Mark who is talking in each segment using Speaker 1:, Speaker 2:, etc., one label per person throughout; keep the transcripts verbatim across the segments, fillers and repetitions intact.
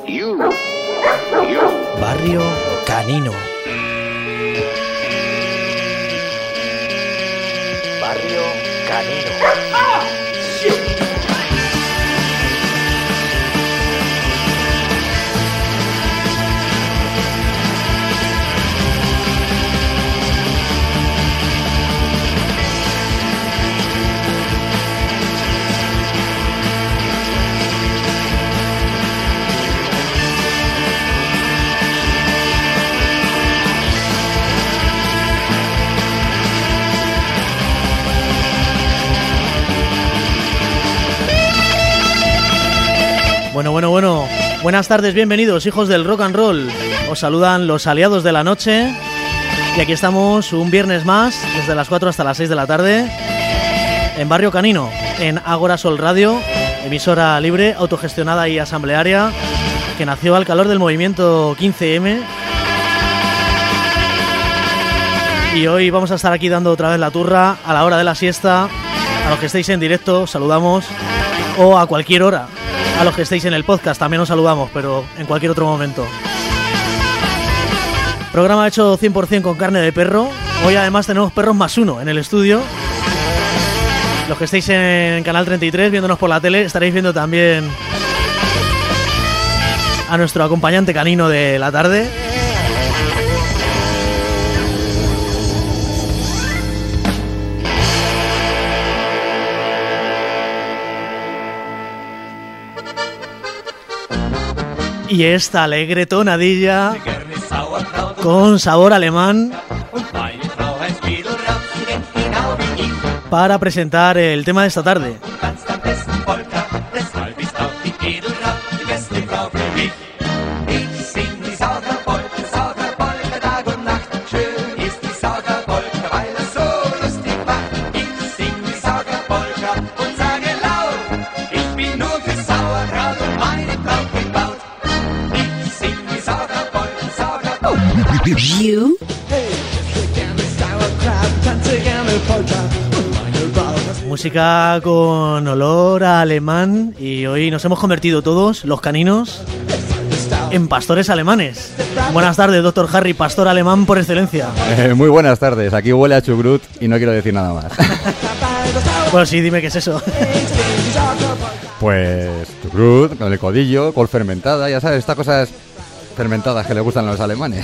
Speaker 1: You. You.
Speaker 2: Barrio Canino. Barrio Canino. ¡Ah! ¡Shit! Bueno, bueno, bueno, buenas tardes, bienvenidos, hijos del rock and roll. Os saludan los aliados de la noche. Y aquí estamos un viernes más, desde las cuatro hasta las seis de la tarde, en Barrio Canino, en Ágora Sol Radio, emisora libre, autogestionada y asamblearia, que nació al calor del movimiento quince eme. Y hoy vamos a estar aquí dando otra vez la turra a la hora de la siesta. A los que estéis en directo, saludamos, o a cualquier hora. A los que estéis en el podcast también os saludamos, pero en cualquier otro momento. Programa hecho cien por ciento con carne de perro. Hoy además tenemos perros más uno en el estudio. Los que estéis en Canal treinta y tres viéndonos por la tele estaréis viendo también a nuestro acompañante canino de la tarde. Y esta alegre tonadilla con sabor alemán para presentar el tema de esta tarde.
Speaker 3: You?
Speaker 2: Música con olor a alemán y hoy nos hemos convertido todos, los caninos, en pastores alemanes. Buenas tardes, doctor Harry, pastor alemán por excelencia.
Speaker 4: Eh, muy buenas tardes, aquí huele a chucrut y no quiero decir nada más.
Speaker 2: Bueno, sí, dime qué es eso.
Speaker 4: Pues chucrut, con el codillo, col fermentada, ya sabes, estas cosas fermentadas que le gustan a los alemanes.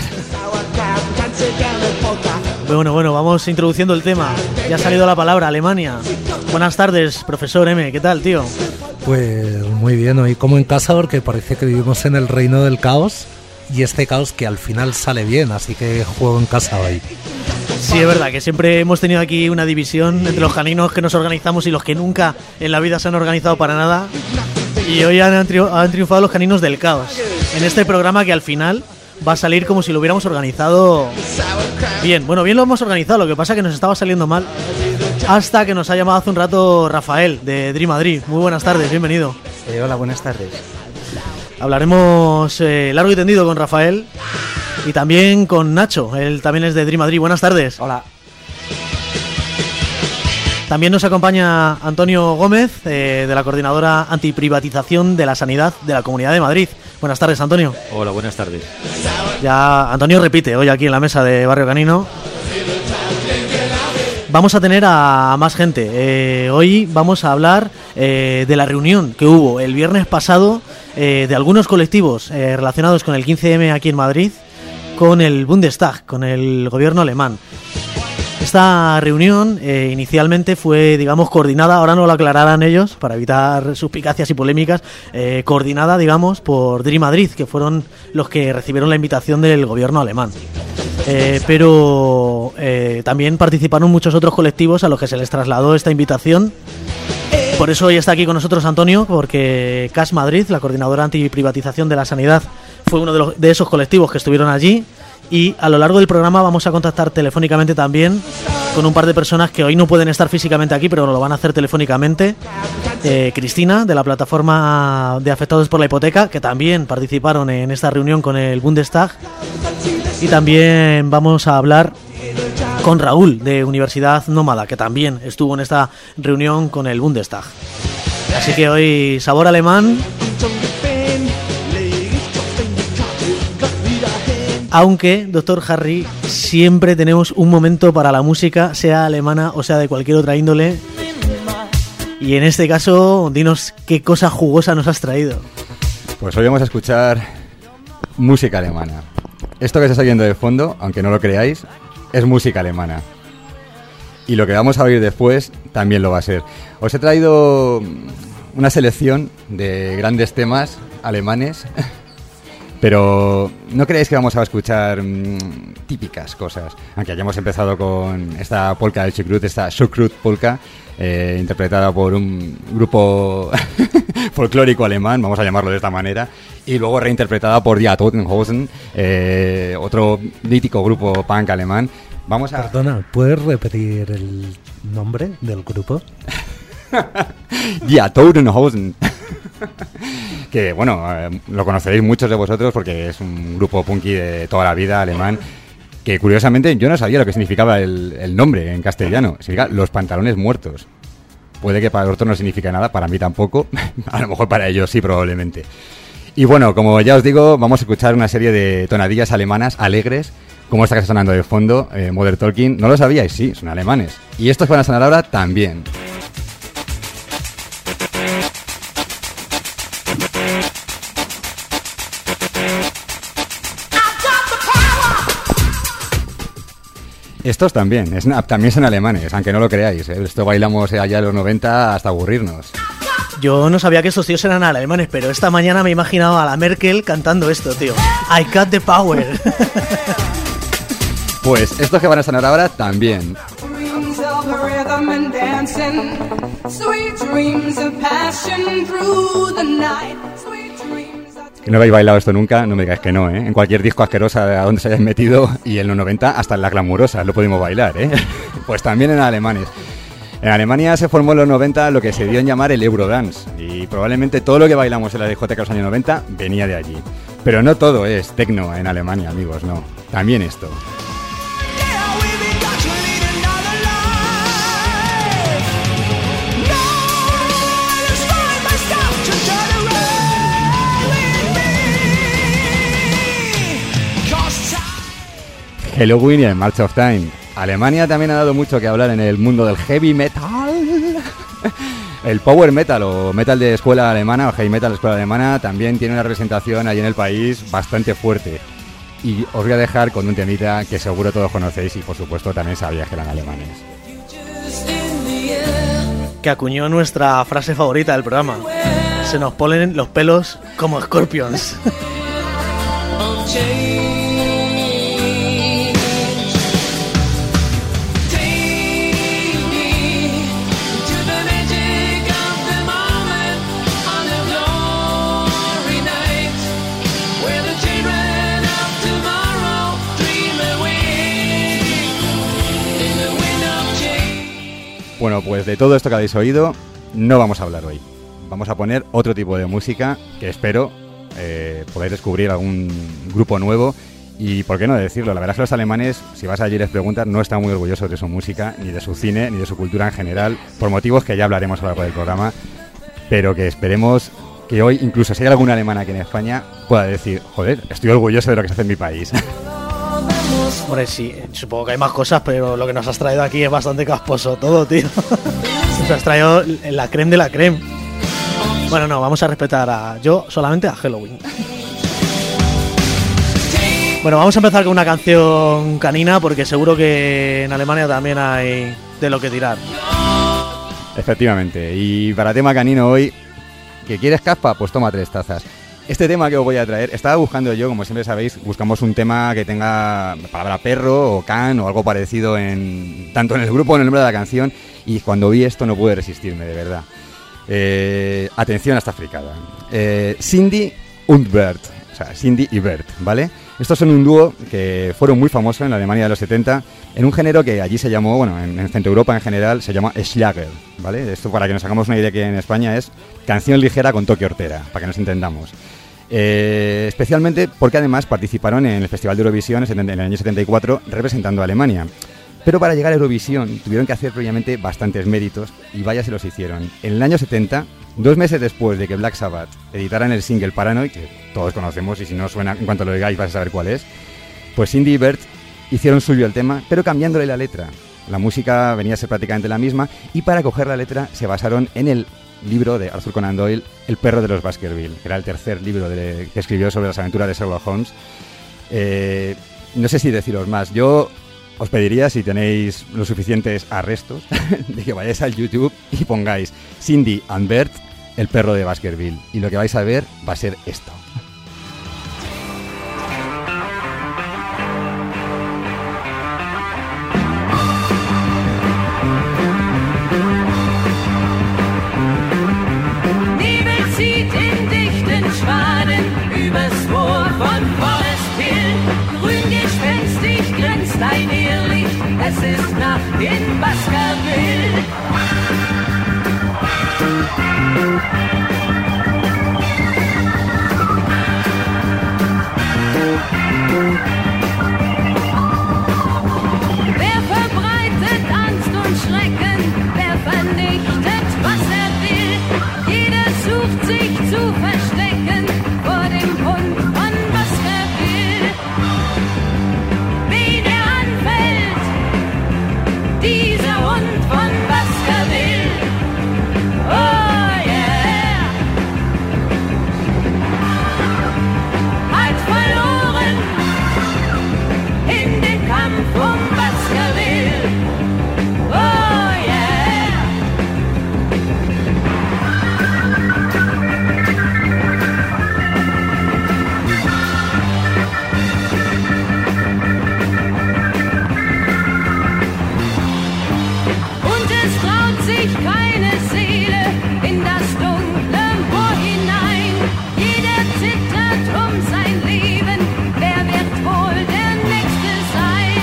Speaker 2: Bueno, bueno, vamos introduciendo el tema. Ya ha salido la palabra, Alemania. Buenas tardes, profesor M, ¿qué tal, tío?
Speaker 5: Pues muy bien, hoy como en casa porque parece que vivimos en el reino del caos y este caos que al final sale bien, así que juego en casa hoy.
Speaker 2: Sí, es verdad que siempre hemos tenido aquí una división entre los caninos que nos organizamos y los que nunca en la vida se han organizado para nada. Y hoy han, triu- han triunfado los caninos del caos en este programa que al final va a salir como si lo hubiéramos organizado bien. Bueno, bien lo hemos organizado, lo que pasa es que nos estaba saliendo mal hasta que nos ha llamado hace un rato Rafael de Dream Madrid. Muy buenas tardes, bienvenido.
Speaker 6: Eh, hola, buenas tardes.
Speaker 2: Hablaremos eh, largo y tendido con Rafael y también con Nacho, él también es de Dream Madrid. Buenas tardes.
Speaker 6: Hola.
Speaker 2: También nos acompaña Antonio Gómez, eh, de la Coordinadora Antiprivatización de la Sanidad de la Comunidad de Madrid. Buenas tardes, Antonio.
Speaker 7: Hola, buenas tardes.
Speaker 2: Ya Antonio repite hoy aquí en la mesa de Barrio Canino. Vamos a tener a más gente. Eh, hoy vamos a hablar eh, de la reunión que hubo el viernes pasado eh, de algunos colectivos eh, relacionados con el quince eme aquí en Madrid, con el Bundestag, con el gobierno alemán. Esta reunión eh, inicialmente fue, digamos, coordinada, ahora no lo aclararán ellos para evitar suspicacias y polémicas, eh, coordinada, digamos, por Dream Madrid, que fueron los que recibieron la invitación del gobierno alemán. Eh, pero eh, también participaron muchos otros colectivos a los que se les trasladó esta invitación. Por eso hoy está aquí con nosotros Antonio, porque C A S Madrid, la Coordinadora Antiprivatización de la Sanidad, fue uno de, los, de esos colectivos que estuvieron allí. Y a lo largo del programa vamos a contactar telefónicamente también con un par de personas que hoy no pueden estar físicamente aquí, pero lo van a hacer telefónicamente. Eh, Cristina, de la plataforma de afectados por la hipoteca, que también participaron en esta reunión con el Bundestag. Y también vamos a hablar con Raúl, de Universidad Nómada, que también estuvo en esta reunión con el Bundestag. Así que hoy sabor alemán Aunque, doctor Harry, siempre tenemos un momento para la música, sea alemana o sea de cualquier otra índole. Y en este caso, dinos qué cosa jugosa nos has traído.
Speaker 4: Pues hoy vamos a escuchar música alemana. Esto que se está oyendo de fondo, aunque no lo creáis, es música alemana. Y lo que vamos a oír después también lo va a ser. Os he traído una selección de grandes temas alemanes, pero no creáis que vamos a escuchar mmm, típicas cosas. Aunque hayamos empezado con esta polka de Schukrut, esta Schukrut polka, eh, interpretada por un grupo folclórico alemán, vamos a llamarlo de esta manera, y luego reinterpretada por Die Totenhosen, eh, otro mítico grupo punk alemán. Vamos a...
Speaker 5: Perdona, ¿puedes repetir el nombre del grupo?
Speaker 4: Die Totenhosen. Que bueno, eh, lo conoceréis muchos de vosotros porque es un grupo punky de toda la vida alemán, que curiosamente yo no sabía lo que significaba el, el nombre en castellano. Significa los pantalones muertos. Puede que para otros no signifique nada, para mí tampoco. A lo mejor para ellos sí, probablemente. Y bueno, como ya os digo, vamos a escuchar una serie de tonadillas alemanas alegres, como esta que está sonando de fondo, eh, Modern Talking. ¿No lo sabíais? Sí, son alemanes. Y estos que van a sonar ahora también. Estos también, Snap, también son alemanes, aunque no lo creáis, ¿eh? Esto bailamos allá en los noventa hasta aburrirnos.
Speaker 2: Yo no sabía que estos tíos eran alemanes, pero esta mañana me he imaginado a la Merkel cantando esto, tío. I got the power.
Speaker 4: Pues estos que van a sonar ahora también. Que no habéis bailado esto nunca, no me digáis que no, ¿eh? En cualquier disco asquerosa a donde se hayáis metido, y en los noventa hasta en la glamurosa lo pudimos bailar, ¿eh? Pues también en alemanes. En Alemania se formó en los noventa lo que se dio en llamar el Eurodance, y probablemente todo lo que bailamos en la discoteca de los años noventa venía de allí. Pero no todo es techno en Alemania, amigos, no. También esto. Halloween y el March of Time. Alemania también ha dado mucho que hablar en el mundo del heavy metal. El power metal o metal de escuela alemana o heavy metal de escuela alemana también tiene una representación allí en el país bastante fuerte. Y os voy a dejar con un temita que seguro todos conocéis y por supuesto también sabíais que eran alemanes.
Speaker 2: Que acuñó nuestra frase favorita del programa. Se nos ponen los pelos como Scorpions.
Speaker 4: Bueno, pues de todo esto que habéis oído, no vamos a hablar hoy. Vamos a poner otro tipo de música que espero eh, podáis descubrir algún grupo nuevo. Y por qué no decirlo, la verdad es que los alemanes, si vas allí y les preguntas, no están muy orgullosos de su música, ni de su cine, ni de su cultura en general, por motivos que ya hablaremos a lo largo del programa, pero que esperemos que hoy, incluso si hay alguna alemana aquí en España, pueda decir, joder, estoy orgulloso de lo que se hace en mi país.
Speaker 2: Hombre, sí, supongo que hay más cosas, pero lo que nos has traído aquí es bastante casposo todo, tío. Nos has traído la creme de la creme. Bueno, no, vamos a respetar a yo solamente a Halloween. Bueno, vamos a empezar con una canción canina porque seguro que en Alemania también hay de lo que tirar.
Speaker 4: Efectivamente, y para tema canino hoy, ¿que quieres caspa? Pues toma tres tazas. Este tema que os voy a traer, estaba buscando yo, como siempre sabéis, buscamos un tema que tenga la palabra perro o can o algo parecido en tanto en el grupo como en el nombre de la canción, y cuando vi esto no pude resistirme, de verdad. Eh, atención a esta fricada. Eh, Cindy und Bert, o sea, Cindy y Bert, ¿vale? Estos son un dúo que fueron muy famosos en la Alemania de los setenta, en un género que allí se llamó, bueno, en, en Centro Europa en general, se llama Schlager, ¿vale? Esto, para que nos hagamos una idea, que en España es canción ligera con toque hortera, para que nos entendamos. Eh, especialmente porque además participaron en el Festival de Eurovisión en el año setenta y cuatro representando a Alemania. Pero para llegar a Eurovisión tuvieron que hacer previamente bastantes méritos, y vaya se los hicieron. En el año setenta, dos meses después de que Black Sabbath editaran el single Paranoid, que todos conocemos y si no suena, en cuanto lo digáis vais a saber cuál es, Pues Cindy y Bert hicieron suyo el tema, pero cambiándole la letra. La música venía a ser prácticamente la misma y para coger la letra se basaron en el libro de Arthur Conan Doyle, El perro de los Baskerville, que era el tercer libro de, que escribió sobre las aventuras de Sherlock Holmes. Eh, no sé si deciros más. Yo os pediría, si tenéis los suficientes arrestos, de que vayáis al YouTube y pongáis Cindy and Bert, El perro de Baskerville. Y lo que vais a ver va a ser esto.
Speaker 6: Es ist Nacht in Baskerville. Wer verbreitet Angst und Schrecken? Wer vernichtet, was er will? Jeder sucht sich zu verstecken vor dem Hund von Baskerville. Wen er anfällt, dieser Hund von Baskerville. Oh yeah. Hat verloren in den Kampf um Baskerville. Oh yeah. Und es traut sich keine Seele in das dunkle Moor hinein. Jeder zittert um sein Leben. Wer wird wohl der Nächste sein?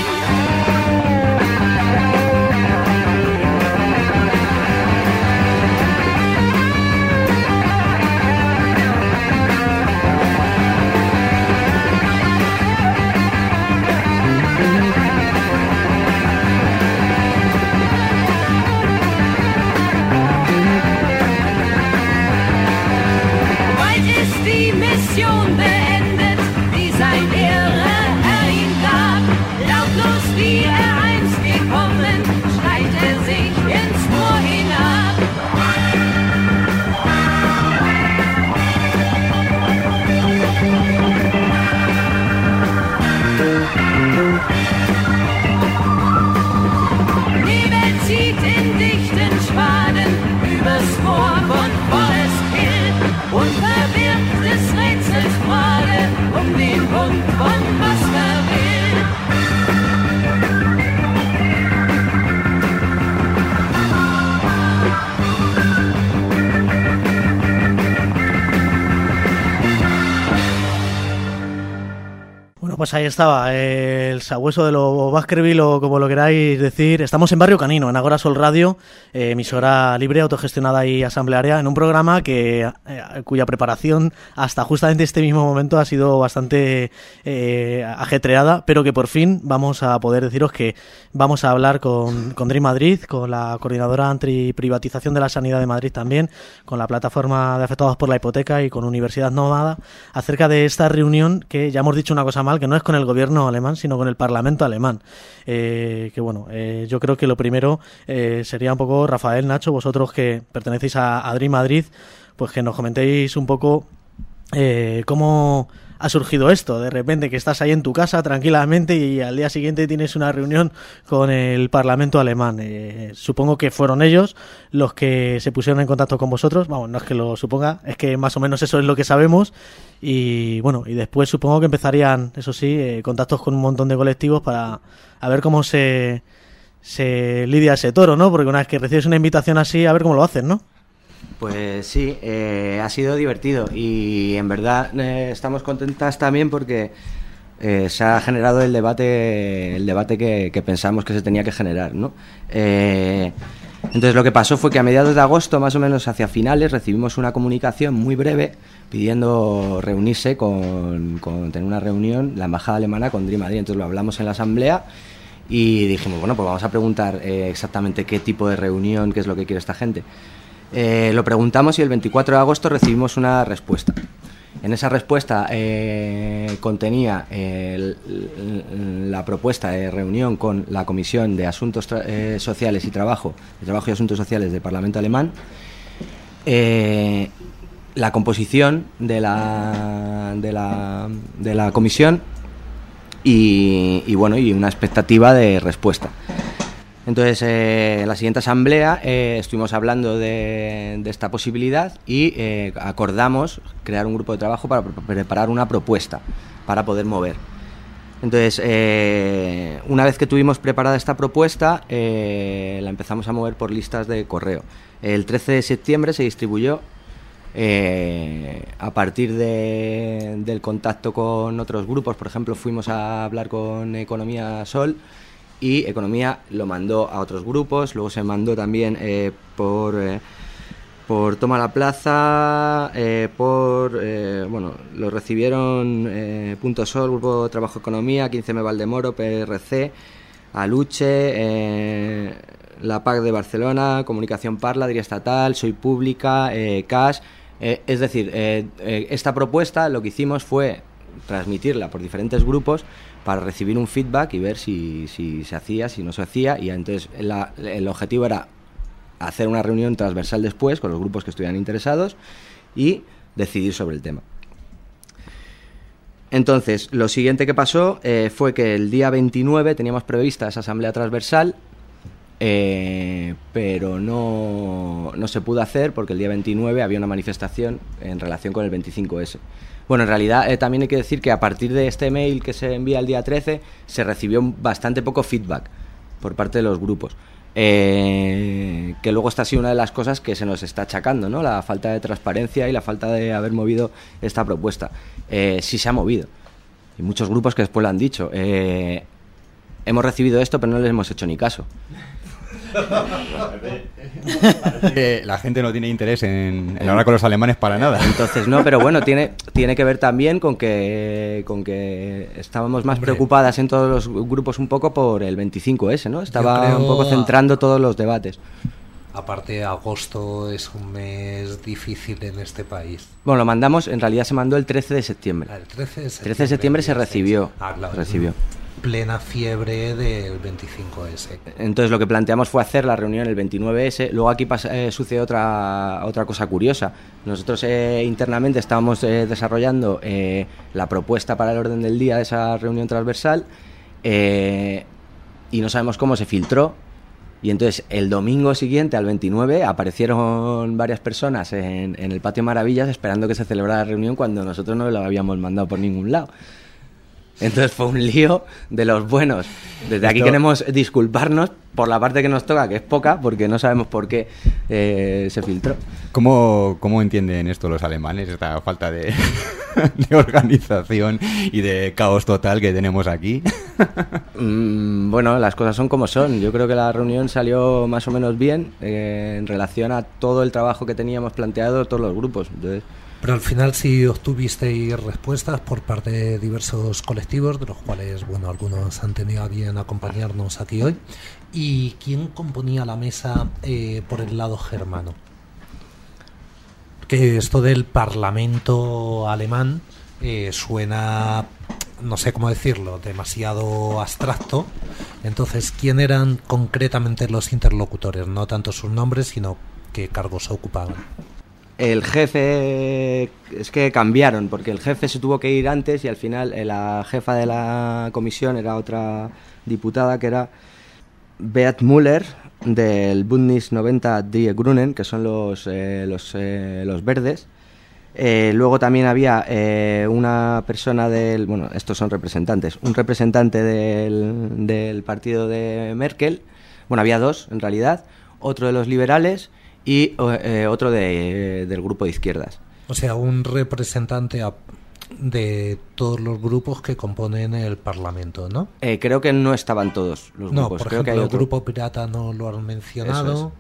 Speaker 6: Bald ist die Mission beendet, die sein Ehre Herr ihm gab. Lautlos wie er einst gekommen, schreit er sich ins Moor hinab. Nebel zieht in dichten Schwaden übers Moor von Forest Hill und verwirrt des Rätsels Frage um den Hund von Baskerville.
Speaker 2: Bueno, pues ahí estaba, eh, el sabueso de los Baskerville o como lo queráis decir. Estamos en Barrio Canino, en Agora Sol Radio, eh, emisora libre, autogestionada y asamblearia, en un programa que eh, cuya preparación hasta justamente este mismo momento ha sido bastante eh, ajetreada, pero que por fin vamos a poder deciros que vamos a hablar con, con Dream Madrid, con la coordinadora antiprivatización de la sanidad de Madrid también, con la plataforma de afectados por la hipoteca y con Universidad Nómada, acerca de esta reunión que ya hemos dicho una cosa más, que no es con el gobierno alemán, sino con el Parlamento alemán. Eh, que bueno, eh, yo creo que lo primero eh, sería un poco, Rafael, Nacho, vosotros que pertenecéis a, a Dream Madrid, pues que nos comentéis un poco eh, cómo ha surgido esto. De repente que estás ahí en tu casa tranquilamente y al día siguiente tienes una reunión con el Parlamento alemán. Eh, supongo que fueron ellos los que se pusieron en contacto con vosotros. Vamos, no es que lo suponga, es que más o menos eso es lo que sabemos. Y bueno, y después supongo que empezarían, eso sí, eh, contactos con un montón de colectivos para a ver cómo se, se lidia ese toro, ¿no? Porque una vez que recibes una invitación así, a ver cómo lo hacen, ¿no?
Speaker 7: Pues sí, eh, ha sido divertido y en verdad eh, estamos contentas también porque eh, se ha generado el debate el debate que, que pensamos que se tenía que generar, ¿no? Eh, entonces lo que pasó fue que a mediados de agosto, más o menos hacia finales, recibimos una comunicación muy breve pidiendo reunirse con, con tener una reunión la embajada alemana con Dream Madrid. Entonces lo hablamos en la asamblea y dijimos, bueno, pues vamos a preguntar eh, exactamente qué tipo de reunión, qué es lo que quiere esta gente. Eh, lo preguntamos y el veinticuatro de agosto recibimos una respuesta. En esa respuesta eh, contenía eh, el, el, la propuesta de reunión con la Comisión de Asuntos eh, Sociales y Trabajo, de Trabajo y Asuntos Sociales del Parlamento Alemán, eh, la composición de la, de la, de la comisión y, y, bueno, y una expectativa de respuesta. Entonces, eh, en la siguiente asamblea eh, estuvimos hablando de, de esta posibilidad y eh, acordamos crear un grupo de trabajo para pre- preparar una propuesta para poder mover. Entonces, eh, una vez que tuvimos preparada esta propuesta, eh, la empezamos a mover por listas de correo. El trece de septiembre se distribuyó, eh, a partir de, del contacto con otros grupos. Por ejemplo, fuimos a hablar con Economía Sol, y Economía lo mandó a otros grupos. Luego se mandó también eh, por eh, por Toma la Plaza, eh, por eh, bueno, lo recibieron eh, Punto Sol, Grupo de Trabajo Economía, quince eme Valdemoro, P R C, Aluche, eh, la P A C de Barcelona, Comunicación Parla, Diaria Estatal, Soy Pública, eh, C A S. Eh, es decir, eh, eh, esta propuesta lo que hicimos fue transmitirla por diferentes grupos para recibir un feedback y ver si, si se hacía, si no se hacía, y entonces la, el objetivo era hacer una reunión transversal después con los grupos que estuvieran interesados y decidir sobre el tema. Entonces, lo siguiente que pasó eh, fue que el día veintinueve teníamos prevista esa asamblea transversal, eh, pero no, no se pudo hacer porque el día veintinueve había una manifestación en relación con el veinticinco ese. Bueno, en realidad eh, también hay que decir que a partir de este mail que se envía el día trece se recibió bastante poco feedback por parte de los grupos, eh, que luego esta ha sido una de las cosas que se nos está achacando, ¿no? La falta de transparencia y la falta de haber movido esta propuesta. Eh, sí se ha movido, y muchos grupos que después lo han dicho. Eh, hemos recibido esto pero no les hemos hecho ni caso.
Speaker 4: Que la gente no tiene interés en, en hablar con los alemanes para nada.
Speaker 7: Entonces no, pero bueno, tiene tiene que ver también con que con que estábamos más
Speaker 5: Hombre.
Speaker 7: preocupadas en todos los grupos un poco por el veinticinco ese, ¿no? Estaba
Speaker 5: creo
Speaker 7: un poco centrando todos los debates.
Speaker 5: Aparte, agosto es un mes difícil en este país.
Speaker 7: Bueno, lo mandamos, en realidad se mandó el trece de septiembre.
Speaker 5: Ah, el trece de septiembre.
Speaker 7: trece de septiembre se recibió.
Speaker 5: Ah, claro.
Speaker 7: Recibió.
Speaker 5: Plena fiebre del veinticinco ese.
Speaker 7: Entonces lo que planteamos fue hacer la reunión el veintinueve ese. Luego aquí pasa, eh, sucede otra otra cosa curiosa. Nosotros eh, internamente estábamos eh, desarrollando eh, la propuesta para el orden del día de esa reunión transversal, eh, y no sabemos cómo se filtró. Y entonces el domingo siguiente, al veintinueve, aparecieron varias personas en, en el Patio Maravillas esperando que se celebrara la reunión cuando nosotros no lo habíamos mandado por ningún lado. Entonces fue un lío de los buenos. Desde aquí
Speaker 4: Esto...
Speaker 7: queremos disculparnos por la parte que nos toca, que es poca, porque no sabemos por qué eh, se filtró.
Speaker 4: ¿Cómo, ¿Cómo entienden esto los alemanes, esta falta de, de organización y de caos total que tenemos aquí?
Speaker 7: Mm, bueno, las cosas son como son. Yo creo que la reunión salió más o menos bien eh, en relación a todo el trabajo que teníamos planteado todos los grupos. Entonces,
Speaker 5: Pero al final sí obtuvisteis respuestas por parte de diversos colectivos, de los cuales, bueno, algunos han tenido a bien acompañarnos aquí hoy. ¿Y quién componía la mesa eh, por el lado germano? Que esto del Parlamento alemán eh, suena, no sé cómo decirlo, demasiado abstracto. Entonces, ¿quién eran concretamente los interlocutores? No tanto sus nombres, sino qué cargos ocupaban.
Speaker 7: el jefe, es que cambiaron, porque el jefe se tuvo que ir antes y al final eh, la jefa de la comisión era otra diputada que era Beat Müller del Bündnis noventa Die Grünen, que son los, eh, los, eh, los verdes. Eh, luego también había eh, una persona del, bueno, estos son representantes, un representante del, del partido de Merkel, bueno, había dos en realidad, otro de los liberales y eh, otro de, eh, del grupo de izquierdas.
Speaker 5: O sea, un representante a, de todos los grupos que componen el Parlamento, ¿no?
Speaker 7: Eh, creo que no estaban todos los
Speaker 5: No,
Speaker 7: grupos.
Speaker 5: por
Speaker 7: creo
Speaker 5: ejemplo,
Speaker 7: que hay
Speaker 5: el
Speaker 7: otro.
Speaker 5: Grupo Pirata no lo han mencionado.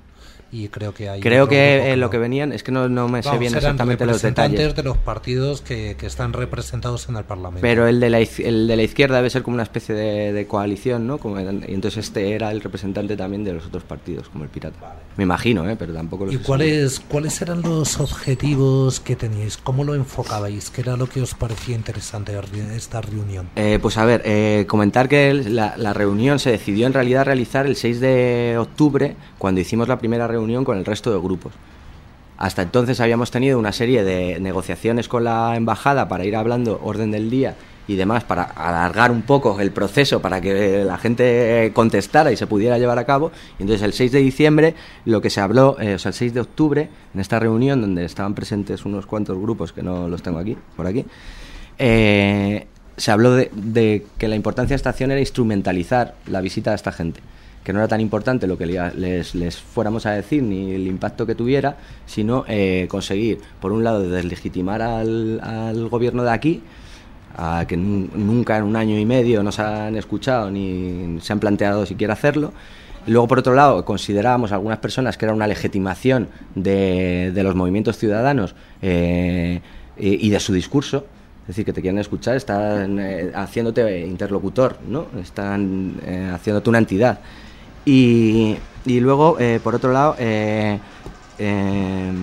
Speaker 5: y creo que hay
Speaker 7: Creo
Speaker 5: otro grupo
Speaker 7: que eh, lo
Speaker 5: no.
Speaker 7: que venían es que no, no me sé
Speaker 5: Vamos,
Speaker 7: bien
Speaker 5: eran
Speaker 7: exactamente los
Speaker 5: representantes
Speaker 7: detalles.
Speaker 5: de los partidos que, que están representados en el Parlamento.
Speaker 7: Pero el de la iz- el de la izquierda debe ser como una especie de, de coalición, ¿no? Como eran- y entonces este era el representante también de los otros partidos, como el Pirata. Me imagino, ¿eh? Pero tampoco lo
Speaker 5: ¿Y
Speaker 7: sé
Speaker 5: cuáles, cuáles eran los objetivos que teníais? ¿Cómo lo enfocabais? ¿Qué era lo que os parecía interesante de esta reunión?
Speaker 7: Eh, pues a ver, eh, comentar que el- la, la reunión se decidió en realidad realizar el seis de octubre, cuando hicimos la primera reunión con el resto de grupos. Hasta entonces habíamos tenido una serie de negociaciones con la embajada para ir hablando orden del día y demás, para alargar un poco el proceso para que la gente contestara y se pudiera llevar a cabo. Y entonces el seis de diciembre lo que se habló, eh, o sea, el seis de octubre, en esta reunión donde estaban presentes unos cuantos grupos que no los tengo aquí, por aquí, eh, se habló de, de que la importancia de esta acción era instrumentalizar la visita a esta gente, que no era tan importante lo que les, les fuéramos a decir ni el impacto que tuviera, sino eh, conseguir, por un lado, deslegitimar al, al gobierno de aquí, a que nu- nunca en un año y medio nos han escuchado ni se han planteado siquiera hacerlo. Y luego, por otro lado, considerábamos algunas personas que era una legitimación de, de los movimientos ciudadanos eh, y, y de su discurso. Es decir, que te quieren escuchar, están eh, haciéndote interlocutor, ¿no? Están eh, haciéndote una entidad. Y, y luego, eh, por otro lado, eh, eh,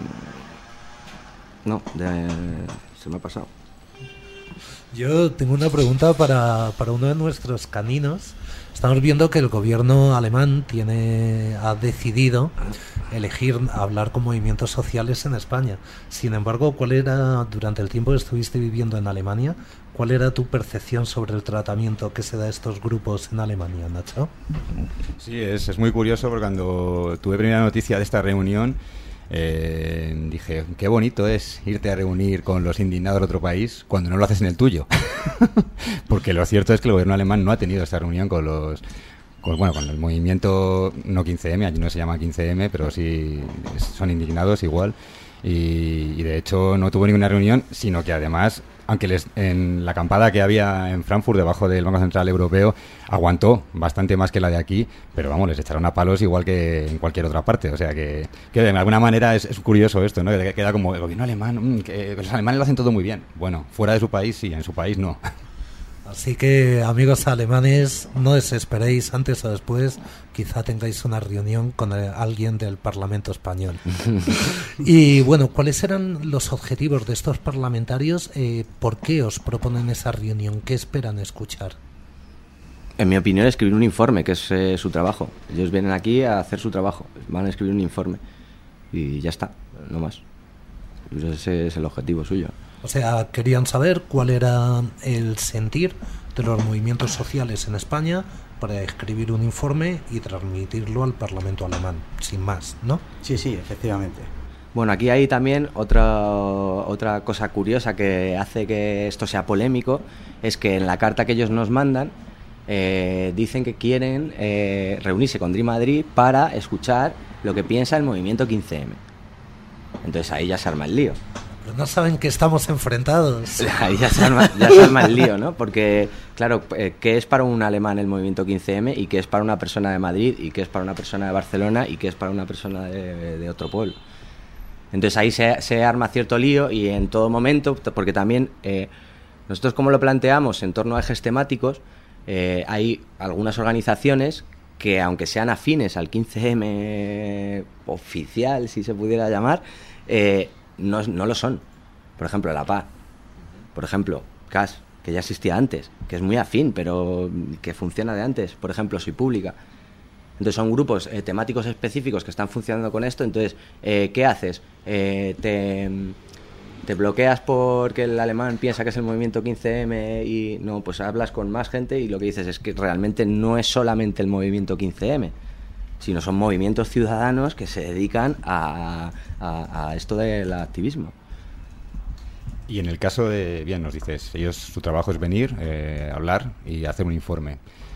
Speaker 7: no, de- se me ha pasado.
Speaker 5: Yo tengo una pregunta para, para uno de nuestros caninos. Estamos viendo que el gobierno alemán tiene ha decidido elegir hablar con movimientos sociales en España. Sin embargo, ¿cuál era, durante el tiempo que estuviste viviendo en Alemania, cuál era tu percepción sobre el tratamiento que se da a estos grupos en Alemania, Nacho?
Speaker 4: Sí, es, es muy curioso porque cuando tuve primera noticia de esta reunión, eh, dije, qué bonito es irte a reunir con los indignados de otro país cuando no lo haces en el tuyo. Porque lo cierto es que el gobierno alemán no ha tenido esta reunión con los... Con, bueno, con el movimiento, no quince eme, allí no se llama quince eme, pero sí es- son indignados igual. Y, y de hecho no tuvo ninguna reunión, sino que además, aunque les, en la acampada que había en Frankfurt, debajo del Banco Central Europeo, aguantó bastante más que la de aquí, pero vamos, les echaron a palos igual que en cualquier otra parte. O sea que, que de alguna manera es, es curioso esto, ¿no? Que queda como el gobierno alemán, mmm, que los alemanes lo hacen todo muy bien. Bueno, fuera de su país sí, en su país no.
Speaker 5: Así que, amigos alemanes, no desesperéis, antes o después quizá tengáis una reunión con eh, alguien del Parlamento español. Y bueno, ¿cuáles eran los objetivos de estos parlamentarios? Eh, ¿Por qué os proponen esa reunión? ¿Qué esperan escuchar?
Speaker 7: En mi opinión, escribir un informe, que es eh, su trabajo. Ellos vienen aquí a hacer su trabajo, van a escribir un informe y ya está, no más. Ese es el objetivo suyo.
Speaker 5: O sea, querían saber cuál era el sentir de los movimientos sociales en España para escribir un informe y transmitirlo al Parlamento alemán, sin más, ¿no?
Speaker 8: Sí, sí, efectivamente.
Speaker 7: Bueno, aquí hay también otra, otra cosa curiosa que hace que esto sea polémico, es que en la carta que ellos nos mandan eh, dicen que quieren eh, reunirse con Dream Madrid para escuchar lo que piensa el movimiento quince eme. Entonces ahí ya se arma el lío.
Speaker 5: Pero no saben que estamos enfrentados.
Speaker 7: Ahí ya se arma, ya se arma el lío, ¿no? Porque, claro, eh, ¿qué es para un alemán el movimiento quince eme? ¿Y qué es para una persona de Madrid? ¿Y qué es para una persona de Barcelona? ¿Y qué es para una persona de, de otro pueblo? Entonces ahí se, se arma cierto lío y en todo momento, porque también eh, nosotros como lo planteamos en torno a ejes temáticos, eh, hay algunas organizaciones que aunque sean afines al quince eme oficial, si se pudiera llamar, eh, no, no lo son. Por ejemplo, la P A, por ejemplo, C A S, que ya existía antes, que es muy afín, pero que funciona de antes. Por ejemplo, Soy Pública. Entonces son grupos eh, temáticos específicos que están funcionando con esto. Entonces, eh, ¿qué haces? Eh, te, te bloqueas porque el alemán piensa que es el movimiento quince eme y no, pues hablas con más gente y lo que dices es que realmente no es solamente el movimiento quince eme, sino son movimientos ciudadanos que se dedican a, a, a esto del activismo.
Speaker 4: Y en el caso de, bien, nos dices, ellos su trabajo es venir, eh, hablar y hacer un informe.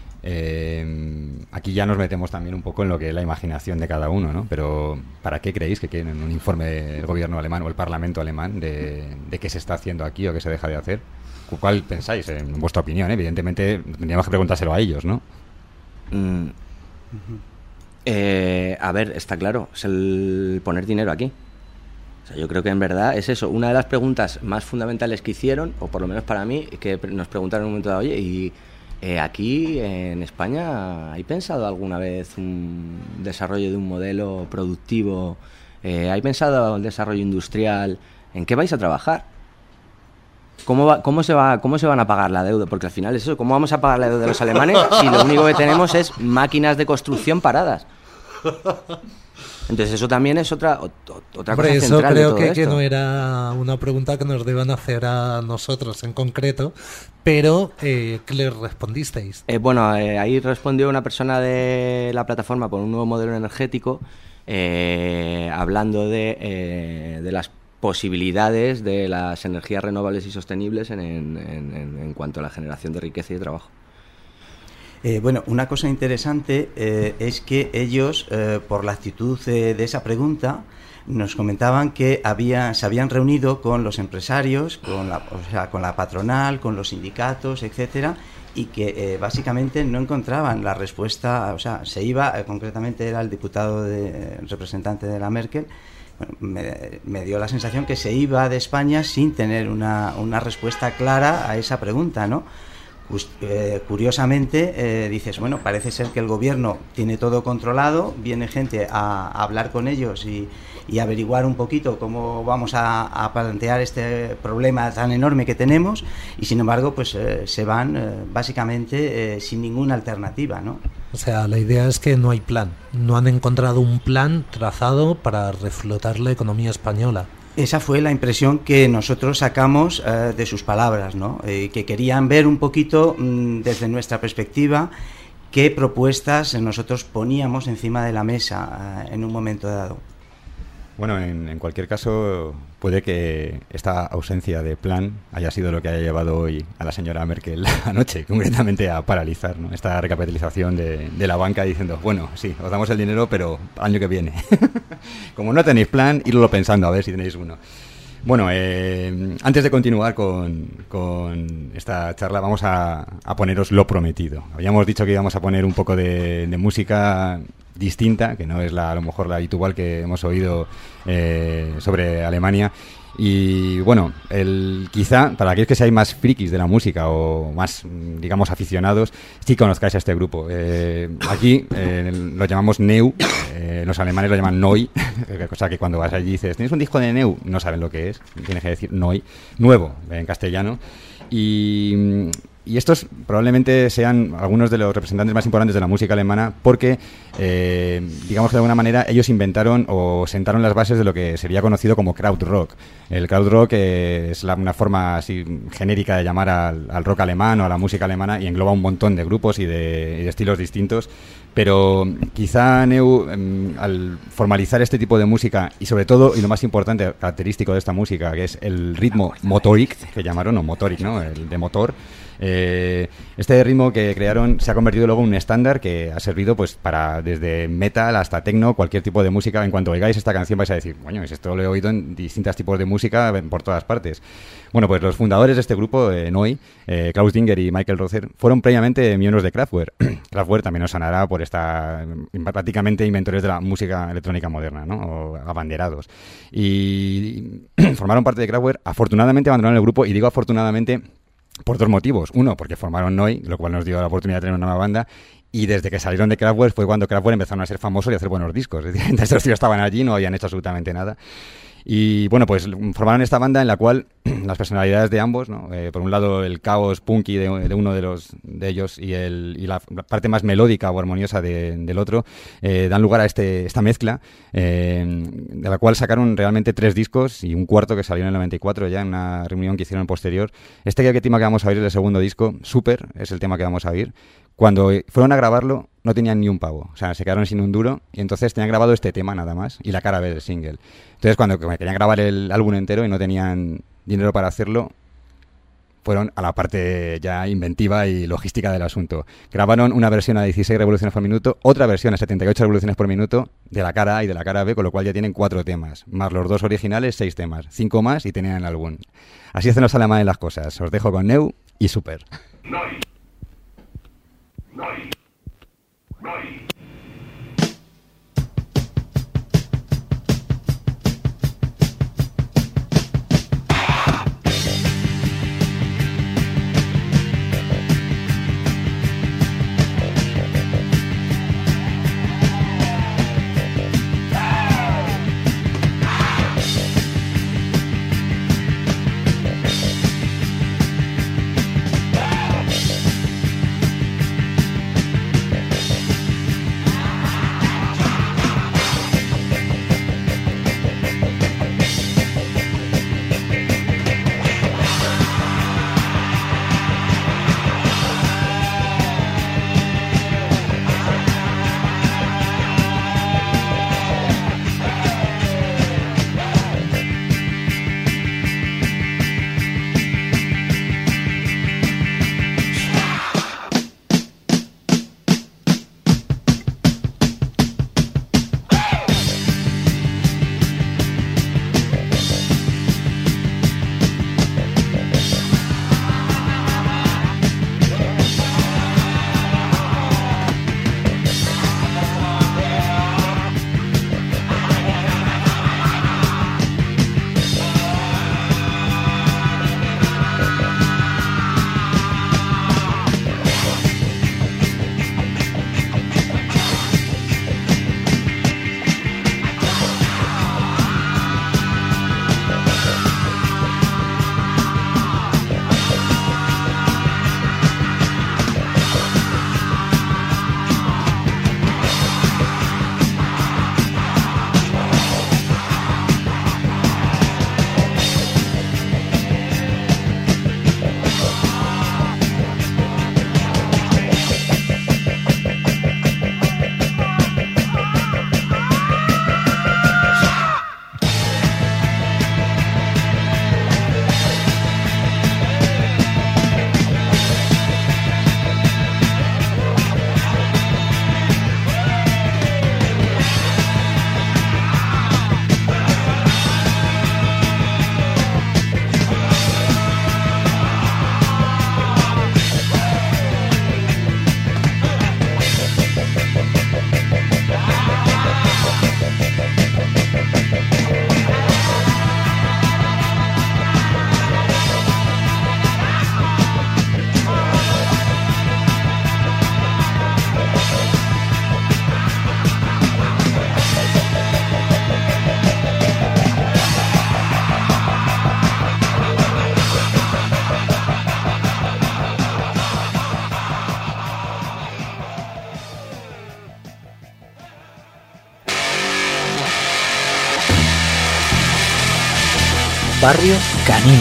Speaker 4: Eh, aquí ya nos metemos también un poco en lo que es la imaginación de cada uno, ¿no? Pero ¿para qué creéis que quieren un informe del gobierno alemán o el parlamento alemán de, de qué se está haciendo aquí o qué se deja de hacer? ¿Cuál pensáis, en vuestra opinión? ¿eh? Evidentemente tendríamos que preguntárselo a ellos, ¿no?
Speaker 7: Mm. Eh, a ver, está claro, es el poner dinero aquí. O sea, yo creo que en verdad es eso. Una de las preguntas más fundamentales que hicieron, o por lo menos para mí, que nos preguntaron en un momento dado, oye, y eh, aquí en España, ¿hay pensado alguna vez un desarrollo de un modelo productivo? Eh, ¿Hay pensado el desarrollo industrial? ¿En qué vais a trabajar? ¿Cómo, va, cómo, se va, ¿Cómo se van a pagar la deuda? Porque al final es eso, ¿cómo vamos a pagar la deuda de los alemanes si lo único que tenemos es máquinas de construcción paradas? Entonces eso también es otra otra
Speaker 5: Hombre,
Speaker 7: cosa
Speaker 5: eso
Speaker 7: central
Speaker 5: creo
Speaker 7: de todo
Speaker 5: que,
Speaker 7: esto.
Speaker 5: que no era una pregunta que nos deban hacer a nosotros en concreto, pero eh, ¿qué les respondisteis?
Speaker 7: Eh, bueno, eh, ahí respondió una persona de la plataforma por un nuevo modelo energético, eh, hablando de, eh, de las posibilidades de las energías renovables y sostenibles en, en, en, en cuanto a la generación de riqueza y de trabajo.
Speaker 8: Eh, bueno, una cosa interesante eh, es que ellos, eh, por la actitud eh, de esa pregunta, nos comentaban que había, se habían reunido con los empresarios, con la, o sea, con la patronal, con los sindicatos, etcétera, y que eh, básicamente no encontraban la respuesta. O sea, se iba, eh, concretamente era el diputado de, representante de la Merkel. Bueno, me, me dio la sensación que se iba de España sin tener una, una respuesta clara a esa pregunta, ¿no? Curiosamente eh, dices, bueno, parece ser que el gobierno tiene todo controlado, viene gente a, a hablar con ellos y, y averiguar un poquito cómo vamos a, a plantear este problema tan enorme que tenemos, y sin embargo pues eh, se van eh, básicamente eh, sin ninguna alternativa, ¿no?
Speaker 5: O sea, la idea es que no hay plan, no han encontrado un plan trazado para reflotar la economía española.
Speaker 8: Esa fue la impresión que nosotros sacamos eh, de sus palabras, ¿no? Eh, que querían ver un poquito mmm, desde nuestra perspectiva qué propuestas nosotros poníamos encima de la mesa eh, en un momento dado.
Speaker 4: Bueno, en, en cualquier caso, puede que esta ausencia de plan haya sido lo que haya llevado hoy a la señora Merkel anoche, concretamente a paralizar, ¿no?, esta recapitalización de, de la banca, diciendo, bueno, sí, os damos el dinero, pero año que viene. Como no tenéis plan, irlo pensando a ver si tenéis uno. Bueno, eh, antes de continuar con, con esta charla, vamos a, a poneros lo prometido. Habíamos dicho que íbamos a poner un poco de, de música distinta, que no es la, a lo mejor la habitual que hemos oído eh, sobre Alemania. Y bueno, el, quizá para aquellos que seáis más frikis de la música o más, digamos, aficionados, sí conozcáis a este grupo. Eh, aquí eh, lo llamamos Neu, eh, los alemanes lo llaman Neu, cosa que cuando vas allí dices, ¿tienes un disco de Neu? No saben lo que es, tienes que decir Neu, nuevo en castellano. Y... Y estos probablemente sean algunos de los representantes más importantes de la música alemana porque, eh, digamos que de alguna manera, ellos inventaron o sentaron las bases de lo que sería conocido como krautrock. El krautrock eh, es la, una forma así genérica de llamar al, al rock alemán o a la música alemana y engloba un montón de grupos y de, y de estilos distintos. Pero quizá Neu, eh, al formalizar este tipo de música y sobre todo, y lo más importante, característico de esta música, que es el ritmo motoric, que llamaron, o motoric, ¿no?, el de motor, Eh, este ritmo que crearon se ha convertido luego en un estándar que ha servido pues para desde metal hasta techno, cualquier tipo de música. En cuanto oigáis esta canción vais a decir, bueno, esto lo he oído en distintos tipos de música por todas partes. Bueno, pues los fundadores de este grupo, eh, Neu, eh, Klaus Dinger y Michael Rother, fueron previamente miembros de Kraftwerk. Kraftwerk también os sonará por esta, prácticamente inventores de la música electrónica moderna, ¿no?, o abanderados. Y formaron parte de Kraftwerk. Afortunadamente abandonaron el grupo, y digo afortunadamente por dos motivos. Uno, porque formaron Neu, lo cual nos dio la oportunidad de tener una nueva banda. Y desde que salieron de Kraftwerk fue cuando Kraftwerk empezaron a ser famosos y a hacer buenos discos. Es decir, estos tíos estaban allí, no habían hecho absolutamente nada. Y bueno, pues formaron esta banda en la cual las personalidades de ambos, ¿no?, eh, por un lado el caos punky de, de uno de los de ellos y, el, y la parte más melódica o armoniosa de, del otro, eh, dan lugar a este, esta mezcla, eh, de la cual sacaron realmente tres discos y un cuarto que salió en el noventa y cuatro, ya en una reunión que hicieron posterior. Este tema que vamos a oír es el segundo disco, Super, es el tema que vamos a oír. Cuando fueron a grabarlo no tenían ni un pavo, o sea, se quedaron sin un duro y entonces tenían grabado este tema nada más y la cara B del single. Entonces cuando querían grabar el álbum entero y no tenían dinero para hacerlo, fueron a la parte ya inventiva y logística del asunto. Grabaron una versión a dieciséis revoluciones por minuto, otra versión a setenta y ocho revoluciones por minuto de la cara A y de la cara B, con lo cual ya tienen cuatro temas, más los dos originales, seis temas, cinco más y tenían el álbum. Así hacen los alemanes las cosas. Os dejo con Neu y Super.
Speaker 1: Neu. Neu. Neu.
Speaker 2: Barrio Canino.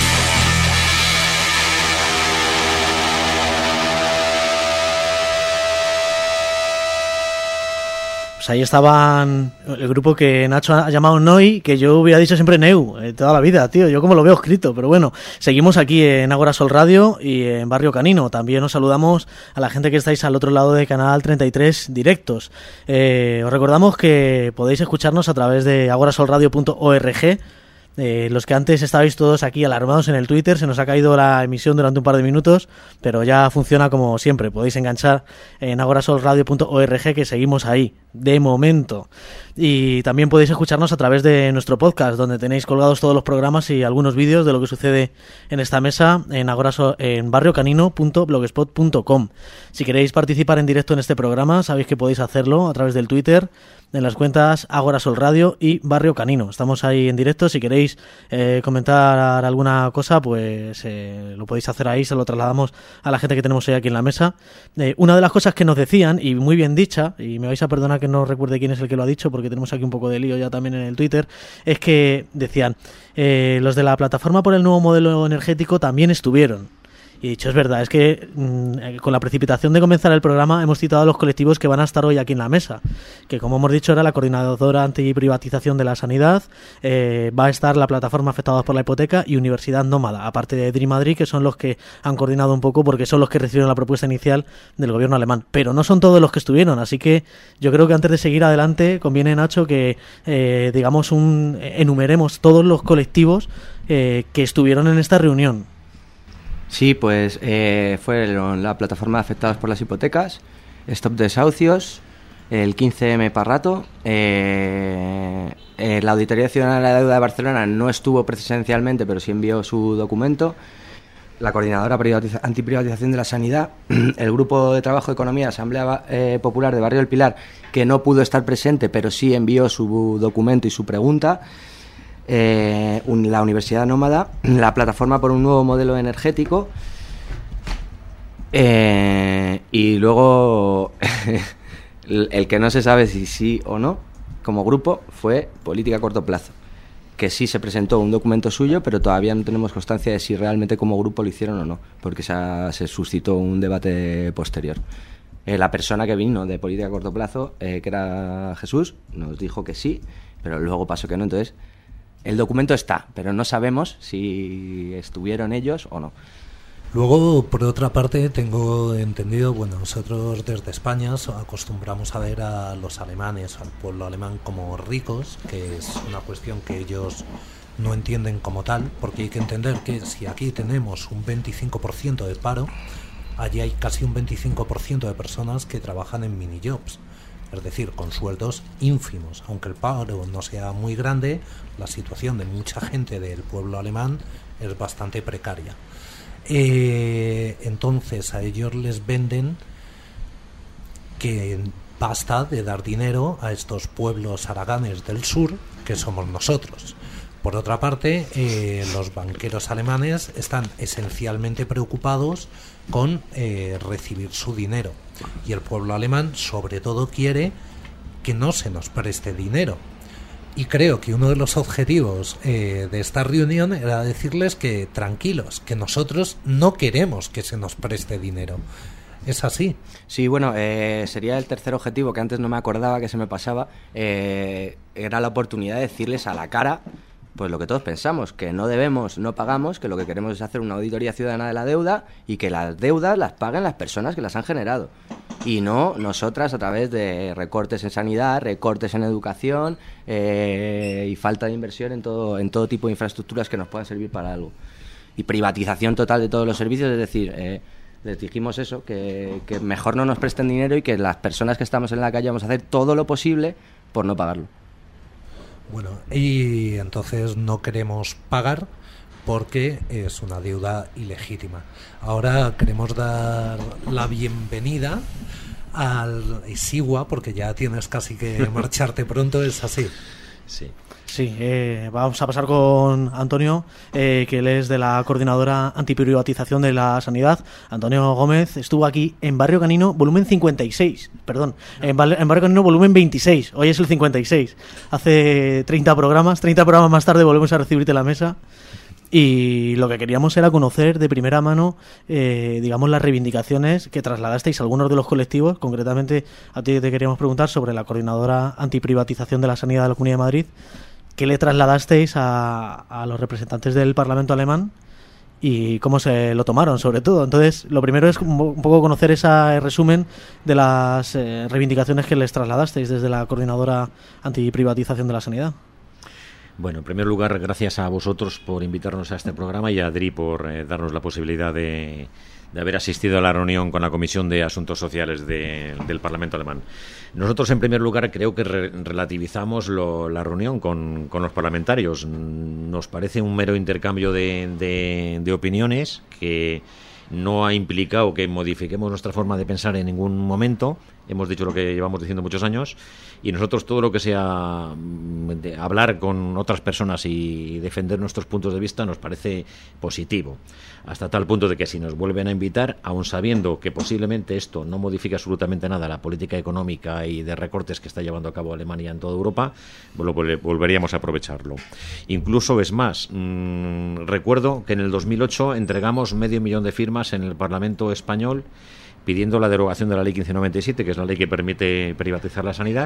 Speaker 2: Pues ahí estaban el grupo que Nacho ha llamado Noi, que yo hubiera dicho siempre Neu, eh, toda la vida, tío, yo como lo veo escrito, pero bueno, seguimos aquí en Ágora Sol Radio y en Barrio Canino. También os saludamos a la gente que estáis al otro lado de Canal treinta y tres Directos. Eh, os recordamos que podéis escucharnos a través de agorasolradio punto org. Eh, los que antes estabais todos aquí alarmados en el Twitter, se nos ha caído la emisión durante un par de minutos, pero ya funciona como siempre. Podéis enganchar en agorasolradio punto org, que seguimos ahí de momento. Y también podéis escucharnos a través de nuestro podcast, donde tenéis colgados todos los programas y algunos vídeos de lo que sucede en esta mesa en, Agoraso, en barrio canino punto blogspot punto com. Si queréis participar en directo en este programa, sabéis que podéis hacerlo a través del Twitter, en las cuentas Ágora Sol Radio y Barrio Canino. Estamos ahí en directo. Si queréis eh, comentar alguna cosa, pues eh, lo podéis hacer ahí. Se lo trasladamos a la gente que tenemos hoy aquí en la mesa. Eh, una de las cosas que nos decían, y muy bien dicha, y me vais a perdonar que no recuerde quién es el que lo ha dicho, porque tenemos aquí un poco de lío ya también en el Twitter, es que decían, eh, los de la plataforma por el nuevo modelo energético también estuvieron. Y dicho, es verdad, es que mmm, con la precipitación de comenzar el programa hemos citado a los colectivos que van a estar hoy aquí en la mesa, que como hemos dicho era la Coordinadora Antiprivatización de la Sanidad, eh, va a estar la Plataforma Afectados por la Hipoteca y Universidad Nómada, aparte de Dream Madrid, que son los que han coordinado un poco porque son los que recibieron la propuesta inicial del gobierno alemán. Pero no son todos los que estuvieron, así que yo creo que antes de seguir adelante conviene, Nacho, que eh, digamos un enumeremos todos los colectivos eh, que estuvieron en esta reunión.
Speaker 7: Sí, pues eh, fue la plataforma de Afectados por las Hipotecas, Stop Desahucios, el quince eme Parrato, eh, eh, la Auditoría Ciudadana de la Deuda de Barcelona no estuvo presencialmente, pero sí envió su documento, la Coordinadora Privatiza- Antiprivatización de la Sanidad, el Grupo de Trabajo de Economía, Asamblea eh, Popular de Barrio del Pilar, que no pudo estar presente, pero sí envió su documento y su pregunta, Eh, un, la Universidad Nómada, la Plataforma por un Nuevo Modelo Energético, eh, y luego el, el que no se sabe si sí o no como grupo fue Política a Corto Plazo, que sí se presentó un documento suyo, pero todavía no tenemos constancia de si realmente como grupo lo hicieron o no, porque se, ha, se suscitó un debate posterior. Eh, la persona que vino de Política a Corto Plazo, eh, que era Jesús, nos dijo que sí, pero luego pasó que no. Entonces el documento está, pero no sabemos si estuvieron ellos o no.
Speaker 5: Luego, por otra parte, tengo entendido, bueno, nosotros desde España acostumbramos a ver a los alemanes, al pueblo alemán, como ricos, que es una cuestión que ellos no entienden como tal, porque hay que entender que si aquí tenemos un veinticinco por ciento de paro, allí hay casi un veinticinco por ciento de personas que trabajan en minijobs. Es decir, con sueldos ínfimos. Aunque el paro no sea muy grande, la situación de mucha gente del pueblo alemán es bastante precaria. Eh, entonces a ellos les venden que basta de dar dinero a estos pueblos haraganes del sur, que somos nosotros. Por otra parte, eh, los banqueros alemanes están esencialmente preocupados con eh, recibir su dinero, y el pueblo alemán sobre todo quiere que no se nos preste dinero, y creo que uno de los objetivos eh, de esta reunión era decirles que tranquilos, que nosotros no queremos que se nos preste dinero. ¿Es así?
Speaker 7: Sí, bueno, eh, sería el tercer objetivo, que antes no me acordaba, que se me pasaba, eh, era la oportunidad de decirles a la cara pues lo que todos pensamos, que no debemos, no pagamos, que lo que queremos es hacer una auditoría ciudadana de la deuda y que las deudas las paguen las personas que las han generado y no nosotras a través de recortes en sanidad, recortes en educación eh, y falta de inversión en todo, en todo tipo de infraestructuras que nos puedan servir para algo. Y privatización total de todos los servicios, es decir, eh, les dijimos eso, que, que mejor no nos presten dinero y que las personas que estamos en la calle vamos a hacer todo lo posible por no pagarlo.
Speaker 5: Bueno, y entonces no queremos pagar porque es una deuda ilegítima. Ahora queremos dar la bienvenida al Isigua, porque ya tienes casi que marcharte pronto, ¿es así?
Speaker 9: Sí.
Speaker 2: Sí, eh, vamos a pasar con Antonio, eh, que él es de la coordinadora antiprivatización de la sanidad. Antonio Gómez estuvo aquí en Barrio Canino, volumen cincuenta y seis, perdón, en, Val- en Barrio Canino, volumen veintiséis, hoy es el cincuenta y seis. Hace treinta programas, treinta programas más tarde volvemos a recibirte en la mesa. Y lo que queríamos era conocer de primera mano, eh, digamos, las reivindicaciones que trasladasteis a algunos de los colectivos. Concretamente, a ti te queríamos preguntar sobre la coordinadora antiprivatización de la sanidad de la Comunidad de Madrid. ¿Qué le trasladasteis a, a los representantes del Parlamento alemán y cómo se lo tomaron, sobre todo? Entonces, lo primero es un poco conocer ese resumen de las eh, reivindicaciones que les trasladasteis desde la coordinadora antiprivatización de la sanidad.
Speaker 9: Bueno, en primer lugar, gracias a vosotros por invitarnos a este programa y a Adri por eh, darnos la posibilidad de, de haber asistido a la reunión con la Comisión de Asuntos Sociales de, del Parlamento alemán. Nosotros, en primer lugar, creo que re relativizamos lo, la reunión con, con los parlamentarios. Nos parece un mero intercambio de, de, de opiniones que no ha implicado que modifiquemos nuestra forma de pensar en ningún momento. Hemos dicho lo que llevamos diciendo muchos años, y nosotros todo lo que sea de hablar con otras personas y defender nuestros puntos de vista nos parece positivo, hasta tal punto de que si nos vuelven a invitar, aun sabiendo que posiblemente esto no modifica absolutamente nada la política económica y de recortes que está llevando a cabo Alemania en toda Europa, lo volveríamos a aprovecharlo. Incluso es más, mmm, recuerdo que en el dos mil ocho entregamos medio millón de firmas en el Parlamento español pidiendo la derogación de la ley quince noventa y siete, que es la ley que permite privatizar la sanidad.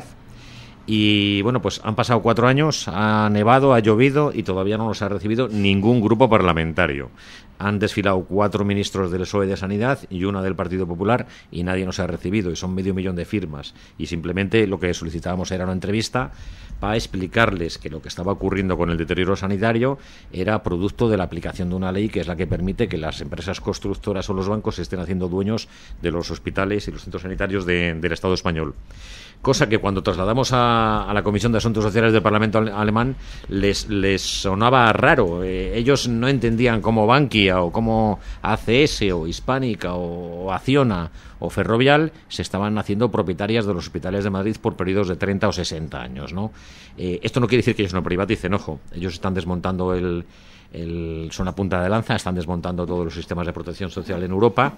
Speaker 9: Y bueno, pues han pasado cuatro años, ha nevado, ha llovido y todavía no nos ha recibido ningún grupo parlamentario. Han desfilado cuatro ministros del P S O E de Sanidad y una del Partido Popular y nadie nos ha recibido, y son medio millón de firmas. Y simplemente lo que solicitábamos era una entrevista para explicarles que lo que estaba ocurriendo con el deterioro sanitario era producto de la aplicación de una ley que es la que permite que las empresas constructoras o los bancos se estén haciendo dueños de los hospitales y los centros sanitarios de, del Estado español. Cosa que cuando trasladamos a, a la Comisión de Asuntos Sociales del Parlamento alemán les, les sonaba raro. Eh, ellos no entendían cómo Bankia o cómo A C S o Hispánica o, o Acciona o Ferrovial se estaban haciendo propietarias de los hospitales de Madrid por periodos de treinta o sesenta años, ¿no? Eh, esto no quiere decir que ellos no privaticen, ojo. Ellos están desmontando el, el... son la punta de lanza, están desmontando todos los sistemas de protección social en Europa.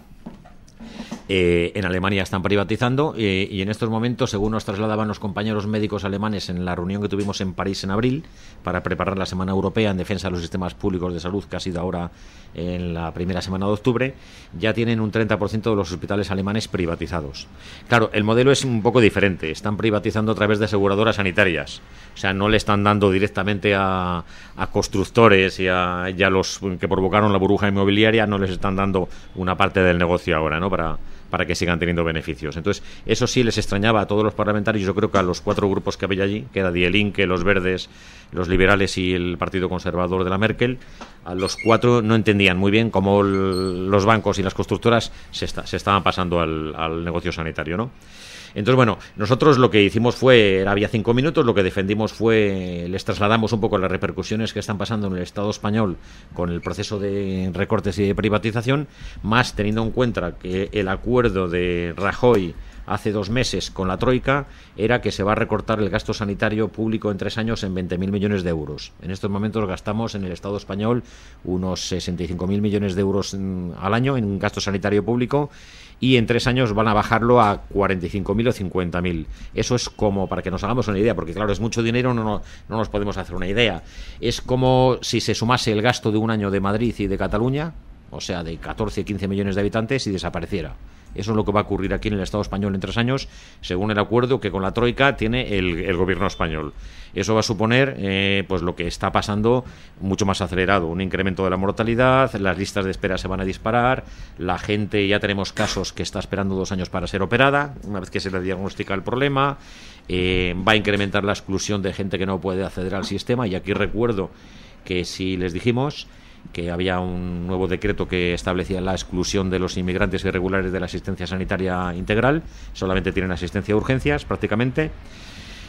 Speaker 9: Eh, en Alemania están privatizando eh, y en estos momentos, según nos trasladaban los compañeros médicos alemanes en la reunión que tuvimos en París en abril para preparar la Semana Europea en defensa de los sistemas públicos de salud, que ha sido ahora en la primera semana de octubre, ya tienen un treinta por ciento de los hospitales alemanes privatizados. Claro, el modelo es un poco diferente. Están privatizando a través de aseguradoras sanitarias. O sea, no le están dando directamente a, a constructores y a, y a los que provocaron la burbuja inmobiliaria, no les están dando una parte del negocio ahora, ¿no? Para para que sigan teniendo beneficios. Entonces, eso sí les extrañaba a todos los parlamentarios, yo creo que a los cuatro grupos que había allí, que era Die Linke, los Verdes, los Liberales y el Partido Conservador de la Merkel, a los cuatro no entendían muy bien cómo el, los bancos y las constructoras se, está, se estaban pasando al, al negocio sanitario, ¿no? Entonces, bueno, nosotros lo que hicimos fue, había cinco minutos, lo que defendimos fue, les trasladamos un poco las repercusiones que están pasando en el Estado español con el proceso de recortes y de privatización, más teniendo en cuenta que el acuerdo de Rajoy hace dos meses con la Troika era que se va a recortar el gasto sanitario público en tres años en veinte mil millones de euros. En estos momentos gastamos en el Estado español unos sesenta y cinco mil millones de euros al año en un gasto sanitario público, y en tres años van a bajarlo a cuarenta y cinco mil o cincuenta mil. Eso es como, para que nos hagamos una idea, porque claro, es mucho dinero, no, no, no nos podemos hacer una idea. Es como si se sumase el gasto de un año de Madrid y de Cataluña, o sea, de catorce, quince millones de habitantes, y desapareciera. Eso es lo que va a ocurrir aquí en el Estado español en tres años, según el acuerdo que con la Troika tiene el, el gobierno español. Eso va a suponer eh, pues lo que está pasando mucho más acelerado, un incremento de la mortalidad, las listas de espera se van a disparar, la gente, ya tenemos casos que está esperando dos años para ser operada, una vez que se le diagnostica el problema, eh, va a incrementar la exclusión de gente que no puede acceder al sistema, y aquí recuerdo que si les dijimos que había un nuevo decreto que establecía la exclusión de los inmigrantes irregulares de la asistencia sanitaria integral, solamente tienen asistencia de urgencias prácticamente.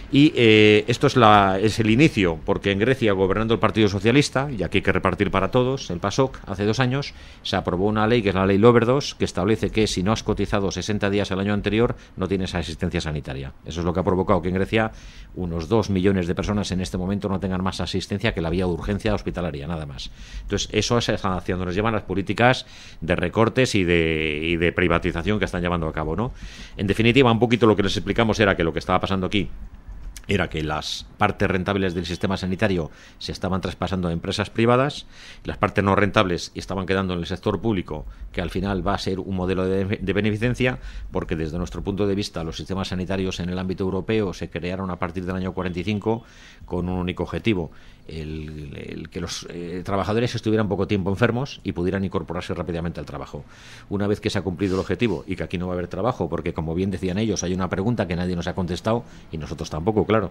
Speaker 9: Y eh, esto es, la, es el inicio, porque en Grecia, gobernando el Partido Socialista, y aquí hay que repartir para todos, el PASOK, hace dos años, se aprobó una ley, que es la ley Loverdos, que establece que si no has cotizado sesenta días el año anterior, no tienes asistencia sanitaria. Eso es lo que ha provocado que en Grecia unos dos millones de personas en este momento no tengan más asistencia que la vía de urgencia hospitalaria, nada más. Entonces, eso es hacia donde nos llevan las políticas de recortes y de, y de privatización que están llevando a cabo, ¿no? En definitiva, un poquito lo que les explicamos era que lo que estaba pasando aquí era que las partes rentables del sistema sanitario se estaban traspasando a empresas privadas, las partes no rentables estaban quedando en el sector público, que al final va a ser un modelo de, de beneficencia, porque desde nuestro punto de vista los sistemas sanitarios en el ámbito europeo se crearon a partir del año cuarenta y cinco con un único objetivo, el, el que los eh, trabajadores estuvieran poco tiempo enfermos y pudieran incorporarse rápidamente al trabajo. Una vez que se ha cumplido el objetivo y que aquí no va a haber trabajo, porque como bien decían ellos, hay una pregunta que nadie nos ha contestado y nosotros tampoco, claro.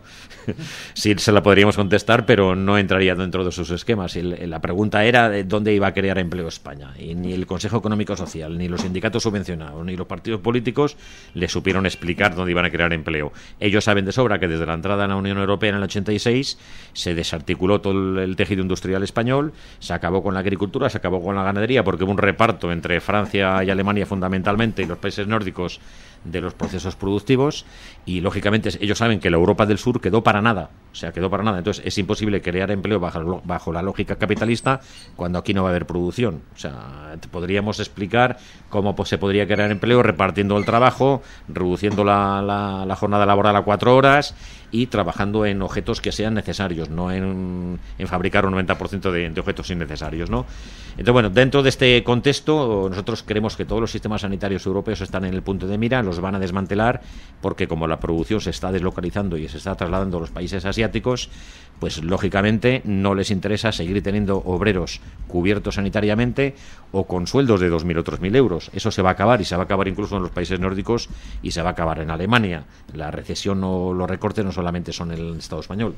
Speaker 9: Sí, se la podríamos contestar, pero no entraría dentro de sus esquemas. El, la pregunta era de dónde iba a crear empleo España. Y ni el Consejo Económico Social, ni los sindicatos subvencionados, ni los partidos políticos le supieron explicar dónde iban a crear empleo. Ellos saben de sobra que desde la entrada en la Unión Europea en el ochenta y seis se desarticuló todo el, el tejido industrial español, se acabó con la agricultura, se acabó con la ganadería, porque hubo un reparto entre Francia y Alemania fundamentalmente y los países nórdicos de los procesos productivos, y lógicamente ellos saben que la Europa del Sur quedó para nada, o sea, quedó para nada. Entonces es imposible crear empleo bajo, bajo la lógica capitalista cuando aquí no va a haber producción. O sea, podríamos explicar cómo pues, se podría crear empleo repartiendo el trabajo, reduciendo la, la, la jornada laboral a cuatro horas y trabajando en objetos que sean necesarios, no en, en fabricar un noventa por ciento de, de objetos innecesarios, ¿no? Entonces, bueno, dentro de este contexto, nosotros creemos que todos los sistemas sanitarios europeos están en el punto de mira, los van a desmantelar, porque como la producción se está deslocalizando y se está trasladando a los países asiáticos, pues lógicamente no les interesa seguir teniendo obreros cubiertos sanitariamente o con sueldos de dos mil o tres mil euros. Eso se va a acabar, y se va a acabar incluso en los países nórdicos, y se va a acabar en Alemania. La recesión o los recortes no solamente son en el Estado español.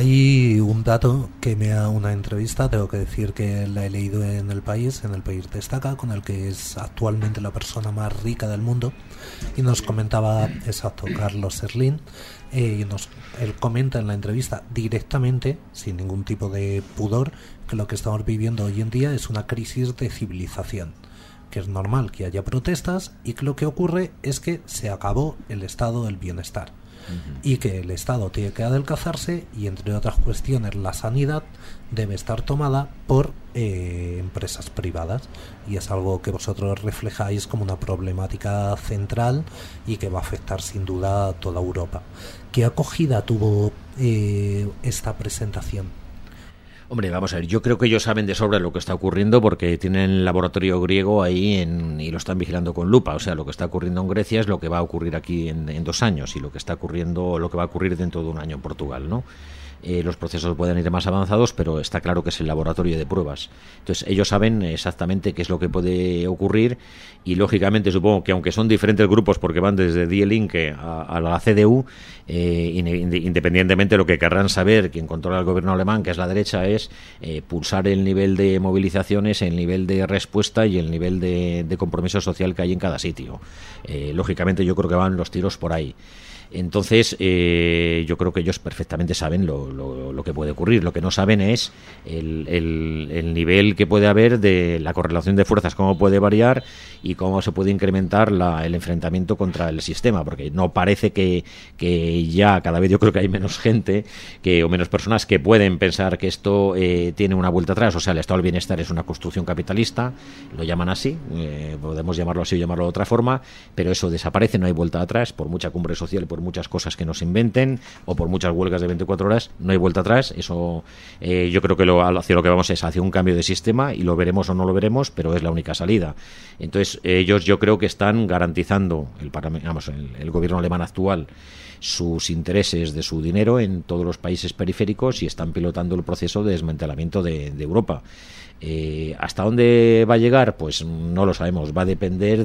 Speaker 5: Hay un dato que me da una entrevista, tengo que decir que la he leído en El País, en El País Destaca, con el que es actualmente la persona más rica del mundo, y nos comentaba, exacto, Carlos Serlín, eh, y nos, él comenta en la entrevista directamente, sin ningún tipo de pudor, que lo que estamos viviendo hoy en día es una crisis de civilización, que es normal que haya protestas y que lo que ocurre es que se acabó el estado del bienestar. Uh-huh. Y que el Estado tiene que adelgazarse, y entre otras cuestiones la sanidad debe estar tomada por eh, empresas privadas, y es algo que vosotros reflejáis como una problemática central y que va a afectar sin duda a toda Europa. ¿Qué acogida tuvo eh, esta presentación?
Speaker 9: Hombre, vamos a ver, yo creo que ellos saben de sobra lo que está ocurriendo, porque tienen el laboratorio griego ahí en, y lo están vigilando con lupa. O sea, lo que está ocurriendo en Grecia es lo que va a ocurrir aquí en, en dos años, y lo que está ocurriendo, lo que va a ocurrir dentro de un año en Portugal, ¿no? Eh, los procesos pueden ir más avanzados, pero está claro que es el laboratorio de pruebas. Entonces ellos saben exactamente qué es lo que puede ocurrir, y lógicamente supongo que aunque son diferentes grupos, porque van desde Die Linke a, a la C D U, eh, independientemente de lo que querrán saber quien controla el gobierno alemán, que es la derecha, es eh, pulsar el nivel de movilizaciones, el nivel de respuesta y el nivel de, de compromiso social que hay en cada sitio. Eh, lógicamente yo creo que van los tiros por ahí. Entonces, eh, yo creo que ellos perfectamente saben lo, lo, lo que puede ocurrir. Lo que no saben es el, el, el nivel que puede haber de la correlación de fuerzas, cómo puede variar y cómo se puede incrementar la, el enfrentamiento contra el sistema, porque no parece que, que ya cada vez yo creo que hay menos gente que o menos personas que pueden pensar que esto eh, tiene una vuelta atrás. O sea, el estado del bienestar es una construcción capitalista, lo llaman así, eh, podemos llamarlo así o llamarlo de otra forma, pero eso desaparece, no hay vuelta atrás, por mucha cumbre social, por muchas cosas que nos inventen o por muchas huelgas de veinticuatro horas, no hay vuelta atrás. Eso eh, yo creo que lo, hacia lo que vamos es hacia un cambio de sistema, y lo veremos o no lo veremos, pero es la única salida. Entonces ellos yo creo que están garantizando el, vamos, el, el gobierno alemán actual sus intereses de su dinero en todos los países periféricos, y están pilotando el proceso de desmantelamiento de, de Europa. Eh, ¿Hasta dónde va a llegar? Pues no lo sabemos. Va a depender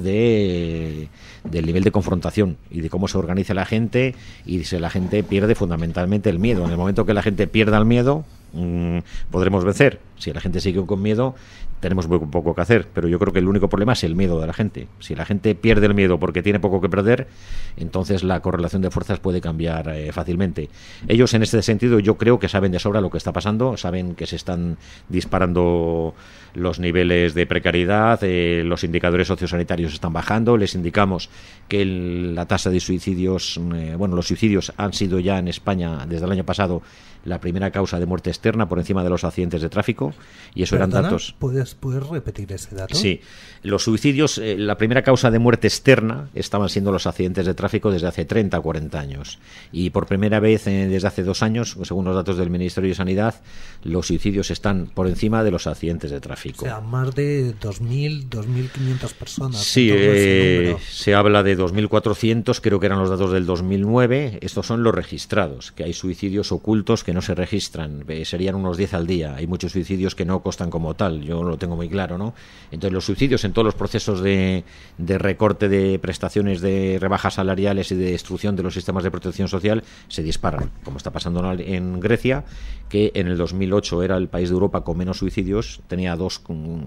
Speaker 9: de, del nivel de confrontación y de cómo se organiza la gente, y si la gente pierde fundamentalmente el miedo. En el momento que la gente pierda el miedo, mmm, podremos vencer. Si la gente sigue con miedo, tenemos muy poco que hacer, pero yo creo que el único problema es el miedo de la gente. Si la gente pierde el miedo porque tiene poco que perder, entonces la correlación de fuerzas puede cambiar eh, fácilmente. Ellos, en este sentido, yo creo que saben de sobra lo que está pasando, saben que se están disparando los niveles de precariedad, eh, los indicadores sociosanitarios están bajando, les indicamos que el, la tasa de suicidios, eh, bueno, los suicidios han sido ya en España desde el año pasado la primera causa de muerte externa por encima de los accidentes de tráfico, y eso
Speaker 5: Perdona,
Speaker 9: eran datos.
Speaker 5: ¿Puedes, ¿Puedes repetir ese dato?
Speaker 9: Sí, los suicidios, eh, la primera causa de muerte externa estaban siendo los accidentes de tráfico desde hace treinta o cuarenta años, y por primera vez eh, desde hace dos años, según los datos del Ministerio de Sanidad, los suicidios están por encima de los accidentes de tráfico.
Speaker 5: O sea, más de dos mil, dos mil quinientas personas.
Speaker 9: Sí,
Speaker 5: en torno a ese
Speaker 9: eh,
Speaker 5: número.
Speaker 9: se habla de dos mil cuatrocientos, creo que eran los datos del dos mil nueve. Estos son los registrados, que hay suicidios ocultos que no se registran, eh, serían unos diez al día. Hay muchos suicidios que no constan como tal, yo lo tengo muy claro, ¿no? Entonces los suicidios en todos los procesos de, de recorte de prestaciones, de rebajas salariales y de destrucción de los sistemas de protección social se disparan, como está pasando en Grecia, que en el dos mil ocho era el país de Europa con menos suicidios, tenía dos,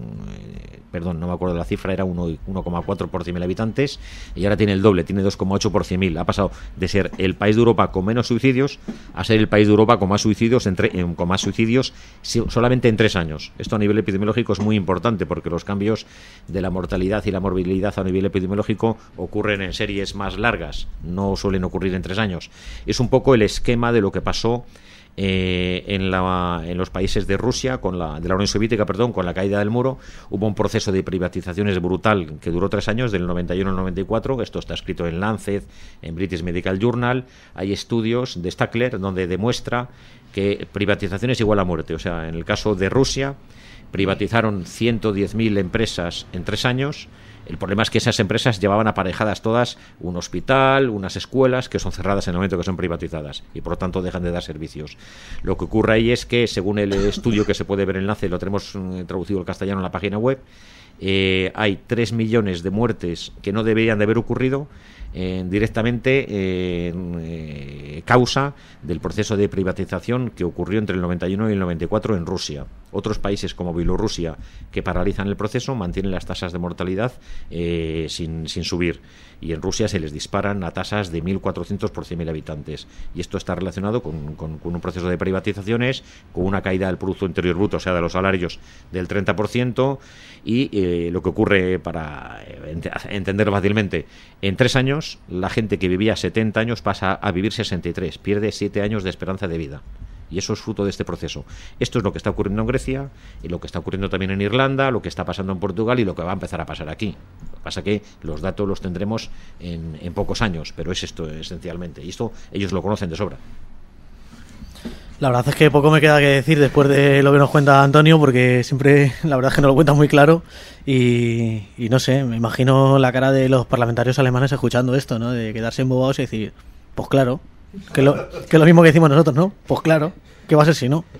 Speaker 9: eh, perdón, no me acuerdo de la cifra, era uno coma cuatro por cien mil habitantes, y ahora tiene el doble, tiene dos coma ocho por cien mil. Ha pasado de ser el país de Europa con menos suicidios a ser el país de Europa con más suicidios, entre, eh, con más suicidios solamente en tres años. Esto a nivel epidemiológico es muy importante, porque los cambios de la mortalidad y la morbilidad a nivel epidemiológico ocurren en series más largas, no suelen ocurrir en tres años. Es un poco el esquema de lo que pasó Eh, en, la, en los países de Rusia, con la, de la Unión Soviética, perdón, con la caída del muro. Hubo un proceso de privatizaciones brutal que duró tres años, del noventa y uno al noventa y cuatro. Esto está escrito en Lancet, en British Medical Journal. Hay estudios de Stackler donde demuestra que privatización es igual a muerte. O sea, en el caso de Rusia, privatizaron ciento diez mil empresas en tres años. El problema es que esas empresas llevaban aparejadas todas un hospital, unas escuelas, que son cerradas en el momento que son privatizadas y por lo tanto dejan de dar servicios. Lo que ocurre ahí es que, según el estudio que se puede ver en Enlace, lo tenemos eh, traducido al castellano en la página web, eh, hay tres millones de muertes que no deberían de haber ocurrido eh, directamente eh, eh, causa del proceso de privatización que ocurrió entre el noventa y uno y el noventa y cuatro en Rusia. Otros países como Bielorrusia, que paralizan el proceso, mantienen las tasas de mortalidad eh, sin, sin subir, y en Rusia se les disparan a tasas de mil cuatrocientos por cien mil habitantes, y esto está relacionado con, con, con un proceso de privatizaciones, con una caída del Producto Interior Bruto, o sea, de los salarios, del treinta por ciento, y eh, lo que ocurre, para entenderlo fácilmente, en tres años la gente que vivía setenta años pasa a vivir sesenta y tres, pierde siete años de esperanza de vida. Y eso es fruto de este proceso. Esto es lo que está ocurriendo en Grecia, y lo que está ocurriendo también en Irlanda, lo que está pasando en Portugal y lo que va a empezar a pasar aquí. Lo que pasa es que los datos los tendremos en, en pocos años, pero es esto esencialmente. Y esto ellos lo conocen de sobra.
Speaker 2: La verdad es que poco me queda que decir después de lo que nos cuenta Antonio, porque siempre la verdad es que nos lo cuenta muy claro y, y no sé, me imagino la cara de los parlamentarios alemanes escuchando esto, ¿no? De quedarse embobados y decir, pues claro, que lo, que es lo mismo que decimos nosotros, ¿no? Pues claro, ¿qué va a ser si no?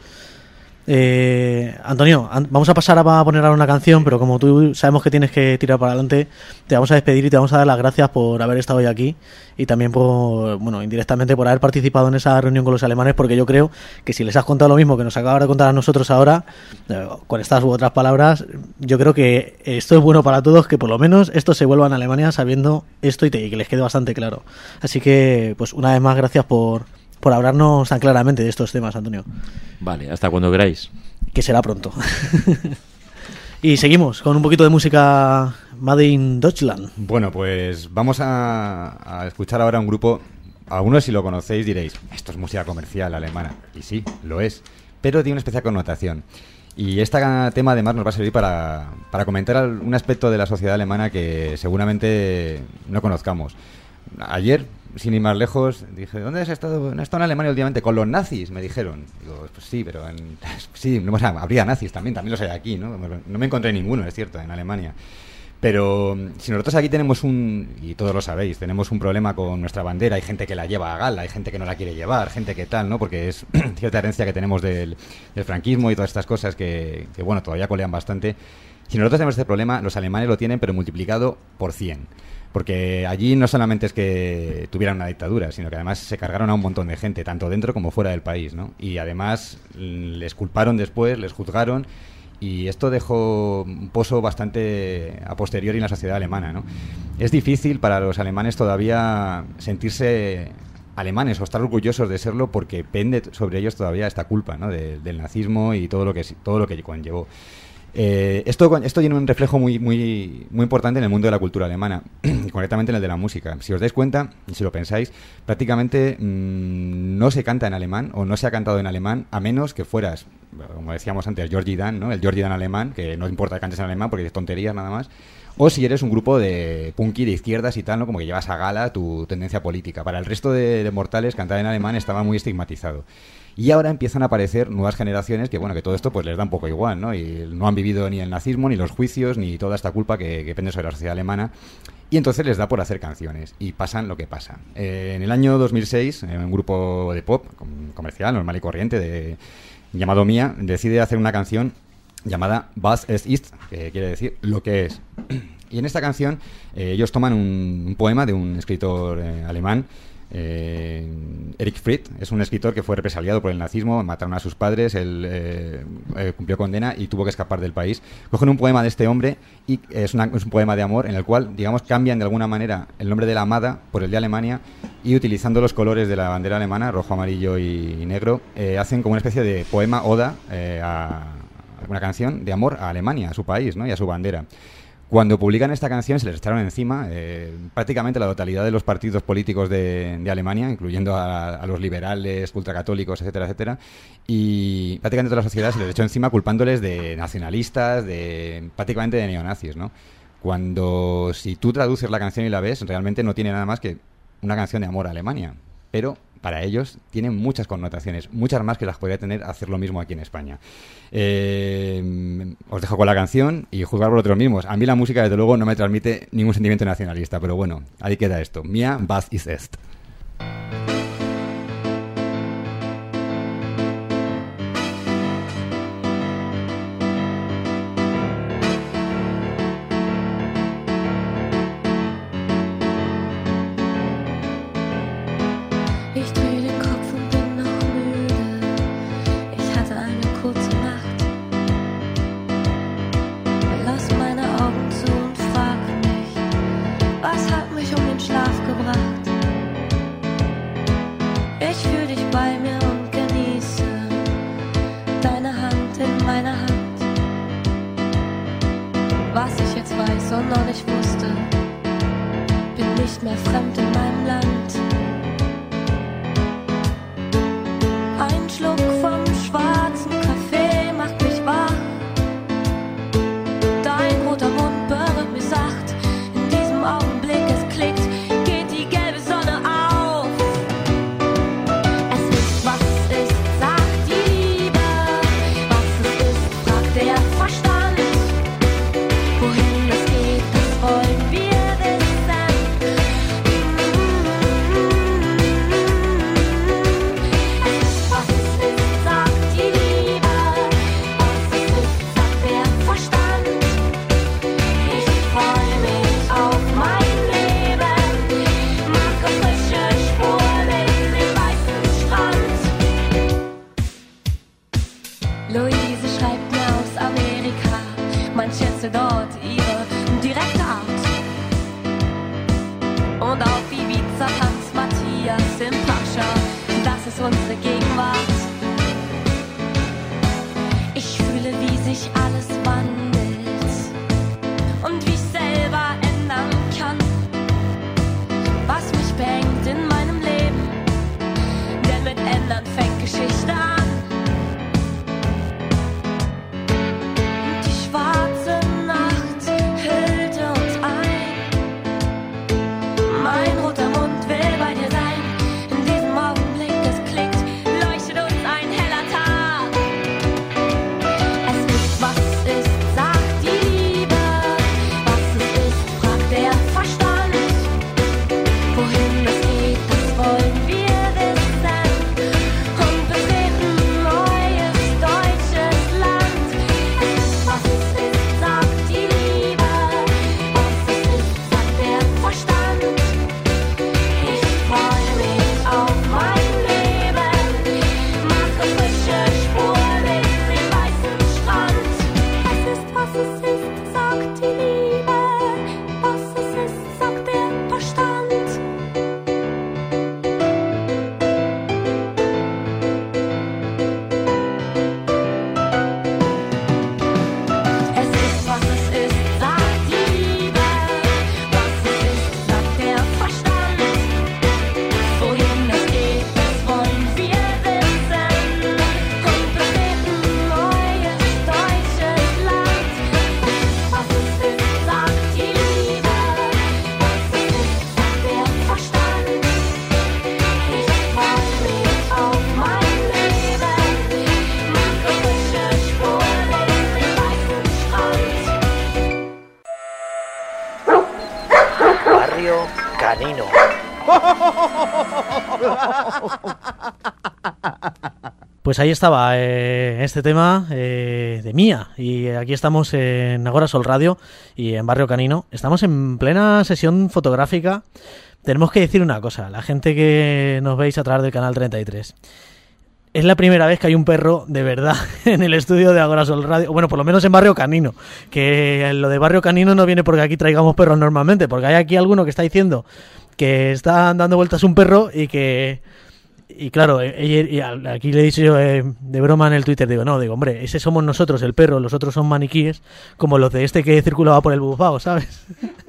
Speaker 2: Eh, Antonio, an- vamos a pasar a poner ahora una canción, pero como tú sabemos que tienes que tirar para adelante, te vamos a despedir y te vamos a dar las gracias por haber estado hoy aquí y también por, bueno, indirectamente por haber participado en esa reunión con los alemanes, porque yo creo que si les has contado lo mismo que nos acabas de contar a nosotros ahora, eh, con estas u otras palabras, yo creo que esto es bueno para todos, que por lo menos estos se vuelvan a Alemania sabiendo esto y, te, y que les quede bastante claro. Así que, pues una vez más, gracias por por hablarnos tan claramente de estos temas, Antonio.
Speaker 9: Vale, hasta cuando queráis.
Speaker 2: Que será pronto. Y seguimos con un poquito de música Made in Deutschland.
Speaker 4: Bueno, pues vamos a, a escuchar ahora un grupo. Algunos, si lo conocéis, diréis, esto es música comercial alemana. Y sí, lo es, pero tiene una especial connotación. Y este tema además nos va a servir para, para comentar un aspecto de la sociedad alemana que seguramente no conozcamos. Ayer, sin ir más lejos, dije, ¿dónde has estado? ¿No has estado en Alemania últimamente? Con los nazis, me dijeron. Digo, pues sí, pero en, sí, no, o sea, habría nazis también, también los hay aquí, ¿no? No me encontré ninguno, es cierto, en Alemania. Pero si nosotros aquí tenemos un, y todos lo sabéis, tenemos un problema con nuestra bandera, hay gente que la lleva a gala, hay gente que no la quiere llevar, gente que tal, ¿no? Porque es cierta herencia que tenemos del, del franquismo y todas estas cosas que, que, bueno, todavía colean bastante. Si nosotros tenemos este problema, los alemanes lo tienen, pero multiplicado por cien. Porque allí no solamente es que tuvieran una dictadura, sino que además se cargaron a un montón de gente, tanto dentro como fuera del país, ¿no? Y además les culparon después, les juzgaron Y esto dejó un pozo bastante a posteriori en la sociedad alemana, ¿no? Es difícil para los alemanes todavía sentirse alemanes o estar orgullosos de serlo porque pende sobre ellos todavía esta culpa, ¿no? de, del nazismo y todo lo que todo lo que conllevó. Eh, esto, esto tiene un reflejo muy, muy, muy importante en el mundo de la cultura alemana, concretamente en el de la música. Si os dais cuenta, y si lo pensáis, prácticamente mmm, no se canta en alemán o no se ha cantado en alemán a menos que fueras, como decíamos antes, el Georgie Dan, ¿no? El Georgie Dan alemán, que no importa que cantes en alemán porque es tonterías nada más. O si eres un grupo de punky de izquierdas y tal, ¿no? Como que llevas a gala tu tendencia política. Para el resto de, de mortales, cantar en alemán estaba muy estigmatizado. Y ahora empiezan a aparecer nuevas generaciones que, bueno, que todo esto pues les da un poco igual, ¿no? Y no han vivido ni el nazismo, ni los juicios, ni toda esta culpa que, que pende sobre la sociedad alemana. Y entonces les da por hacer canciones. Y pasan lo que pasa. Eh, en el año dos mil seis, eh, un grupo de pop comercial, normal y corriente, de, llamado Mia, decide hacer una canción llamada Was es ist, que quiere decir lo que es. Y en esta canción eh, ellos toman un, un poema de un escritor eh, alemán, eh, Erich Fried. Es un escritor que fue represaliado por el nazismo, mataron a sus padres, él eh, eh, cumplió condena y tuvo que escapar del país. Cogen un poema de este hombre y es, una, es un poema de amor en el cual, digamos, cambian de alguna manera el nombre de la amada por el de Alemania y utilizando los colores de la bandera alemana, rojo, amarillo y, y negro, eh, hacen como una especie de poema oda eh, a una canción de amor a Alemania, a su país, ¿no? Y a su bandera. Cuando publican esta canción se les echaron encima eh, prácticamente la totalidad de los partidos políticos de, de Alemania, incluyendo a, a los liberales, ultracatólicos, etcétera, etcétera, y prácticamente toda la sociedad se les echó encima culpándoles de nacionalistas, de prácticamente de neonazis, ¿no? Cuando si tú traduces la canción y la ves, realmente no tiene nada más que una canción de amor a Alemania, pero para ellos tienen muchas connotaciones, muchas más que las podría tener hacer lo mismo aquí en España. Eh, os dejo con la canción y juzgar por vosotros mismos. A mí la música, desde luego, no me transmite ningún sentimiento nacionalista, pero bueno, ahí queda esto. Mia, was ist est.
Speaker 6: Wohin es geht, das wollen wir wissen.
Speaker 2: Barrio Canino. Pues ahí estaba eh, este tema eh, de Mía, y aquí estamos en Agora Sol Radio y en Barrio Canino. Estamos en plena sesión fotográfica. Tenemos que decir una cosa, la gente que nos veis a través del canal treinta y tres. Es la primera vez que hay un perro de verdad en el estudio de Agora Sol Radio, bueno, por lo menos en Barrio Canino, que lo de Barrio Canino no viene porque aquí traigamos perros normalmente, porque hay aquí alguno que está diciendo que está dando vueltas un perro y que... Y claro, y aquí le he dicho yo eh, de broma en el Twitter, digo, no, digo, hombre, ese somos nosotros, el perro, los otros son maniquíes, como los de este que circulaba por el bufao, ¿sabes?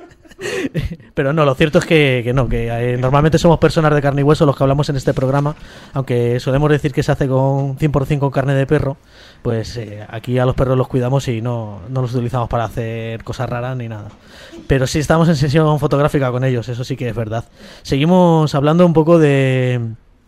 Speaker 2: Pero no, lo cierto es que, que no, que eh, normalmente somos personas de carne y hueso los que hablamos en este programa, aunque solemos decir que se hace con cien por ciento con carne de perro, pues eh, aquí a los perros los cuidamos y no, no los utilizamos para hacer cosas raras ni nada. Pero sí estamos en sesión fotográfica con ellos, eso sí que es verdad. Seguimos hablando un poco de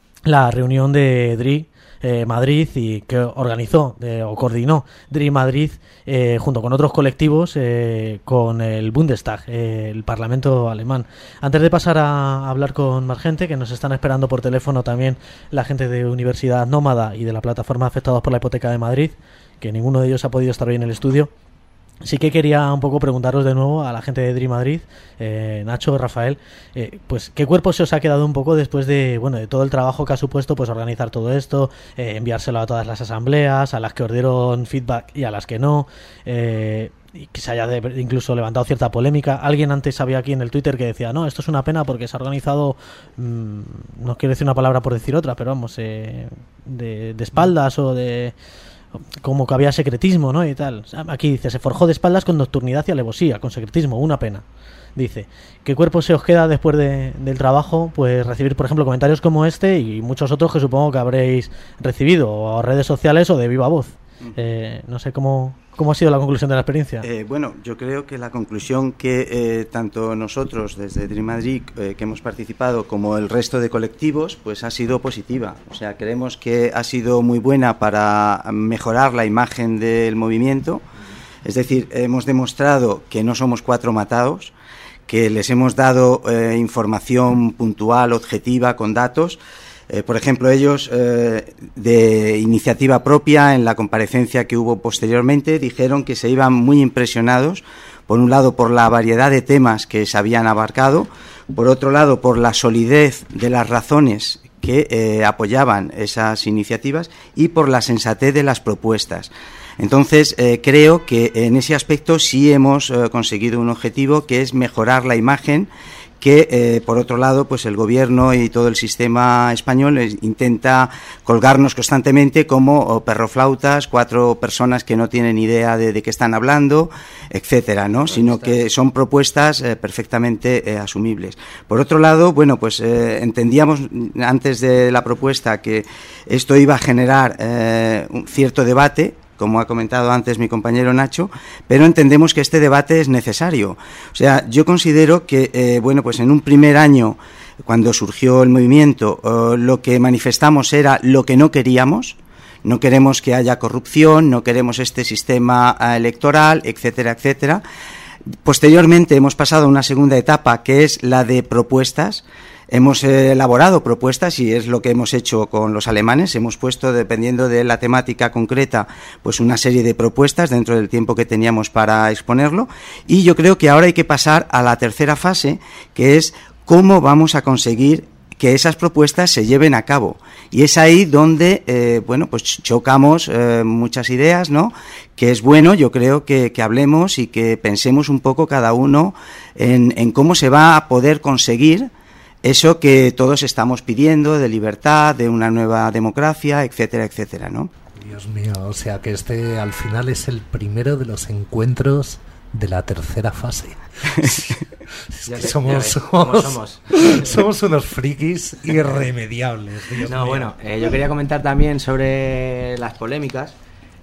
Speaker 2: la reunión de D R I eh, Madrid, y que organizó eh, o coordinó D R I Madrid eh, junto con otros colectivos eh, con el Bundestag, eh, el Parlamento alemán. Antes de pasar a hablar con más gente, que nos están esperando por teléfono también la gente de Universidad Nómada y de la plataforma Afectados por la Hipoteca de Madrid, que ninguno de ellos ha podido estar hoy en el estudio, sí que quería un poco preguntaros de nuevo a la gente de D R I Madrid, eh, Nacho, Rafael, eh, pues qué cuerpo se os ha quedado un poco después de, bueno, de todo el trabajo que ha supuesto pues organizar todo esto, eh, enviárselo a todas las asambleas, a las que os dieron feedback y a las que no, eh, y que se haya de, incluso levantado cierta polémica. Alguien antes había aquí en el Twitter que decía, no, esto es una pena porque se ha organizado, mmm, no quiero decir una palabra por decir otra, pero vamos, eh, de, de espaldas o de... como que había secretismo, ¿no? Y tal. Aquí dice, se forjó de espaldas con nocturnidad y alevosía, con secretismo, una pena. Dice, ¿qué cuerpo se os queda después de, del trabajo? Pues recibir, por ejemplo, comentarios como este y muchos otros que supongo que habréis recibido, o a redes sociales o de viva voz. Eh, no sé cómo, cómo ha sido la conclusión de la experiencia.
Speaker 8: Eh, bueno, yo creo que la conclusión que eh, tanto nosotros desde D R I Madrid eh, que hemos participado como el resto de colectivos pues ha sido positiva. O sea, creemos que ha sido muy buena para mejorar la imagen del movimiento. Es decir, hemos demostrado que no somos cuatro matados, que les hemos dado eh, información puntual, objetiva, con datos. Eh, por ejemplo, ellos, eh, de iniciativa propia, en la comparecencia que hubo posteriormente, dijeron que se iban muy impresionados, por un lado, por la variedad de temas que se habían abarcado, por otro lado, por la solidez de las razones que eh, apoyaban esas iniciativas y por la sensatez de las propuestas. Entonces, eh, creo que en ese aspecto sí hemos eh, conseguido un objetivo, que es mejorar la imagen que, eh, por otro lado, pues el gobierno y todo el sistema español intenta colgarnos constantemente como oh, perroflautas, cuatro personas que no tienen idea de, de qué están hablando, etcétera, ¿no? Sino que son propuestas eh, perfectamente eh, asumibles. Por otro lado, bueno, pues eh, entendíamos antes de la propuesta que esto iba a generar eh, un cierto debate, como ha comentado antes mi compañero Nacho, pero entendemos que este debate es necesario. O sea, yo considero que, eh, bueno, pues en un primer año, cuando surgió el movimiento, eh, lo que manifestamos era lo que no queríamos. No queremos que haya corrupción, no queremos este sistema eh, electoral, etcétera, etcétera. Posteriormente hemos pasado a una segunda etapa, que es la de propuestas. Hemos elaborado propuestas y es lo que hemos hecho con los alemanes. Hemos puesto, dependiendo de la temática concreta, pues una serie de propuestas dentro del tiempo que teníamos para exponerlo. Y yo creo que ahora hay que pasar a la tercera fase, que es cómo vamos a conseguir que esas propuestas se lleven a cabo. Y es ahí donde, eh, bueno, pues chocamos eh, muchas ideas, ¿no? Que es bueno, yo creo, que, que hablemos y que pensemos un poco cada uno en, en cómo se va a poder conseguir eso que todos estamos pidiendo, de libertad, de una nueva democracia, etcétera, etcétera, ¿no?
Speaker 5: Dios mío, o sea que este al final es el primero de los encuentros de la tercera fase. Es que
Speaker 7: sé,
Speaker 5: somos,
Speaker 7: ves,
Speaker 5: somos,
Speaker 7: somos.
Speaker 5: somos unos frikis irremediables. Dios
Speaker 7: no,
Speaker 5: mío.
Speaker 7: bueno, eh, yo quería comentar también sobre las polémicas,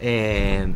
Speaker 7: eh,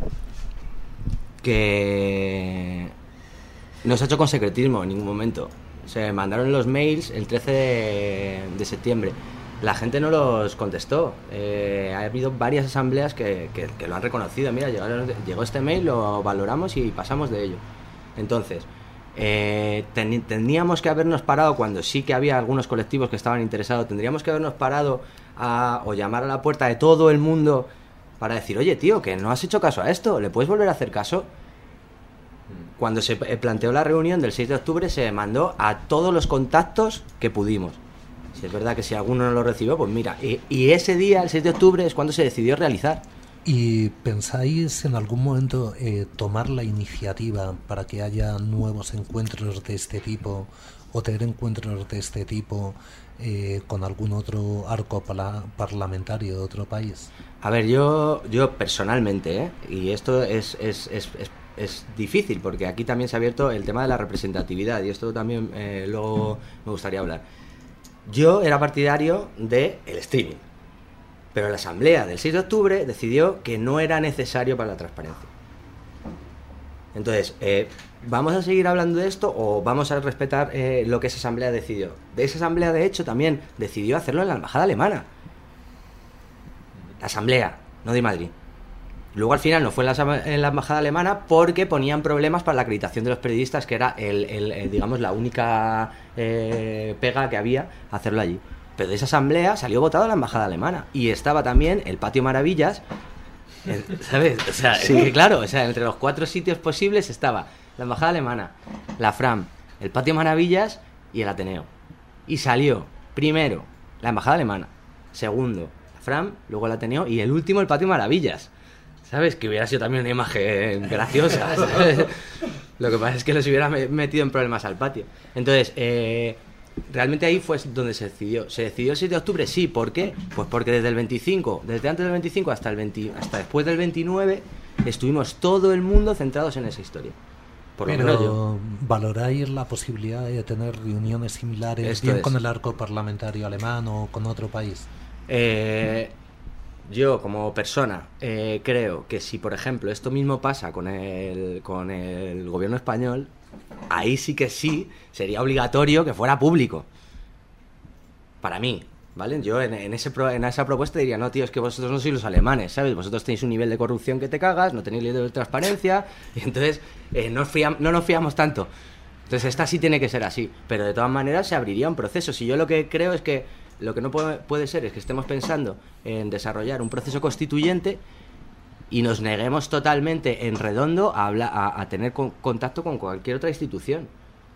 Speaker 7: que no se ha hecho con secretismo en ningún momento. Se mandaron los mails el trece de septiembre. La gente no los contestó. Eh, ha habido varias asambleas que, que, que lo han reconocido. Mira, llegó, llegó este mail, lo valoramos y pasamos de ello. Entonces, Eh, ten, tendríamos que habernos parado cuando sí que había algunos colectivos que estaban interesados, tendríamos que habernos parado a, o llamar a la puerta de todo el mundo para decir, oye tío, que no has hecho caso a esto, ¿le puedes volver a hacer caso? Cuando se planteó la reunión del seis de octubre se mandó a todos los contactos que pudimos. Si es verdad que si alguno no lo recibió, pues mira, y, y ese día, el seis de octubre, es cuando se decidió realizar.
Speaker 5: ¿Y pensáis en algún momento eh, tomar la iniciativa para que haya nuevos encuentros de este tipo o tener encuentros de este tipo eh, con algún otro arco pala- parlamentario de otro país?
Speaker 7: A ver, yo yo personalmente, ¿eh? y esto es, es, es, es, es difícil porque aquí también se ha abierto el tema de la representatividad y esto también eh, luego me gustaría hablar. Yo era partidario del streaming. Pero la asamblea del seis de octubre decidió que no era necesario para la transparencia. Entonces, eh, ¿vamos a seguir hablando de esto o vamos a respetar eh, lo que esa asamblea decidió? De esa asamblea, de hecho, también decidió hacerlo en la embajada alemana. La asamblea, no de Madrid. Luego al final no fue en la, en la embajada alemana porque ponían problemas para la acreditación de los periodistas, que era el, el, el digamos la única eh, pega que había hacerlo allí. Pero de esa asamblea salió votado la embajada alemana y estaba también el Patio Maravillas, ¿sabes? O sea, sí. Es que claro, o sea, entre los cuatro sitios posibles estaba la embajada alemana, la Fram, el Patio Maravillas y el Ateneo. Y salió primero la embajada alemana, segundo la Fram, luego el Ateneo y el último el Patio Maravillas. ¿Sabes? Que hubiera sido también una imagen graciosa, ¿sabes? Lo que pasa es que los hubiera metido en problemas al patio. Entonces, eh... realmente ahí fue donde se decidió. Se decidió el seis de octubre, sí, ¿por qué? Pues porque desde el veinticinco, desde antes del veinticinco hasta el veinte, hasta después del veintinueve, estuvimos todo el mundo centrados en esa historia. Por lo
Speaker 5: Pero
Speaker 7: menos yo.
Speaker 5: ¿valoráis la posibilidad de tener reuniones similares
Speaker 7: Esto
Speaker 5: bien
Speaker 7: es.
Speaker 5: con el arco parlamentario alemán o con otro país?
Speaker 7: Eh, yo, como persona, eh, creo que si, por ejemplo, esto mismo pasa con el, con el gobierno español, ahí sí que sí sería obligatorio que fuera público. Para mí, ¿vale? Yo en, en, ese pro, en esa propuesta diría, no, tío, es que vosotros no sois los alemanes, ¿sabes? Vosotros tenéis un nivel de corrupción que te cagas, no tenéis nivel de transparencia, y entonces eh, no, fiam, no nos fiamos tanto. Entonces esta sí tiene que ser así, pero de todas maneras se abriría un proceso. Si yo lo que creo es que lo que no puede, puede ser es que estemos pensando en desarrollar un proceso constituyente y nos neguemos totalmente en redondo a, habla, a, a tener con, contacto con cualquier otra institución.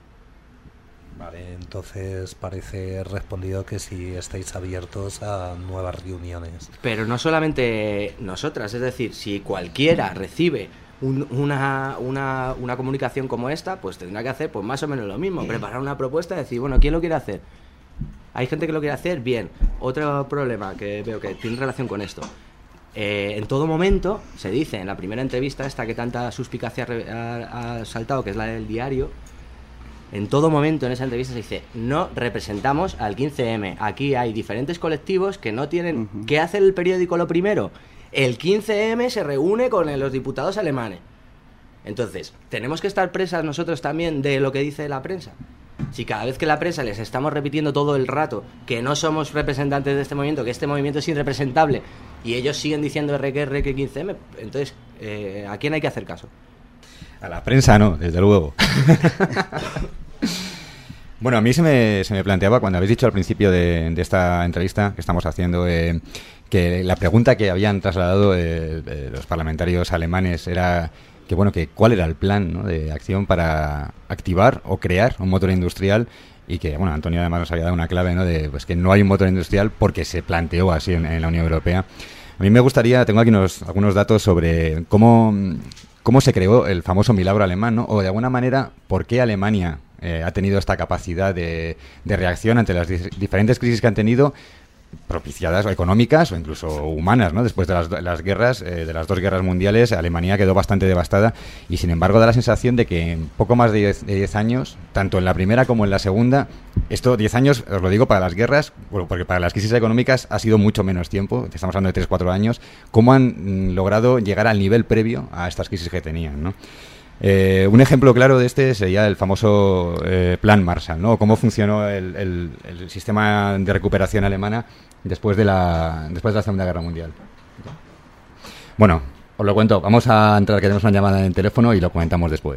Speaker 5: Vale, entonces parece respondido que sí estáis abiertos a nuevas reuniones.
Speaker 7: Pero no solamente nosotras, es decir, si cualquiera recibe un, una, una, una comunicación como esta, pues tendrá que hacer pues más o menos lo mismo, preparar una propuesta y decir, bueno, ¿quién lo quiere hacer? Hay gente que lo quiere hacer, bien. Otro problema que veo que tiene relación con esto. Eh, en todo momento, se dice en la primera entrevista, esta que tanta suspicacia ha, ha saltado, que es la del diario, en todo momento en esa entrevista se dice, no representamos al quince eme. Aquí hay diferentes colectivos que no tienen... Uh-huh. ¿Qué hace el periódico lo primero? El quince eme se reúne con los diputados alemanes. Entonces, ¿tenemos que estar presas nosotros también de lo que dice la prensa? Si cada vez que la prensa les estamos repitiendo todo el rato que no somos representantes de este movimiento, que este movimiento es irrepresentable, y ellos siguen diciendo R que R que quince eme, entonces, eh, ¿a quién hay que hacer caso?
Speaker 4: A la prensa no, desde luego. Bueno, a mí se me, se me planteaba, cuando habéis dicho al principio de, de esta entrevista que estamos haciendo, eh, que la pregunta que habían trasladado eh, eh, los parlamentarios alemanes era que bueno, que cuál era el plan, ¿no?, de acción para activar o crear un motor industrial, y que bueno, Antonio además nos había dado una clave, ¿no?, de pues que no hay un motor industrial porque se planteó así en, en la Unión Europea. A mí me gustaría, tengo aquí unos, algunos datos sobre cómo, cómo se creó el famoso milagro alemán, ¿no?, o de alguna manera por qué Alemania eh, ha tenido esta capacidad de, de reacción ante las di- diferentes crisis que han tenido, propiciadas o económicas o incluso humanas, ¿no? Después de las, las guerras, eh, de las dos guerras mundiales, Alemania quedó bastante devastada y sin embargo da la sensación de que en poco más de diez años, tanto en la primera como en la segunda, esto diez años, os lo digo, para las guerras, bueno, porque para las crisis económicas ha sido mucho menos tiempo, estamos hablando de tres cuatro años, cómo han mm, logrado llegar al nivel previo a estas crisis que tenían, ¿no? Eh, un ejemplo claro de este sería el famoso eh, Plan Marshall, ¿no? Cómo funcionó el, el, el sistema de recuperación alemana después de la después de la Segunda Guerra Mundial. Bueno, os lo cuento. Vamos a entrar, que tenemos una llamada en teléfono y lo comentamos después.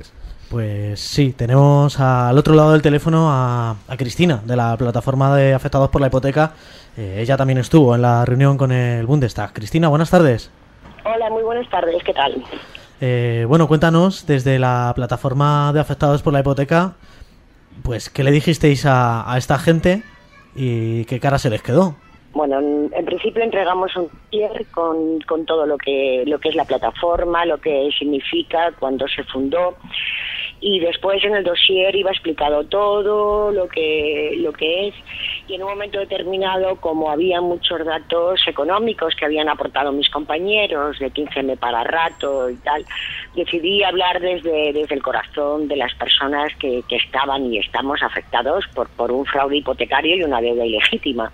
Speaker 2: Pues sí, tenemos al otro lado del teléfono a, a Cristina, de la plataforma de afectados por la hipoteca. Eh, ella también estuvo en la reunión con el Bundestag. Cristina, buenas tardes.
Speaker 10: Hola, muy buenas tardes, ¿qué tal?
Speaker 2: Eh, bueno, cuéntanos, desde la plataforma de afectados por la hipoteca, pues, ¿qué le dijisteis a, a esta gente y qué cara se les quedó?
Speaker 10: Bueno, en, en principio entregamos un dossier con, con todo lo que lo que es la plataforma, lo que significa, cuándo se fundó, y después en el dossier iba explicado todo lo que lo que es, y en un momento determinado, como había muchos datos económicos que habían aportado mis compañeros de quince eme para rato y tal, decidí hablar desde desde el corazón de las personas que, que estaban y estamos afectados por por un fraude hipotecario y una deuda ilegítima.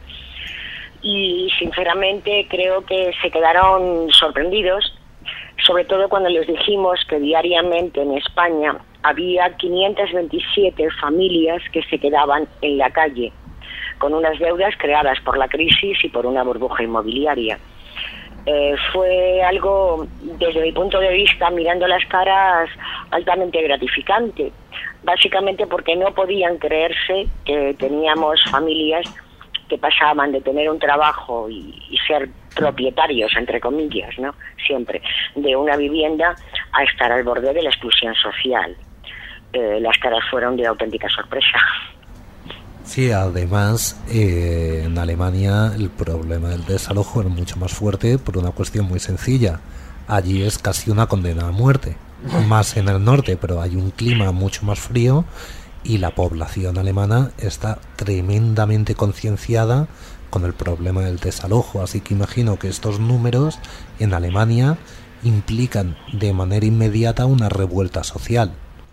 Speaker 10: Y sinceramente creo que se quedaron sorprendidos, sobre todo cuando les dijimos que diariamente en España había quinientas veintisiete familias que se quedaban en la calle, con unas deudas creadas por la crisis y por una burbuja inmobiliaria. Eh, fue algo, desde mi punto de vista, mirando las caras, altamente gratificante, básicamente porque no podían creerse que teníamos familias que pasaban de tener un trabajo y, y ser propietarios, entre comillas, ¿no? Siempre, de una vivienda, a estar al borde de la exclusión social. Eh, las caras fueron de auténtica sorpresa.
Speaker 5: Sí, además, eh, en Alemania el problema del desalojo era mucho más fuerte por una cuestión muy sencilla. Allí es casi una condena a muerte, más en el norte, pero hay un clima mucho más frío y la población alemana está tremendamente concienciada con el problema del desalojo, así que imagino que estos números en Alemania implican de manera inmediata una revuelta social.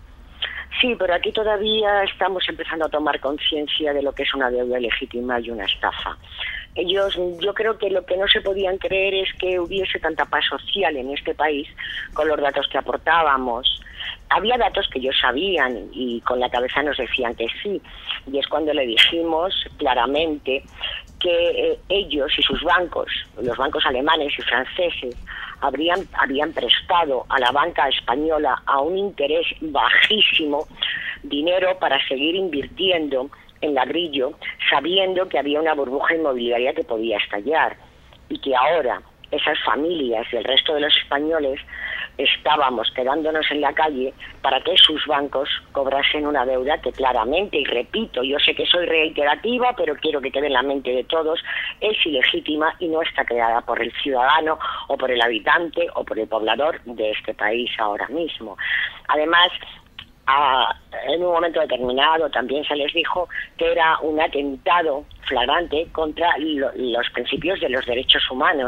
Speaker 10: Sí, pero aquí todavía estamos empezando a tomar conciencia de lo que es una deuda legítima y una estafa. Ellos, yo creo que lo que no se podían creer es que hubiese tanta paz social en este país con los datos que aportábamos. Había datos que ellos sabían y con la cabeza nos decían que sí, y es cuando le dijimos claramente que eh, ellos y sus bancos, los bancos alemanes y franceses, habrían, habían prestado a la banca española a un interés bajísimo dinero para seguir invirtiendo en ladrillo, sabiendo que había una burbuja inmobiliaria que podía estallar y que ahora esas familias y el resto de los españoles estábamos quedándonos en la calle para que sus bancos cobrasen una deuda que claramente, y repito, yo sé que soy reiterativa, pero quiero que quede en la mente de todos, es ilegítima y no está creada por el ciudadano o por el habitante o por el poblador de este país ahora mismo. Además, a, en un momento determinado también se les dijo que era un atentado flagrante contra lo, los principios de los derechos humanos.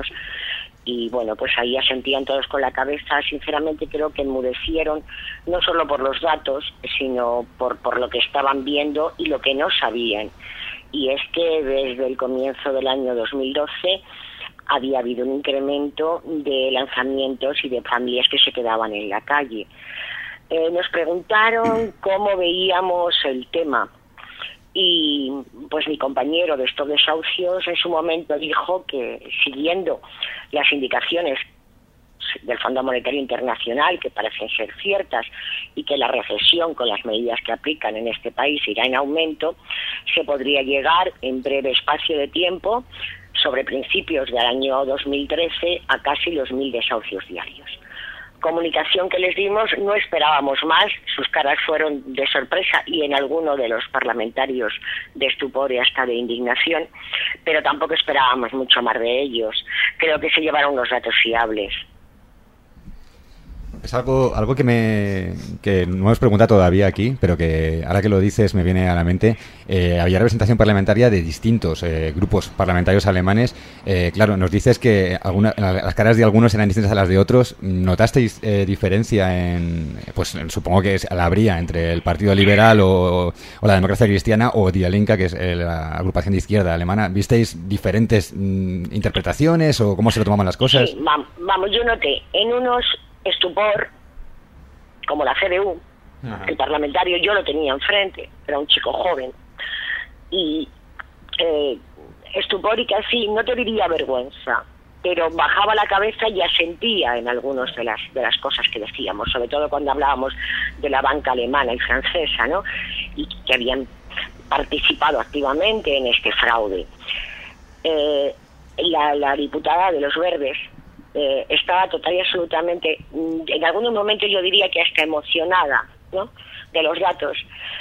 Speaker 10: Y bueno, pues ahí asentían todos con la cabeza. Sinceramente creo que enmudecieron, no solo por los datos, sino por, por lo que estaban viendo y lo que no sabían. Y es que desde el comienzo del año dos mil doce había habido un incremento de lanzamientos y de familias que se quedaban en la calle. Eh, nos preguntaron cómo veíamos el tema. Y pues mi compañero de estos desahucios en su momento dijo que, siguiendo las indicaciones del Fondo Monetario Internacional, que parecen ser ciertas, y que la recesión con las medidas que aplican en este país irá en aumento, se podría llegar en breve espacio de tiempo, sobre principios del año dos mil trece, a casi los mil desahucios diarios. Comunicación que les dimos, no esperábamos más, sus caras fueron de sorpresa y en alguno de los parlamentarios de estupor y hasta de indignación, pero tampoco esperábamos mucho más de ellos. Creo que se llevaron unos datos fiables.
Speaker 4: Es algo algo que me que no hemos preguntado todavía aquí, pero que ahora que lo dices me viene a la mente. Eh, había representación parlamentaria de distintos eh, grupos parlamentarios alemanes. Eh, claro, nos dices que alguna, las caras de algunos eran distintas a las de otros. ¿Notasteis eh, diferencia en, pues supongo que es, la habría entre el Partido Liberal o, o la Democracia Cristiana o Die Linke, que es la agrupación de izquierda alemana? ¿Visteis diferentes mm, interpretaciones o cómo se lo tomaban las cosas?
Speaker 10: Sí, vamos, yo noté en unos estupor, como la C D U, ajá, el parlamentario, yo lo tenía enfrente, era un chico joven, y eh, estupor y casi, no te diría vergüenza, pero bajaba la cabeza y asentía en algunas de las, de las cosas que decíamos, sobre todo cuando hablábamos de la banca alemana y francesa, ¿no? Y que habían participado activamente en este fraude. Eh, la, la diputada de los Verdes eh, estaba total y absolutamente, en algunos momentos yo diría que hasta emocionada, ¿no?, de los datos.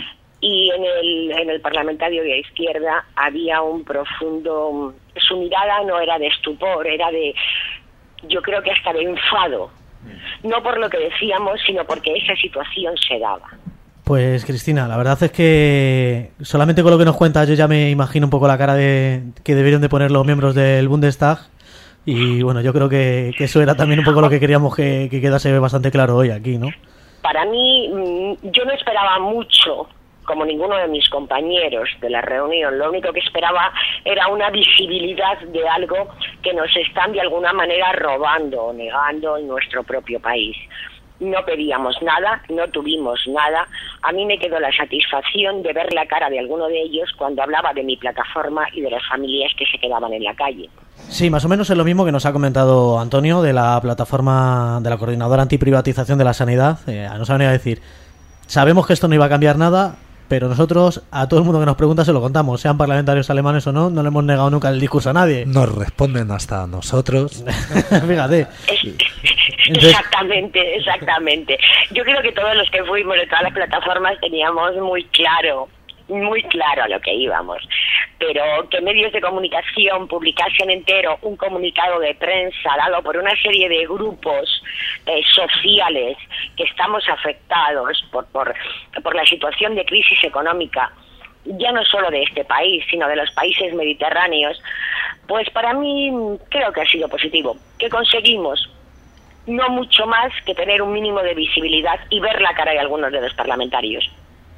Speaker 10: Y en el, en el parlamentario de la izquierda había un profundo... Su mirada no era de estupor, era de... yo creo que hasta de enfado. No por lo que decíamos, sino porque esa situación se daba.
Speaker 2: Pues Cristina, la verdad es que solamente con lo que nos cuentas yo ya me imagino un poco la cara de que deberían de poner los miembros del Bundestag. Y bueno, yo creo que, que eso era también un poco lo que queríamos que, que quedase bastante claro hoy aquí, ¿no?
Speaker 10: Para mí, yo no esperaba mucho, como ninguno de mis compañeros de la reunión. Lo único que esperaba era una visibilidad de algo que nos están de alguna manera robando o negando en nuestro propio país. No pedíamos nada, no tuvimos nada. A mí me quedó la satisfacción de ver la cara de alguno de ellos cuando hablaba de mi plataforma y de las familias que se quedaban en la calle.
Speaker 2: Sí, más o menos es lo mismo que nos ha comentado Antonio de la plataforma de la Coordinadora Antiprivatización de la Sanidad. Eh, nos ha venido a decir, sabemos que esto no iba a cambiar nada, pero nosotros a todo el mundo que nos pregunta se lo contamos, sean parlamentarios alemanes o no, no le hemos negado nunca el discurso a nadie.
Speaker 5: Nos responden hasta a nosotros.
Speaker 2: Fíjate.
Speaker 10: Entonces... Exactamente, exactamente. Yo creo que todos los que fuimos de todas las plataformas teníamos muy claro, muy claro a lo que íbamos. Pero que medios de comunicación publicasen entero un comunicado de prensa dado por una serie de grupos eh, sociales que estamos afectados por, por, por la situación de crisis económica, ya no solo de este país, sino de los países mediterráneos, pues para mí creo que ha sido positivo. ¿Qué conseguimos? No mucho más que tener un mínimo de visibilidad y ver la cara de algunos de los parlamentarios.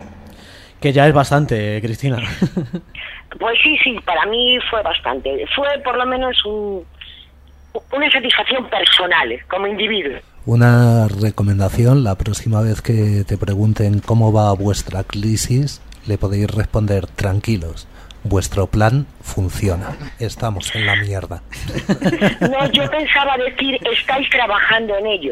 Speaker 2: Que ya es bastante, Cristina.
Speaker 10: Pues sí, sí, para mí fue bastante. Fue por lo menos un, una satisfacción personal, como individuo.
Speaker 5: Una recomendación, la próxima vez que te pregunten cómo va vuestra crisis, le podéis responder, tranquilos, vuestro plan funciona, estamos en la mierda.
Speaker 10: No, yo pensaba decir, estáis trabajando en ello.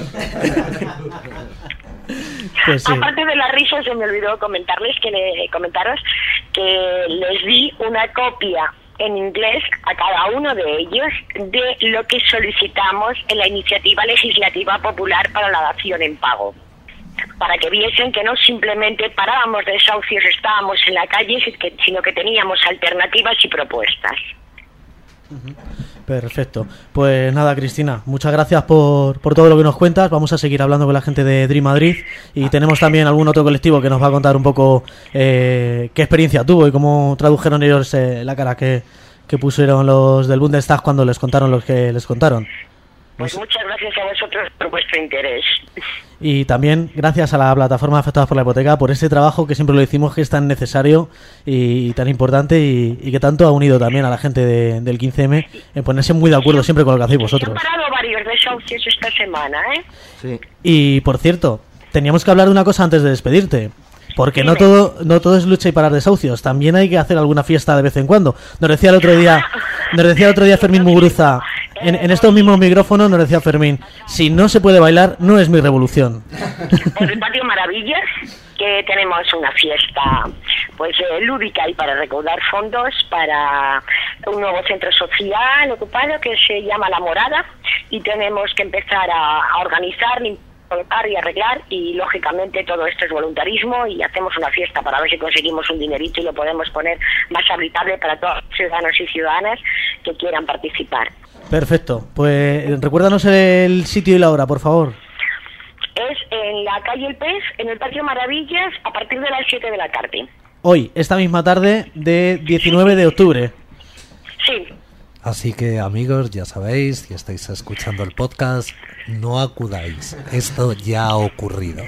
Speaker 10: Pues sí. Aparte de la risa, se me olvidó comentarles que le, comentaros que les di una copia en inglés a cada uno de ellos de lo que solicitamos en la iniciativa legislativa popular para la dación en pago, para que viesen que no simplemente parábamos de desahucios, estábamos en la calle, sino que teníamos alternativas y propuestas.
Speaker 2: Perfecto. Pues nada, Cristina, muchas gracias por, por todo lo que nos cuentas. Vamos a seguir hablando con la gente de Dream Madrid y tenemos también algún otro colectivo que nos va a contar un poco eh, qué experiencia tuvo y cómo tradujeron ellos eh, la cara que, que pusieron los del Bundestag cuando les contaron lo que les contaron.
Speaker 10: Pues muchas gracias a vosotros por vuestro interés.
Speaker 2: Y también gracias a la plataforma Afectados por la Hipoteca por ese trabajo que siempre lo decimos que es tan necesario y, y tan importante y, y que tanto ha unido también a la gente de, del quince eme en ponerse muy de acuerdo siempre con lo que hacéis vosotros.
Speaker 10: Se han parado varios desahucios esta semana, ¿eh?
Speaker 2: Sí. Y por cierto, teníamos que hablar de una cosa antes de despedirte. Porque no todo no todo es lucha y parar desahucios. También hay que hacer alguna fiesta de vez en cuando. Nos decía el otro día, nos decía el otro día Fermín Muguruza, en, en estos mismos micrófonos nos decía Fermín, si no se puede bailar, no es mi revolución.
Speaker 10: En el Patio Maravillas, que tenemos una fiesta pues eh, lúdica y para recaudar fondos para un nuevo centro social ocupado que se llama La Morada, y tenemos que empezar a, a organizar, colocar y arreglar, y lógicamente todo esto es voluntarismo y hacemos una fiesta para ver si conseguimos un dinerito y lo podemos poner más habitable para todos los ciudadanos y ciudadanas que quieran participar.
Speaker 2: Perfecto, pues recuérdanos el sitio y la hora, por favor.
Speaker 10: Es en la calle El Pez, en el Patio Maravillas, a partir de las siete de la tarde.
Speaker 2: Hoy, esta misma tarde de diecinueve de octubre.
Speaker 10: Sí.
Speaker 5: Así que amigos, ya sabéis, si estáis escuchando el podcast, no acudáis, esto ya ha ocurrido.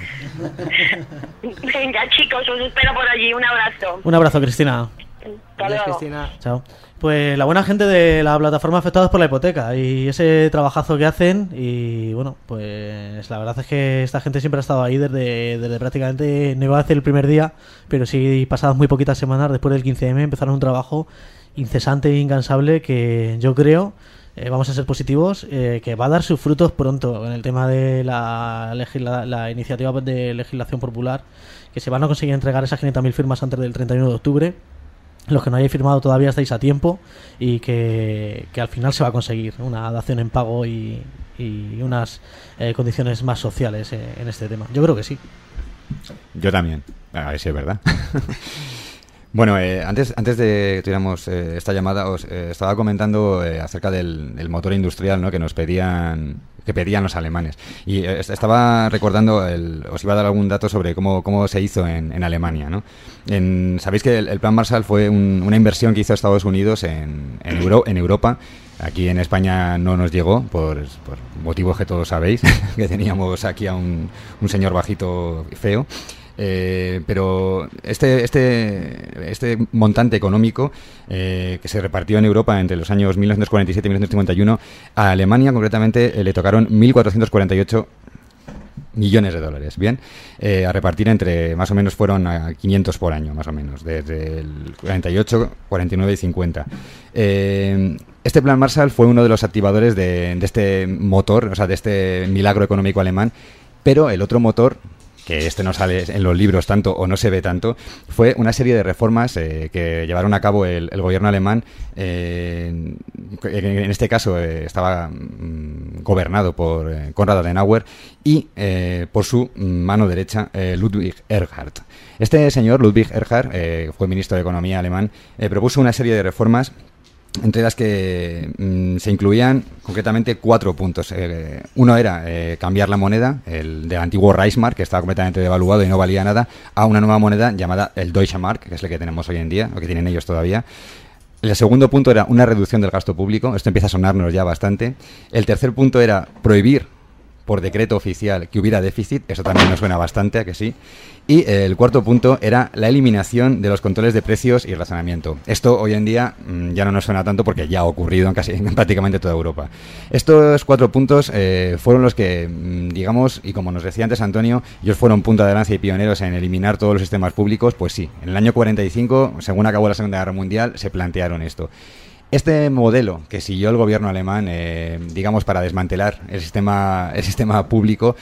Speaker 10: Venga chicos, os espero por allí, un abrazo.
Speaker 2: Un abrazo, Cristina.
Speaker 10: Hasta luego.
Speaker 2: Cristina. Chao. Pues la buena gente de la plataforma Afectados por la Hipoteca y ese trabajazo que hacen, y bueno, pues la verdad es que esta gente siempre ha estado ahí desde, desde prácticamente, no iba a decir el primer día, pero sí pasadas muy poquitas semanas después del quince eme empezaron un trabajo incesante e incansable que yo creo eh, vamos a ser positivos, eh, que va a dar sus frutos pronto en el tema de la, legisla- la iniciativa de legislación popular, que se van a conseguir entregar esas quinientas mil firmas antes del treinta y uno de octubre. Los que no hayáis firmado todavía estáis a tiempo y que, que al final se va a conseguir una dación en pago y, y unas eh, condiciones más sociales eh, en este tema. Yo creo que sí.
Speaker 4: Yo también. A ver si es verdad. Bueno, eh, antes antes de que tuviéramos eh, esta llamada, os eh, estaba comentando eh, acerca del, del motor industrial, ¿no?, que nos pedían que pedían los alemanes. Y eh, estaba recordando, el, os iba a dar algún dato sobre cómo, cómo se hizo en, en Alemania, ¿no? En, Sabéis que el, el Plan Marshall fue un, una inversión que hizo Estados Unidos en, en, Euro, en Europa. Aquí en España no nos llegó, por, por motivos que todos sabéis, que teníamos aquí a un, un señor bajito feo. Eh, pero este este este montante económico eh, que se repartió en Europa entre los años mil novecientos cuarenta y siete y mil novecientos cincuenta y uno, a Alemania concretamente eh, le tocaron mil cuatrocientos cuarenta y ocho millones de dólares, bien, eh, a repartir entre, más o menos fueron a quinientos por año, más o menos, desde el cuarenta y ocho, cuarenta y nueve y cincuenta. Eh, este Plan Marshall fue uno de los activadores de, de este motor, o sea, de este milagro económico alemán, pero el otro motor, que este no sale en los libros tanto o no se ve tanto, fue una serie de reformas eh, que llevaron a cabo el, el gobierno alemán. Eh, en, en este caso eh, estaba mm, gobernado por eh, Konrad Adenauer y eh, por su mano derecha, eh, Ludwig Erhard. Este señor, Ludwig Erhard, eh, fue ministro de Economía alemán, eh, propuso una serie de reformas entre las que mmm, se incluían concretamente cuatro puntos. Eh, uno era eh, cambiar la moneda, el del antiguo Reichsmark, que estaba completamente devaluado y no valía nada, a una nueva moneda llamada el Deutsche Mark, que es la que tenemos hoy en día, o que tienen ellos todavía. El segundo punto era una reducción del gasto público. Esto empieza a sonarnos ya bastante. El tercer punto era prohibir por decreto oficial que hubiera déficit. Eso también nos suena bastante, ¿a que sí? Y el cuarto punto era la eliminación de los controles de precios y racionamiento. Esto hoy en día mmm, ya no nos suena tanto porque ya ha ocurrido en casi en prácticamente toda Europa. Estos cuatro puntos eh, fueron los que, mmm, digamos, y como nos decía antes Antonio, ellos fueron punta de lanza y pioneros en eliminar todos los sistemas públicos. Pues sí, en el año cuarenta y cinco, según acabó la Segunda Guerra Mundial, se plantearon esto. Este modelo que siguió el gobierno alemán, eh, digamos, para desmantelar el sistema, el sistema público,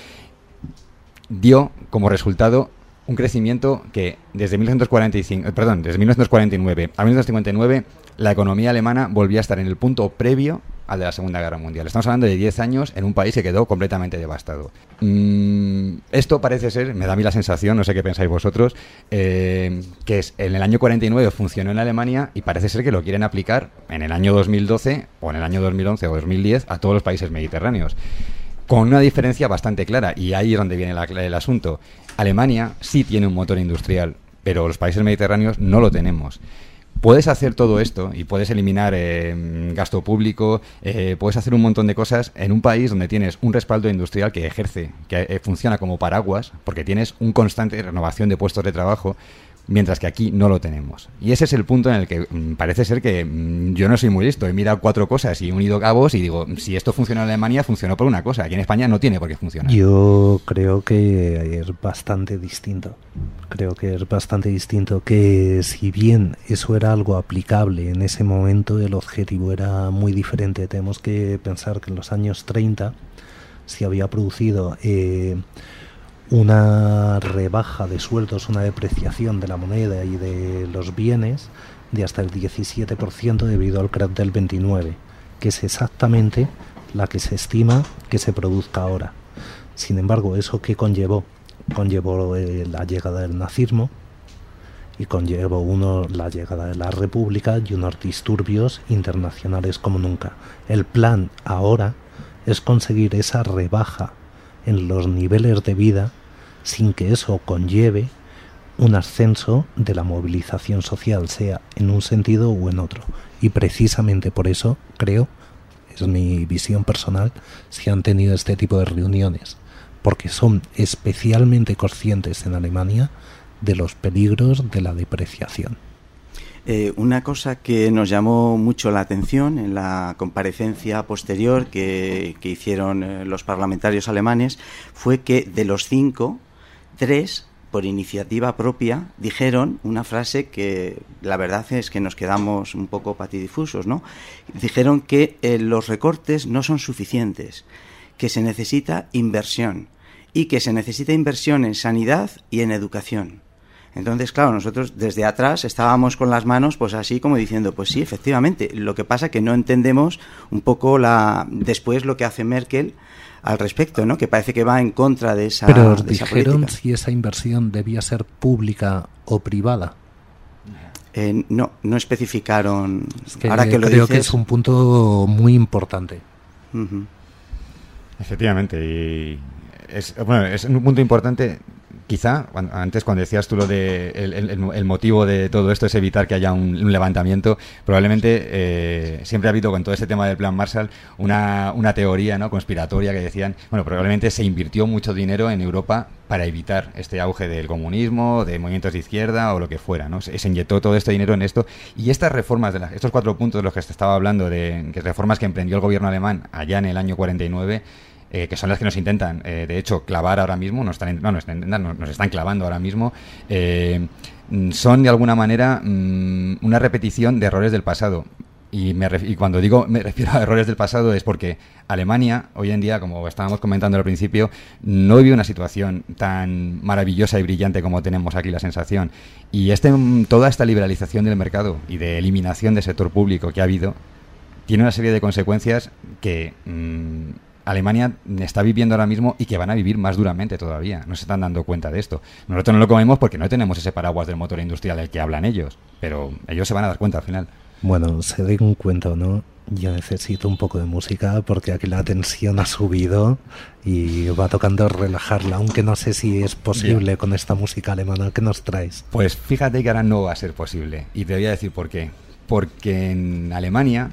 Speaker 4: dio como resultado un crecimiento que desde mil novecientos cuarenta y cinco, perdón, desde mil novecientos cuarenta y nueve a mil novecientos cincuenta y nueve la economía alemana volvía a estar en el punto previo al de la Segunda Guerra Mundial. Estamos hablando de diez años en un país que quedó completamente devastado. Mm, esto parece ser, me da a mí la sensación, no sé qué pensáis vosotros, eh, que es en el año cuarenta y nueve funcionó en Alemania y parece ser que lo quieren aplicar en el año dos mil doce o en el año dos mil once o dos mil diez a todos los países mediterráneos. Con una diferencia bastante clara, y ahí es donde viene la, el asunto. Alemania sí tiene un motor industrial, pero los países mediterráneos no lo tenemos. Puedes hacer todo esto y puedes eliminar eh, gasto público, eh, puedes hacer un montón de cosas en un país donde tienes un respaldo industrial que ejerce, que eh, funciona como paraguas, porque tienes un constante renovación de puestos de trabajo, mientras que aquí no lo tenemos. Y ese es el punto en el que mmm, parece ser que mmm, yo no soy muy listo. He mirado cuatro cosas y he unido cabos y digo, si esto funciona en Alemania, funcionó por una cosa. Aquí en España no tiene por qué funcionar.
Speaker 5: Yo creo que es bastante distinto. Creo que es bastante distinto que si bien eso era algo aplicable en ese momento, el objetivo era muy diferente. Tenemos que pensar que en los años treinta se había producido Eh, una rebaja de sueldos, una depreciación de la moneda y de los bienes de hasta el diecisiete por ciento debido al crack del veintinueve, que es exactamente la que se estima que se produzca ahora. Sin embargo, ¿eso qué conllevó? Conllevó eh, la llegada del nazismo y conllevó uno, la llegada de la República y unos disturbios internacionales como nunca. El plan ahora es conseguir esa rebaja en los niveles de vida sin que eso conlleve un ascenso de la movilización social, sea en un sentido o en otro. Y precisamente por eso, creo, es mi visión personal, se han tenido este tipo de reuniones, porque son especialmente conscientes en Alemania de los peligros de la depreciación.
Speaker 8: Eh, una cosa que nos llamó mucho la atención en la comparecencia posterior que, que hicieron eh, los parlamentarios alemanes fue que de los cinco, tres por iniciativa propia, dijeron una frase que la verdad es que nos quedamos un poco patidifusos, ¿no? Dijeron que eh, los recortes no son suficientes, que se necesita inversión y que se necesita inversión en sanidad y en educación. Entonces, claro, nosotros desde atrás estábamos con las manos pues así como diciendo, pues sí, efectivamente, lo que pasa que no entendemos un poco la después lo que hace Merkel al respecto, ¿no? Que parece que va en contra de esa
Speaker 5: Pero os
Speaker 8: de esa
Speaker 5: dijeron
Speaker 8: política.
Speaker 5: si esa inversión debía ser pública o privada.
Speaker 8: Eh, no, no especificaron.
Speaker 5: Es que
Speaker 8: Ahora que lo
Speaker 5: creo
Speaker 8: dices,
Speaker 5: que es un punto muy importante.
Speaker 8: Uh-huh.
Speaker 4: Efectivamente, y es, bueno, es un punto importante. Quizá, cuando, antes cuando decías tú lo de el, el, el motivo de todo esto es evitar que haya un, un levantamiento, probablemente eh, siempre ha habido con todo este tema del Plan Marshall una, una teoría, ¿no?, conspiratoria que decían, bueno, probablemente se invirtió mucho dinero en Europa para evitar este auge del comunismo, de movimientos de izquierda o lo que fuera, ¿no? Se, se inyectó todo este dinero en esto, y estas reformas, de la, estos cuatro puntos de los que se estaba hablando, de que reformas que emprendió el gobierno alemán allá en el año cuarenta y nueve, Eh, que son las que nos intentan, eh, de hecho, clavar ahora mismo, nos están, no, nos, están, nos están clavando ahora mismo, eh, son de alguna manera mmm, una repetición de errores del pasado. Y, me ref- y cuando digo me refiero a errores del pasado es porque Alemania, hoy en día, como estábamos comentando al principio, no vive una situación tan maravillosa y brillante como tenemos aquí la sensación. Y este, toda esta liberalización del mercado y de eliminación del sector público que ha habido tiene una serie de consecuencias que Mmm, Alemania está viviendo ahora mismo y que van a vivir más duramente todavía. No se están dando cuenta de esto. Nosotros no lo comemos porque no tenemos ese paraguas del motor industrial del que hablan ellos, pero ellos se van a dar cuenta al final.
Speaker 5: Bueno, se den cuenta o no, yo necesito un poco de música porque aquí la tensión ha subido y va tocando relajarla, aunque no sé si es posible Bien. Con esta música alemana que nos traes.
Speaker 4: Pues fíjate que ahora no va a ser posible, y te voy a decir por qué. Porque en Alemania,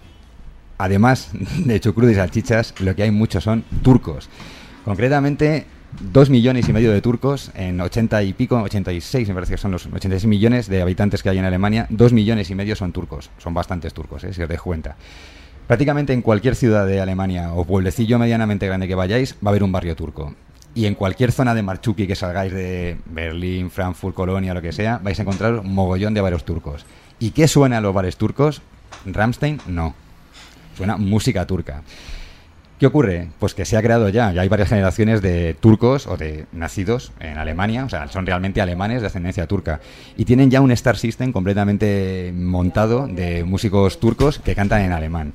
Speaker 4: además de chucrut y salchichas, lo que hay muchos son turcos. Concretamente, dos millones y medio de turcos en ochenta y pico, ochenta y seis, me parece que son los ochenta y seis millones de habitantes que hay en Alemania. Dos millones y medio son turcos. Son bastantes turcos, ¿eh? Si os dais cuenta. Prácticamente en cualquier ciudad de Alemania o pueblecillo medianamente grande que vayáis, va a haber un barrio turco. Y en cualquier zona de Marchuki que salgáis de Berlín, Frankfurt, Colonia, lo que sea, vais a encontrar un mogollón de bares turcos. ¿Y qué suena a los bares turcos? Rammstein, no. Suena música turca. ¿Qué ocurre? Pues que se ha creado ya, ya hay varias generaciones de turcos o de nacidos en Alemania, o sea, son realmente alemanes de ascendencia turca, y tienen ya un Star System completamente montado de músicos turcos que cantan en alemán.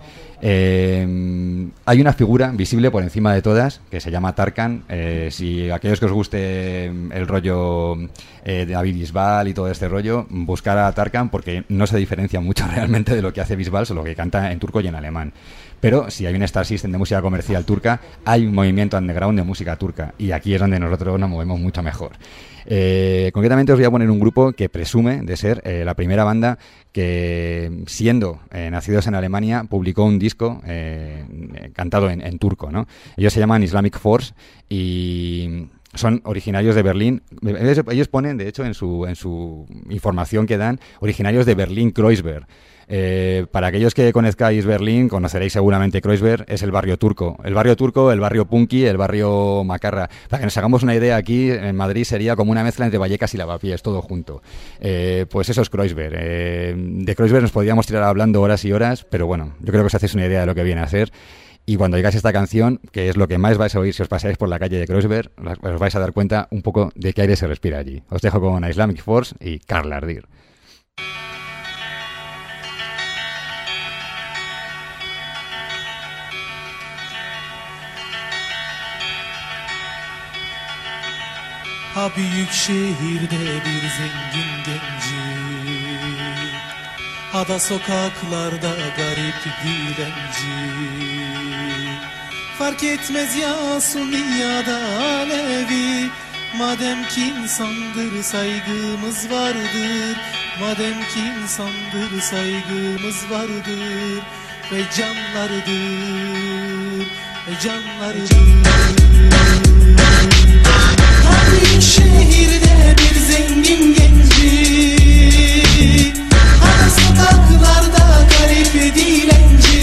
Speaker 4: Eh, hay una figura visible por encima de todas que se llama Tarkan. Eh, si a aquellos que os guste el rollo eh, de David Bisbal y todo este rollo, buscar a Tarkan porque no se diferencia mucho realmente de lo que hace Bisbal, solo que canta en turco y en alemán. Pero si hay un Star System de música comercial turca, hay un movimiento underground de música turca, y aquí es donde nosotros nos movemos mucho mejor. Eh, concretamente os voy a poner un grupo que presume de ser eh, la primera banda que, siendo eh, nacidos en Alemania, publicó un disco eh, cantado en, en turco, ¿no? Ellos se llaman Islamic Force y son originarios de Berlín. Ellos ponen, de hecho, en su, en su información que dan, originarios de Berlín-Kreuzberg. Eh, para aquellos que conozcáis Berlín, conoceréis seguramente Kreuzberg, es el barrio turco. El barrio turco, el barrio punky, el barrio macarra. Para que nos hagamos una idea, aquí en Madrid sería como una mezcla entre Vallecas y Lavapiés, todo junto. Eh, pues eso es Kreuzberg. Eh, de Kreuzberg nos podríamos tirar hablando horas y horas, pero bueno, yo creo que os hacéis una idea de lo que viene a ser. Y cuando llegáis a esta canción, que es lo que más vais a oír si os pasáis por la calle de Kreuzberg, os vais a dar cuenta un poco de qué aire se respira allí. Os dejo con Islamic Force y Karl Ardir.
Speaker 11: Ha büyük şehirde bir zengin genci, ha da sokaklarda garip dilenci. Fark etmez ya Sunni ya da Alevi, madem ki insandır saygımız vardır, madem ki insandır saygımız vardır ve canlardır, ve canlardır. Büyük şehirde bir zengin genci, ana sokaklarda garip dilenci.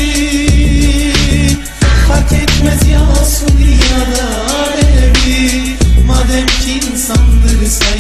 Speaker 11: Fark etmez ya Sunni ya da Alevi, madem ki insandır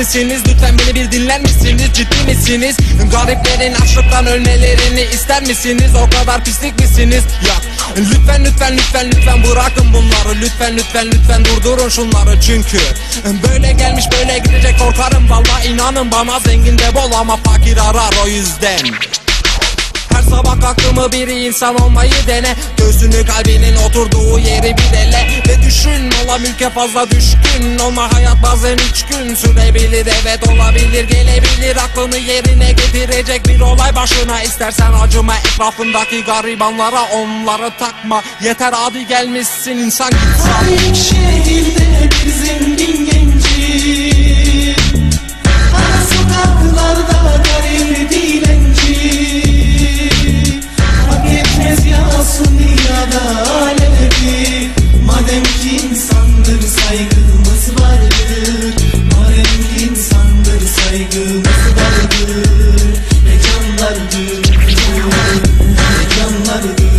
Speaker 12: misiniz? Lütfen beni bir dinler misiniz? Ciddi misiniz? Gariplerin açlıktan ölmelerini ister misiniz? O kadar pislik misiniz? Yok. Lütfen lütfen lütfen lütfen bırakın bunları. Lütfen lütfen lütfen durdurun şunları çünkü böyle gelmiş böyle gidecek, korkarım valla, inanın bana. Zengin de bol ama fakir arar, o yüzden her sabah kalktığımı bir insan olmayı dene. Göğsünü kalbinin oturduğu yeri bir ele ve düşün, ola mülke fazla düşkün olma. Hayat bazen üç gün sürebilir, evet olabilir, gelebilir. Aklını yerine getirecek bir olay başına. İstersen acıma etrafındaki garibanlara, onları takma. Yeter hadi gelmişsin insan gitsin.
Speaker 11: Büyük şehirde bir zengin genci, ara sokaklarda garip dilenci. Hak etmez ya dünyada alevi, madem ki insandır saygımız vardır. Madem ki insandır saygımız vardır. Ve canlardır, ve canlardır.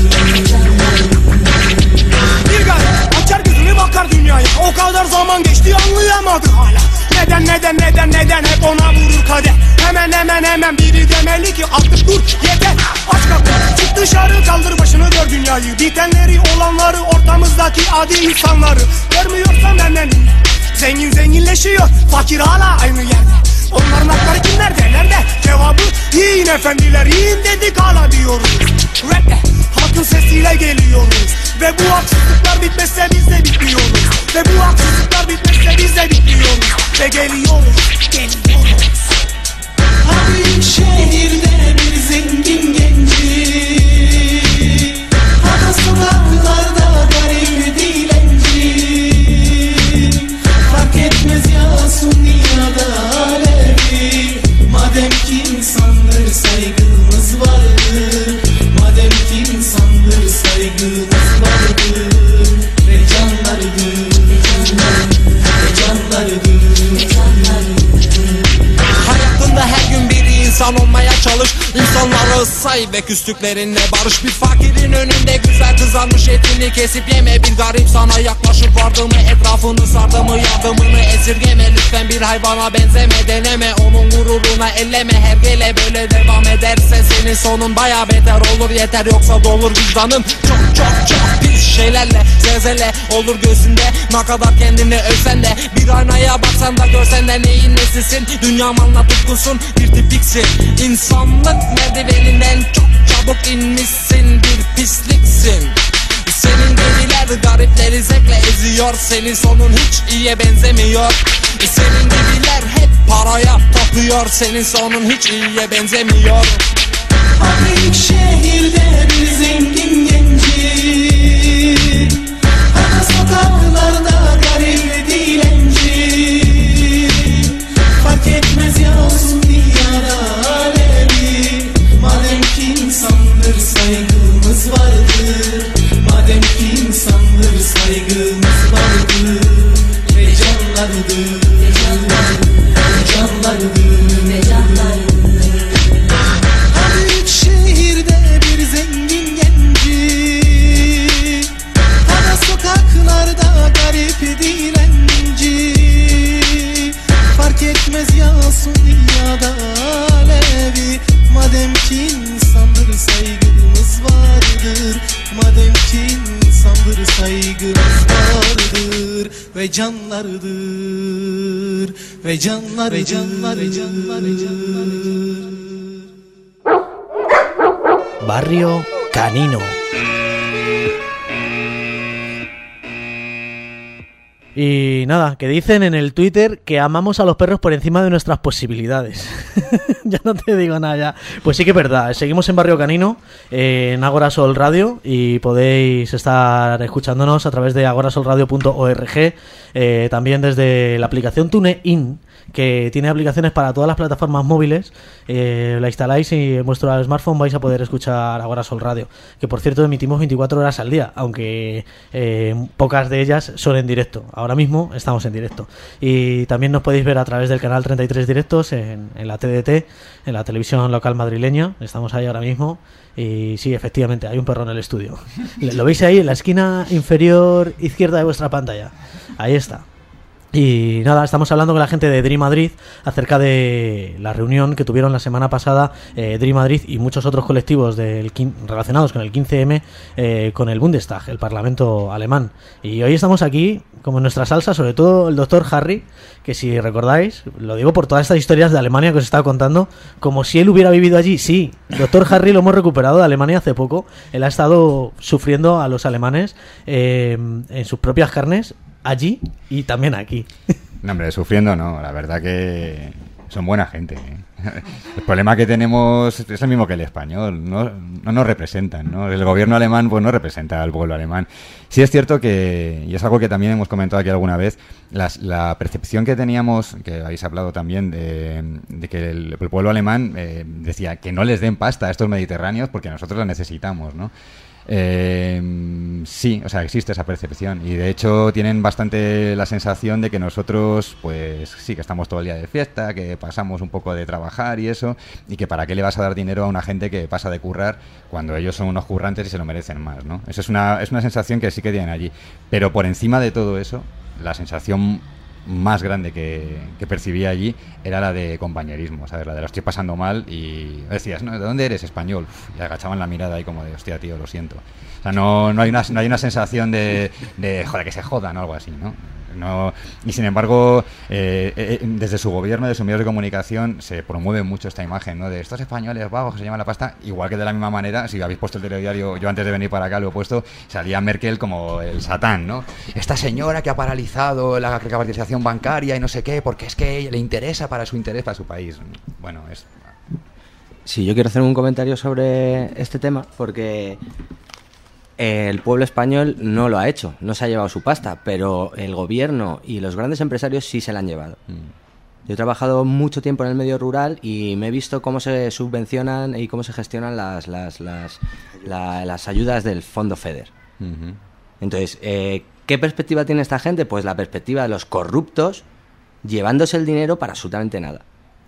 Speaker 12: Bir garip açar gözünü bakar dünyaya, o kadar zaman geçti anlayamadı hala. Neden neden neden neden hep ona vurur kadeh. Hemen hemen hemen biri demeli ki artık dur yeter. Aç kapıyı çık dışarı, kaldır başını, gör dünyayı, bitenleri olanları, ortamızdaki adi insanları. Görmüyorsan benden zengin zenginleşiyor, fakir hala aynı yerde. Onların hakları kimlerde, nerede? Cevabı yiyin efendiler, yiyin dedik hala diyoruz. Rap'le halkın sesiyle geliyoruz ve bu haksızlıklar bitmezse biz de bitmiyoruz. Ve bu haksızlıklar bitmezse biz de bitmiyoruz. Ve geliyoruz, geliyoruz.
Speaker 11: Büyük şehirde bir zengin genci, ara sokaklarda garip dilenci. Fark etmez ya Sunni ya da Alevi, madem ki insandır saygımız vardır. Madem ki insandır saygımız vardır. Ve canlardır, ve canlardır.
Speaker 12: Hayatında her gün bir insan olmaya çalış. İnsanları say ve küslüklerinle barış. Bir fakirin önünde güzel kızarmış etini kesip yeme. Bir garip sana yaklaşır, vardı mı etrafını sardı mı, yardımını esirgeme. Lütfen bir hayvana benzeme, deneme, onun gururuna elleme. Her gele böyle devam ederse senin sonun baya beter olur. Yeter yoksa dolur vicdanın çok çok çok pis şeylerle. Zelzele olur gözünde, ne kadar kendini övsen de. Bir aynaya baksan da görsen de neyin nesisin. Dünya malına tutkunsun, bir tipiksin. İnsanlık merdiveninden çok çabuk inmişsin, bir pisliksin. Senin gibiler garipleri zevkle eziyor, senin sonun hiç iyiye benzemiyor. Senin gibiler hep paraya tapıyor, senin sonun hiç iyiye benzemiyor.
Speaker 11: Büyük şehirde bir zengin genci, ara sokaklarda garip dilenci. Fark etmez ya Sunni ya da Alevi, madem ki insandır saygımız vardır. Madem ki insandır saygımız vardır. Ve canlardır, ve canlardır, ve canlardır. Büyük şehirde bir zengin genci, ara sokaklarda garip dilenci. Fark etmez ya Sunni ya da Alevi, madem ki insandır saygımız vardır. Madem ki insandır saygımız vardır. Ve canlardır, ve canlar, ve canlar, ve canlar, ve canlar.
Speaker 2: Barrio Canino. Y nada, que dicen en el Twitter que amamos a los perros por encima de nuestras posibilidades. Ya no te digo nada ya. Pues sí que es verdad, seguimos en Barrio Canino, eh, en Agora Sol Radio, y podéis estar escuchándonos a través de agorasolradio punto org, eh, también desde la aplicación TuneIn, que tiene aplicaciones para todas las plataformas móviles. Eh, la instaláis y en vuestro smartphone vais a poder escuchar Agora Sol Radio, que por cierto emitimos veinticuatro horas al día, aunque eh, pocas de ellas son en directo. Ahora mismo estamos en directo, y también nos podéis ver a través del canal treinta y tres Directos en, en la T D T, en la televisión local madrileña. Estamos ahí ahora mismo. Y sí, efectivamente, hay un perro en el estudio. Lo veis ahí en la esquina inferior izquierda de vuestra pantalla. Ahí está. Y nada, estamos hablando con la gente de Dream Madrid acerca de la reunión que tuvieron la semana pasada eh, Dream Madrid y muchos otros colectivos del, relacionados con el quince eme eh, con el Bundestag, el Parlamento alemán. Y hoy estamos aquí, como en nuestra salsa, sobre todo el doctor Harry, que si recordáis, lo digo por todas estas historias de Alemania que os estaba contando, como si él hubiera vivido allí. Sí, doctor Harry lo hemos recuperado de Alemania hace poco. Él ha estado sufriendo a los alemanes eh, en sus propias carnes, allí y también aquí.
Speaker 4: No, hombre, sufriendo no, la verdad que son buena gente, ¿eh? El problema que tenemos es el mismo que el español, no, no nos representan, ¿no? El gobierno alemán pues no representa al pueblo alemán. Sí es cierto que, y es algo que también hemos comentado aquí alguna vez, las, la percepción que teníamos, que habéis hablado también, de, de que el, el pueblo alemán eh, decía que no les den pasta a estos mediterráneos porque nosotros la necesitamos, ¿no? Eh, sí, o sea, existe esa percepción y de hecho tienen bastante la sensación de que nosotros, pues sí, que estamos todo el día de fiesta, que pasamos un poco de trabajar y eso, y que para qué le vas a dar dinero a una gente que pasa de currar cuando ellos son unos currantes y se lo merecen más, ¿no? Eso es una, es una sensación que sí que tienen allí, pero por encima de todo eso, la sensación más grande que, que percibía allí era la de compañerismo, ¿sabes? La de lo estoy pasando mal y decías, ¿no? ¿De dónde eres? Español. Uf, y agachaban la mirada ahí como de, hostia, tío, lo siento. O sea, no, no hay una, no hay una sensación de, de, joder, que se jodan o algo así, ¿no? No, y sin embargo, eh, eh, desde su gobierno, de sus medios de comunicación, se promueve mucho esta imagen, ¿no? De estos españoles vagos que se llaman la pasta, igual que de la misma manera, si habéis puesto el telediario, yo antes de venir para acá lo he puesto, salía Merkel como el satán, ¿no? Esta señora que ha paralizado la recapitalización bancaria y no sé qué, porque es que le interesa para su interés, para su país. Bueno, es...
Speaker 7: Sí, yo quiero hacer un comentario sobre este tema, porque el pueblo español no lo ha hecho, no se ha llevado su pasta, pero el gobierno y los grandes empresarios sí se la han llevado. Mm. Yo he trabajado mucho tiempo en el medio rural y me he visto cómo se subvencionan y cómo se gestionan las, las, las, la, las ayudas del Fondo FEDER. Uh-huh. Entonces, eh, ¿qué perspectiva tiene esta gente? Pues la perspectiva de los corruptos llevándose el dinero para absolutamente nada.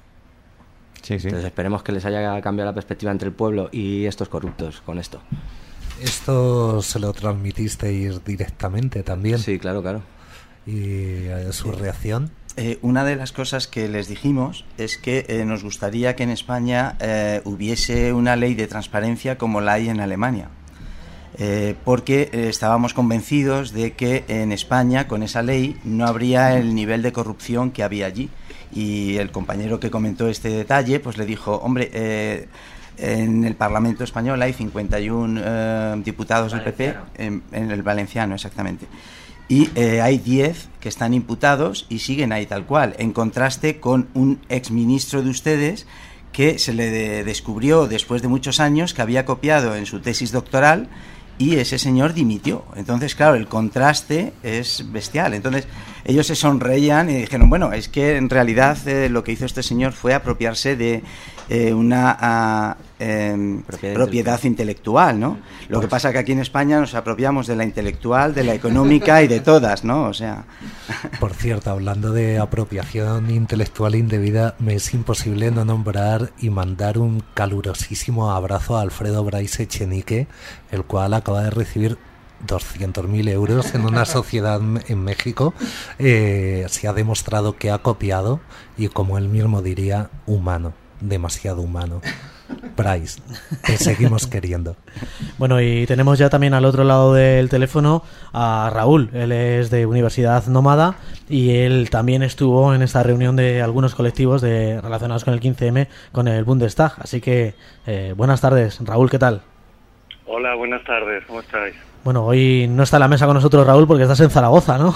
Speaker 4: Sí, sí.
Speaker 7: Entonces esperemos que les haya cambiado la perspectiva entre el pueblo y estos corruptos con esto.
Speaker 5: ¿Esto se lo transmitisteis directamente también?
Speaker 7: Sí, claro, claro.
Speaker 5: ¿Y eh, su reacción?
Speaker 8: Eh, una de las cosas que les dijimos es que eh, nos gustaría que en España eh, hubiese una ley de transparencia como la hay en Alemania. Eh, porque eh, estábamos convencidos de que en España, con esa ley, no habría el nivel de corrupción que había allí. Y el compañero que comentó este detalle, pues le dijo, hombre... Eh, en el Parlamento español hay cincuenta y uno eh, diputados del P P, en, en el valenciano exactamente, y eh, hay diez que están imputados y siguen ahí tal cual, en contraste con un exministro de ustedes que se le de- descubrió después de muchos años que había copiado en su tesis doctoral y ese señor dimitió. Entonces, claro, el contraste es bestial. Entonces, ellos se sonreían y dijeron, bueno, es que en realidad eh, lo que hizo este señor fue apropiarse de eh, una uh, eh, propiedad, propiedad intelectual, ¿no? Lo que pasa que aquí en España nos apropiamos de la intelectual, de la económica y de todas, ¿no? O sea...
Speaker 5: Por cierto, hablando de apropiación intelectual indebida, me es imposible no nombrar y mandar un calurosísimo abrazo a Alfredo Brais Echenique, el cual acaba de recibir doscientos mil euros en una sociedad en México. Eh, se ha demostrado que ha copiado y, como él mismo diría, humano, demasiado humano. Brais, te seguimos queriendo.
Speaker 2: Bueno, y tenemos ya también al otro lado del teléfono a Raúl. Él es de Universidad Nómada y él también estuvo en esta reunión de algunos colectivos de, relacionados con el quince eme, con el Bundestag. Así que, eh, buenas tardes, Raúl, ¿qué tal?
Speaker 13: Hola, buenas tardes, ¿cómo estáis?
Speaker 2: Bueno, hoy no está en la mesa con nosotros Raúl porque estás en Zaragoza, ¿no?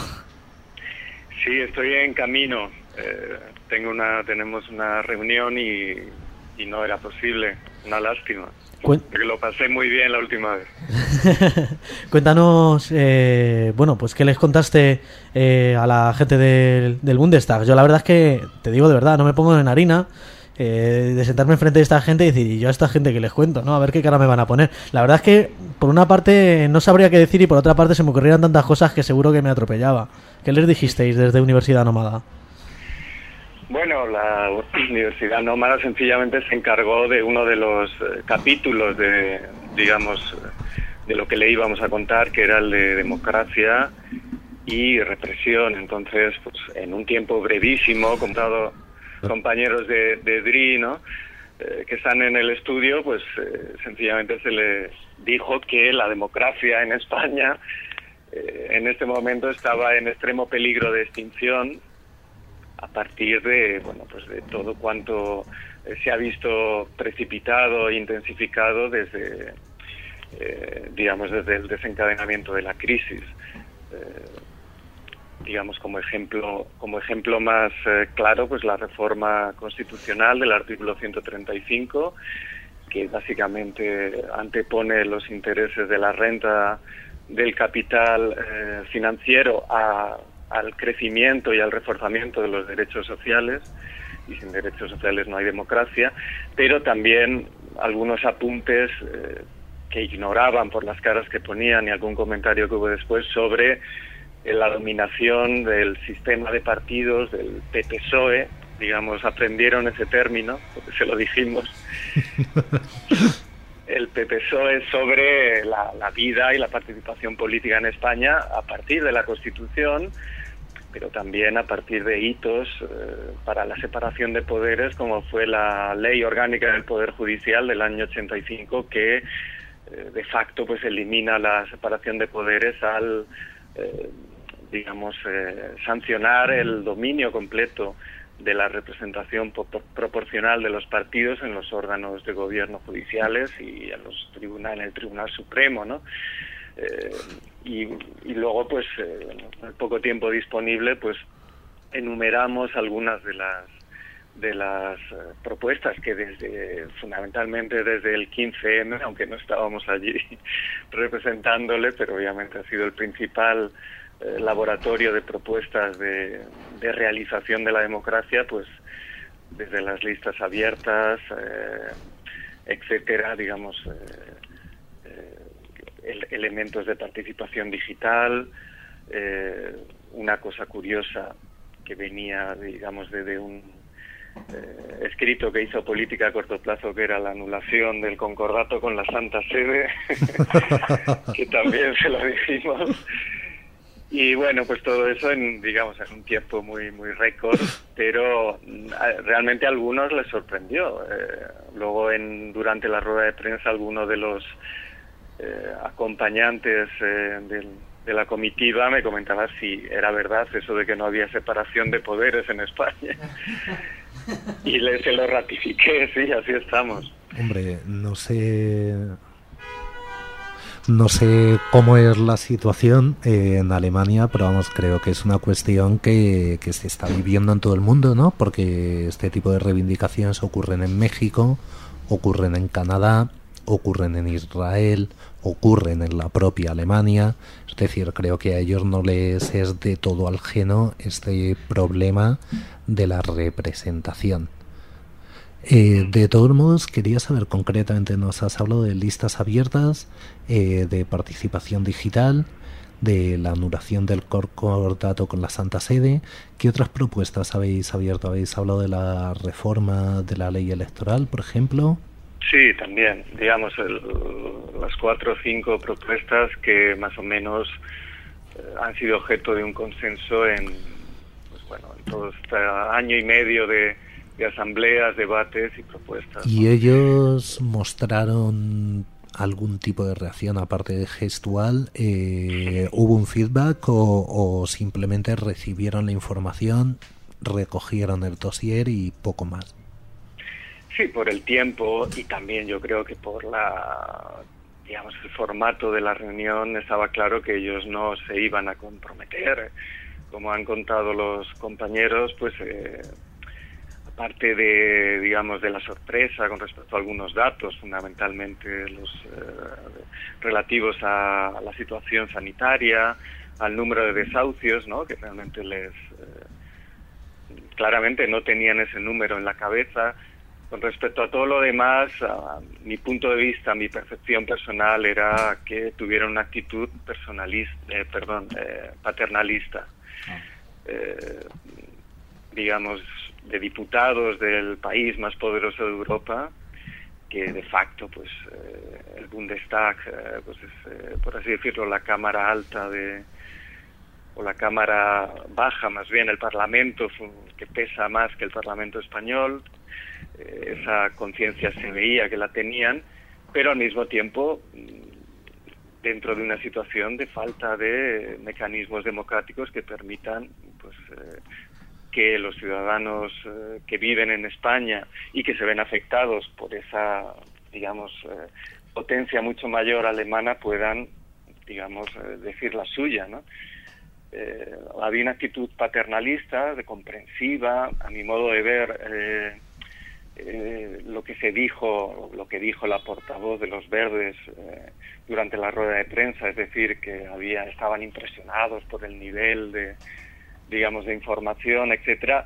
Speaker 13: Sí, estoy en camino. Eh, tengo una, tenemos una reunión y, y no era posible. Una lástima.
Speaker 2: Cuen-
Speaker 13: Porque lo pasé muy bien la última vez.
Speaker 2: Cuéntanos, eh, bueno, pues qué les contaste eh, a la gente del, del Bundestag. Yo la verdad es que, te digo de verdad, no me pongo en harina eh, de sentarme enfrente de esta gente y decir, y yo a esta gente que les cuento, ¿no? A ver qué cara me van a poner. La verdad es que, por una parte, no sabría qué decir y por otra parte se me ocurrieron tantas cosas que seguro que me atropellaba. ¿Qué les dijisteis desde Universidad Nómada?
Speaker 13: Bueno, la Universidad Nómada sencillamente se encargó de uno de los eh, capítulos de, digamos, de lo que le íbamos a contar, que era el de democracia y represión. Entonces, pues en un tiempo brevísimo, contado compañeros de, de D R I, ¿no? Eh, que están en el estudio, pues eh, sencillamente se les dijo que la democracia en España eh, en este momento estaba en extremo peligro de extinción a partir de, bueno, pues de todo cuanto eh, se ha visto precipitado e intensificado desde, eh, digamos, desde el desencadenamiento de la crisis. Eh, digamos, como ejemplo como ejemplo más eh, claro, pues la reforma constitucional del artículo ciento treinta y cinco, que básicamente antepone los intereses de la renta del capital eh, financiero a, al crecimiento y al reforzamiento de los derechos sociales, y sin derechos sociales no hay democracia, pero también algunos apuntes eh, que ignoraban por las caras que ponían y algún comentario que hubo después sobre la dominación del sistema de partidos, del P P S O E, digamos, aprendieron ese término, porque se lo dijimos, el P P S O E sobre la, la vida y la participación política en España a partir de la Constitución, pero también a partir de hitos eh, para la separación de poderes, como fue la Ley Orgánica del Poder Judicial del año ochenta y cinco, que eh, de facto pues elimina la separación de poderes al eh, digamos, eh, sancionar el dominio completo de la representación po- proporcional de los partidos en los órganos de gobierno judiciales y en los tribunal, en el Tribunal Supremo, ¿no? Eh, y, y luego, pues, eh, en el poco tiempo disponible, pues, enumeramos algunas de las de las eh, propuestas que desde, fundamentalmente desde el quince eme, aunque no estábamos allí representándole, pero obviamente ha sido el principal eh, laboratorio de propuestas de, de realización de la democracia, pues desde las listas abiertas, eh, etcétera, digamos, eh, eh, el, elementos de participación digital, eh, una cosa curiosa que venía, digamos, de, de un Eh, escrito que hizo Política a corto plazo, que era la anulación del concordato con la Santa Sede, que también se lo dijimos. Y bueno, pues todo eso en, digamos, en un tiempo muy muy récord, pero realmente a algunos les sorprendió. Eh, luego, en durante la rueda de prensa, alguno de los eh, acompañantes eh, del de la comitiva me comentaba si era verdad eso de que no había separación de poderes en España. Y le, se lo ratifiqué, sí, así estamos.
Speaker 5: Hombre, no sé... No sé cómo es la situación eh, en Alemania, pero vamos, creo que es una cuestión que, que se está viviendo en todo el mundo, ¿no? Porque este tipo de reivindicaciones ocurren en México, ocurren en Canadá, ocurren en Israel, ocurren en la propia Alemania. Es decir, creo que a ellos no les es de todo ajeno este problema de la representación. Eh, de todos modos, quería saber concretamente, nos has hablado de listas abiertas, eh, de participación digital, de la anulación del concordato con la Santa Sede. ¿Qué otras propuestas habéis abierto? ¿Habéis hablado de la reforma de la ley electoral, por ejemplo?
Speaker 13: Sí, también, digamos, el, las cuatro o cinco propuestas que más o menos eh, han sido objeto de un consenso en, pues bueno, en todo este año y medio de, de asambleas, debates y propuestas.
Speaker 5: ¿Y
Speaker 13: ¿no?
Speaker 5: ellos mostraron algún tipo de reacción aparte de gestual? Eh, ¿Hubo un feedback o, o simplemente recibieron la información, recogieron el dossier y poco más?
Speaker 13: Sí, por el tiempo y también yo creo que por la, digamos, el formato de la reunión estaba claro que ellos no se iban a comprometer. Como han contado los compañeros, pues eh, aparte de, digamos, de la sorpresa con respecto a algunos datos, fundamentalmente los eh, relativos a, a la situación sanitaria, al número de desahucios, ¿no? Que realmente les eh, claramente no tenían ese número en la cabeza. Con respecto a todo lo demás, a mi punto de vista, mi percepción personal era que tuvieron una actitud personalista, eh, perdón, eh, paternalista. Ah. Eh, digamos, de diputados del país más poderoso de Europa, que de facto, pues, eh, el Bundestag, eh, pues es, eh, por así decirlo, la cámara alta de o la Cámara Baja, más bien el Parlamento, que pesa más que el Parlamento español. Eh, esa conciencia se veía que la tenían, pero al mismo tiempo dentro de una situación de falta de mecanismos democráticos que permitan pues eh, que los ciudadanos eh, que viven en España y que se ven afectados por esa, digamos, eh, potencia mucho mayor alemana puedan, digamos, eh, decir la suya, ¿no? Eh, había una actitud paternalista, de comprensiva, a mi modo de ver. Eh, Eh, lo que se dijo, lo que dijo la portavoz de los Verdes eh, durante la rueda de prensa, es decir, que había estaban impresionados por el nivel de, digamos, de información, etcétera.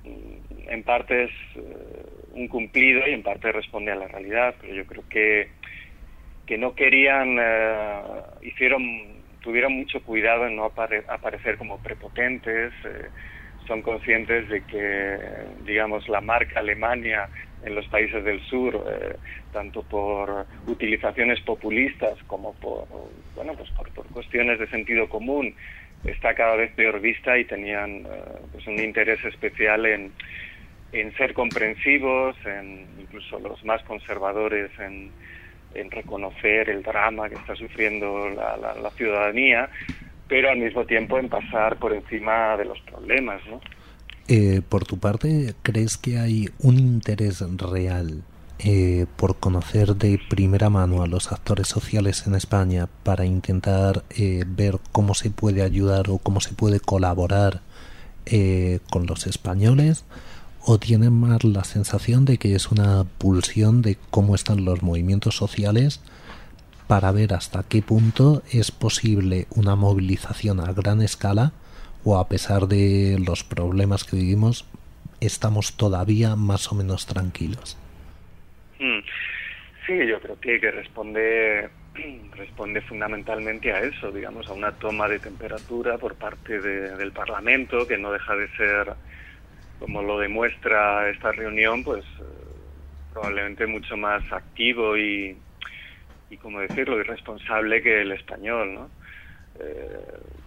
Speaker 13: En parte es eh, un cumplido y en parte responde a la realidad, pero yo creo que que no querían, eh, hicieron, tuvieron mucho cuidado en no apare, aparecer como prepotentes. eh, son conscientes de que, digamos, la marca Alemania en los países del sur, eh, tanto por utilizaciones populistas como por, bueno, pues por, por cuestiones de sentido común, está cada vez peor vista y tenían eh, pues un interés especial en, en ser comprensivos, en incluso los más conservadores, en, en reconocer el drama que está sufriendo la, la, la ciudadanía, pero al mismo tiempo en pasar por encima de los problemas, ¿no?
Speaker 5: Eh, por tu parte, ¿crees que hay un interés real eh, por conocer de primera mano a los actores sociales en España para intentar eh, ver cómo se puede ayudar o cómo se puede colaborar eh, con los españoles? ¿O tienen más la sensación de que es una pulsión de cómo están los movimientos sociales para ver hasta qué punto es posible una movilización a gran escala, o a pesar de los problemas que vivimos estamos todavía más o menos tranquilos?
Speaker 13: Sí, yo creo que, que responde responde fundamentalmente a eso, digamos, a una toma de temperatura por parte de, del Parlamento, que no deja de ser, como lo demuestra esta reunión, pues probablemente mucho más activo y y como decirlo, irresponsable que el español, ¿no? Eh,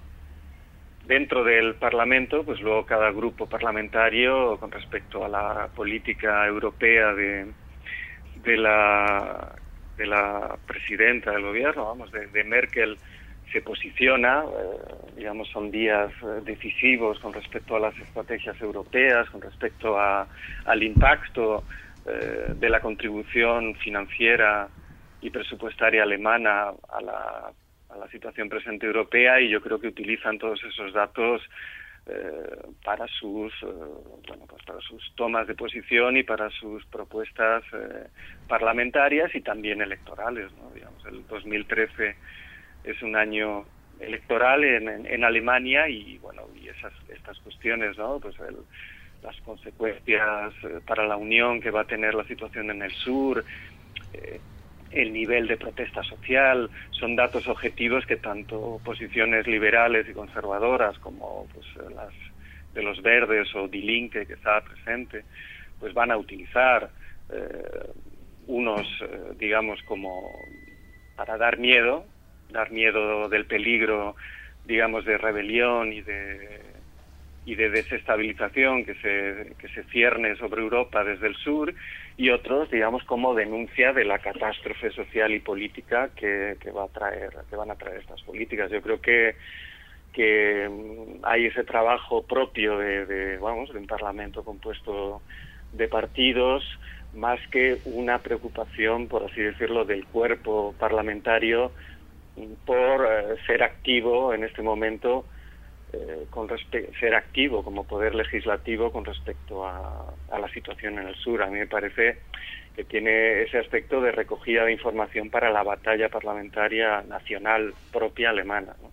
Speaker 13: dentro del Parlamento, pues luego cada grupo parlamentario, con respecto a la política europea de, de la de la presidenta del gobierno, vamos, de, de Merkel, se posiciona, eh, digamos, son días eh, decisivos con respecto a las estrategias europeas, con respecto a, al impacto eh, de la contribución financiera y presupuestaria alemana a la, a la situación presente europea, y yo creo que utilizan todos esos datos eh, para sus eh, bueno pues para sus tomas de posición y para sus propuestas eh, parlamentarias y también electorales, ¿no? Digamos, el dos mil trece es un año electoral en, en, en Alemania y bueno y esas estas cuestiones, ¿no? Pues el, las consecuencias eh, para la Unión que va a tener la situación en el sur, eh, el nivel de protesta social, son datos objetivos que tanto posiciones liberales y conservadoras como pues las de los Verdes o Die Linke, que estaba presente, pues van a utilizar, eh, unos, eh, digamos, como para dar miedo, dar miedo del peligro, digamos, de rebelión y de y de desestabilización que se que se cierne sobre Europa desde el sur, y otros, digamos, como denuncia de la catástrofe social y política que, que va a traer que van a traer estas políticas. Yo creo que que hay ese trabajo propio de, de vamos de un parlamento compuesto de partidos, más que una preocupación, por así decirlo, del cuerpo parlamentario por eh, ser activo en este momento, eh, con respe- ser activo como poder legislativo con respecto a, a la situación en el sur. A mí me parece que tiene ese aspecto de recogida de información para la batalla parlamentaria nacional propia alemana, ¿no?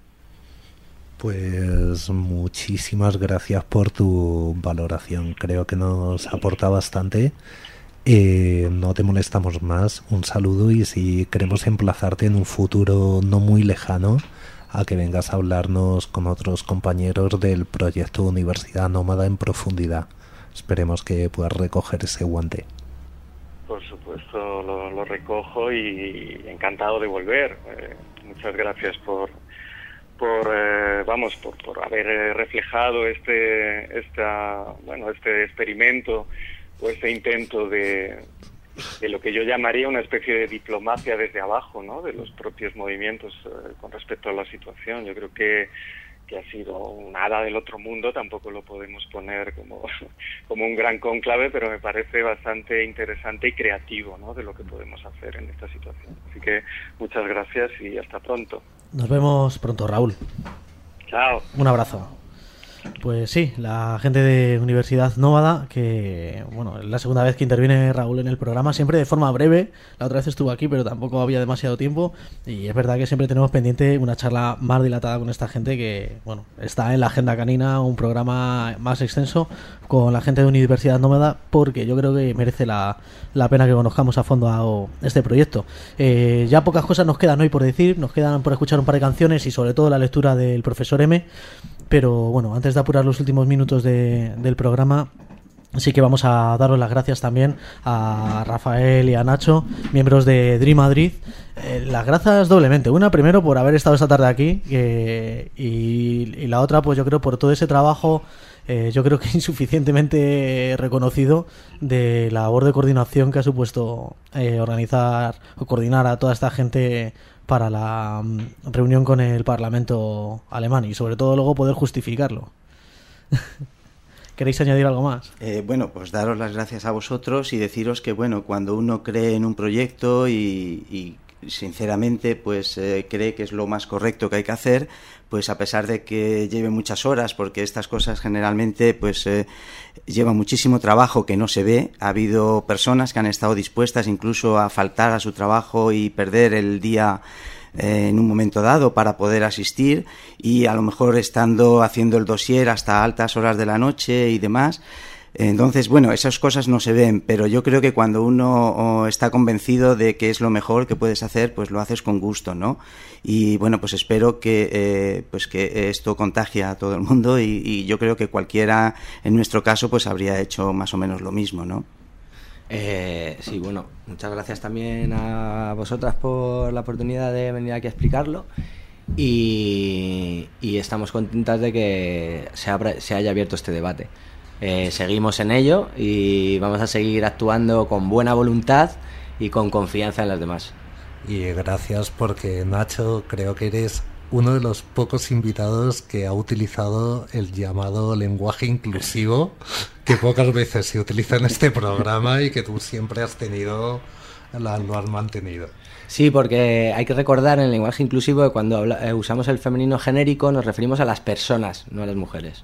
Speaker 5: Pues muchísimas gracias por tu valoración. Creo que nos aporta bastante. Eh, no te molestamos más. Un saludo, y si queremos emplazarte en un futuro no muy lejano a que vengas a hablarnos con otros compañeros del proyecto Universidad Nómada en profundidad. Esperemos que puedas recoger ese guante.
Speaker 13: Por supuesto, lo, lo recojo y encantado de volver. Eh, muchas gracias por por eh, vamos por, por haber eh, reflejado este esta bueno este experimento o este intento de, de lo que yo llamaría una especie de diplomacia desde abajo, ¿no? De los propios movimientos eh, con respecto a la situación. Yo creo que que ha sido nada del otro mundo, tampoco lo podemos poner como, como un gran cónclave, pero me parece bastante interesante y creativo, ¿no? De lo que podemos hacer en esta situación. Así que muchas gracias y hasta pronto.
Speaker 2: Nos vemos pronto, Raúl.
Speaker 13: Chao.
Speaker 2: Un abrazo. Pues sí, la gente de Universidad Nómada, que bueno, es la segunda vez que interviene Raúl en el programa, siempre de forma breve. La otra vez estuvo aquí, pero tampoco había demasiado tiempo. Y es verdad que siempre tenemos pendiente una charla más dilatada con esta gente que, bueno, está en la agenda canina, un programa más extenso con la gente de Universidad Nómada, porque yo creo que merece la, la pena que conozcamos a fondo a este proyecto. Eh, ya pocas cosas nos quedan hoy por decir, nos quedan por escuchar un par de canciones y sobre todo la lectura del profesor M. Pero bueno, antes de apurar los últimos minutos de, del programa, sí que vamos a daros las gracias también a Rafael y a Nacho, miembros de Dream Madrid. Eh, las gracias doblemente. Una, primero, por haber estado esta tarde aquí, que, y, y la otra, pues yo creo, por todo ese trabajo, eh, yo creo que insuficientemente reconocido, de la labor de coordinación que ha supuesto eh, organizar o coordinar a toda esta gente para la um, reunión con el Parlamento alemán y sobre todo luego poder justificarlo. ¿Queréis añadir algo más?
Speaker 8: Eh, bueno, pues daros las gracias a vosotros y deciros que, bueno, cuando uno cree en un proyecto y, y sinceramente pues eh, cree que es lo más correcto que hay que hacer, pues a pesar de que lleve muchas horas, porque estas cosas generalmente pues eh, llevan muchísimo trabajo que no se ve. Ha habido personas que han estado dispuestas incluso a faltar a su trabajo y perder el día eh, en un momento dado para poder asistir, y a lo mejor estando haciendo el dossier hasta altas horas de la noche y demás. Entonces, bueno, esas cosas no se ven, pero yo creo que cuando uno oh, está convencido de que es lo mejor que puedes hacer, pues lo haces con gusto, ¿no? Y bueno, pues espero que eh, pues que esto contagie a todo el mundo, y, y yo creo que cualquiera, en nuestro caso, pues habría hecho más o menos lo mismo, ¿no?
Speaker 7: Eh, sí, bueno, muchas gracias también a vosotras por la oportunidad de venir aquí a explicarlo. Y, y estamos contentas de que se, abra, se haya abierto este debate. Eh, seguimos en ello y vamos a seguir actuando con buena voluntad y con confianza en las demás.
Speaker 5: Y gracias, porque Nacho, creo que eres uno de los pocos invitados que ha utilizado el llamado lenguaje inclusivo, que pocas veces se utiliza en este programa y que tú siempre has tenido, la, lo has mantenido.
Speaker 7: Sí, porque hay que recordar en el lenguaje inclusivo que cuando habla, eh, usamos el femenino genérico nos referimos a las personas, no a las mujeres.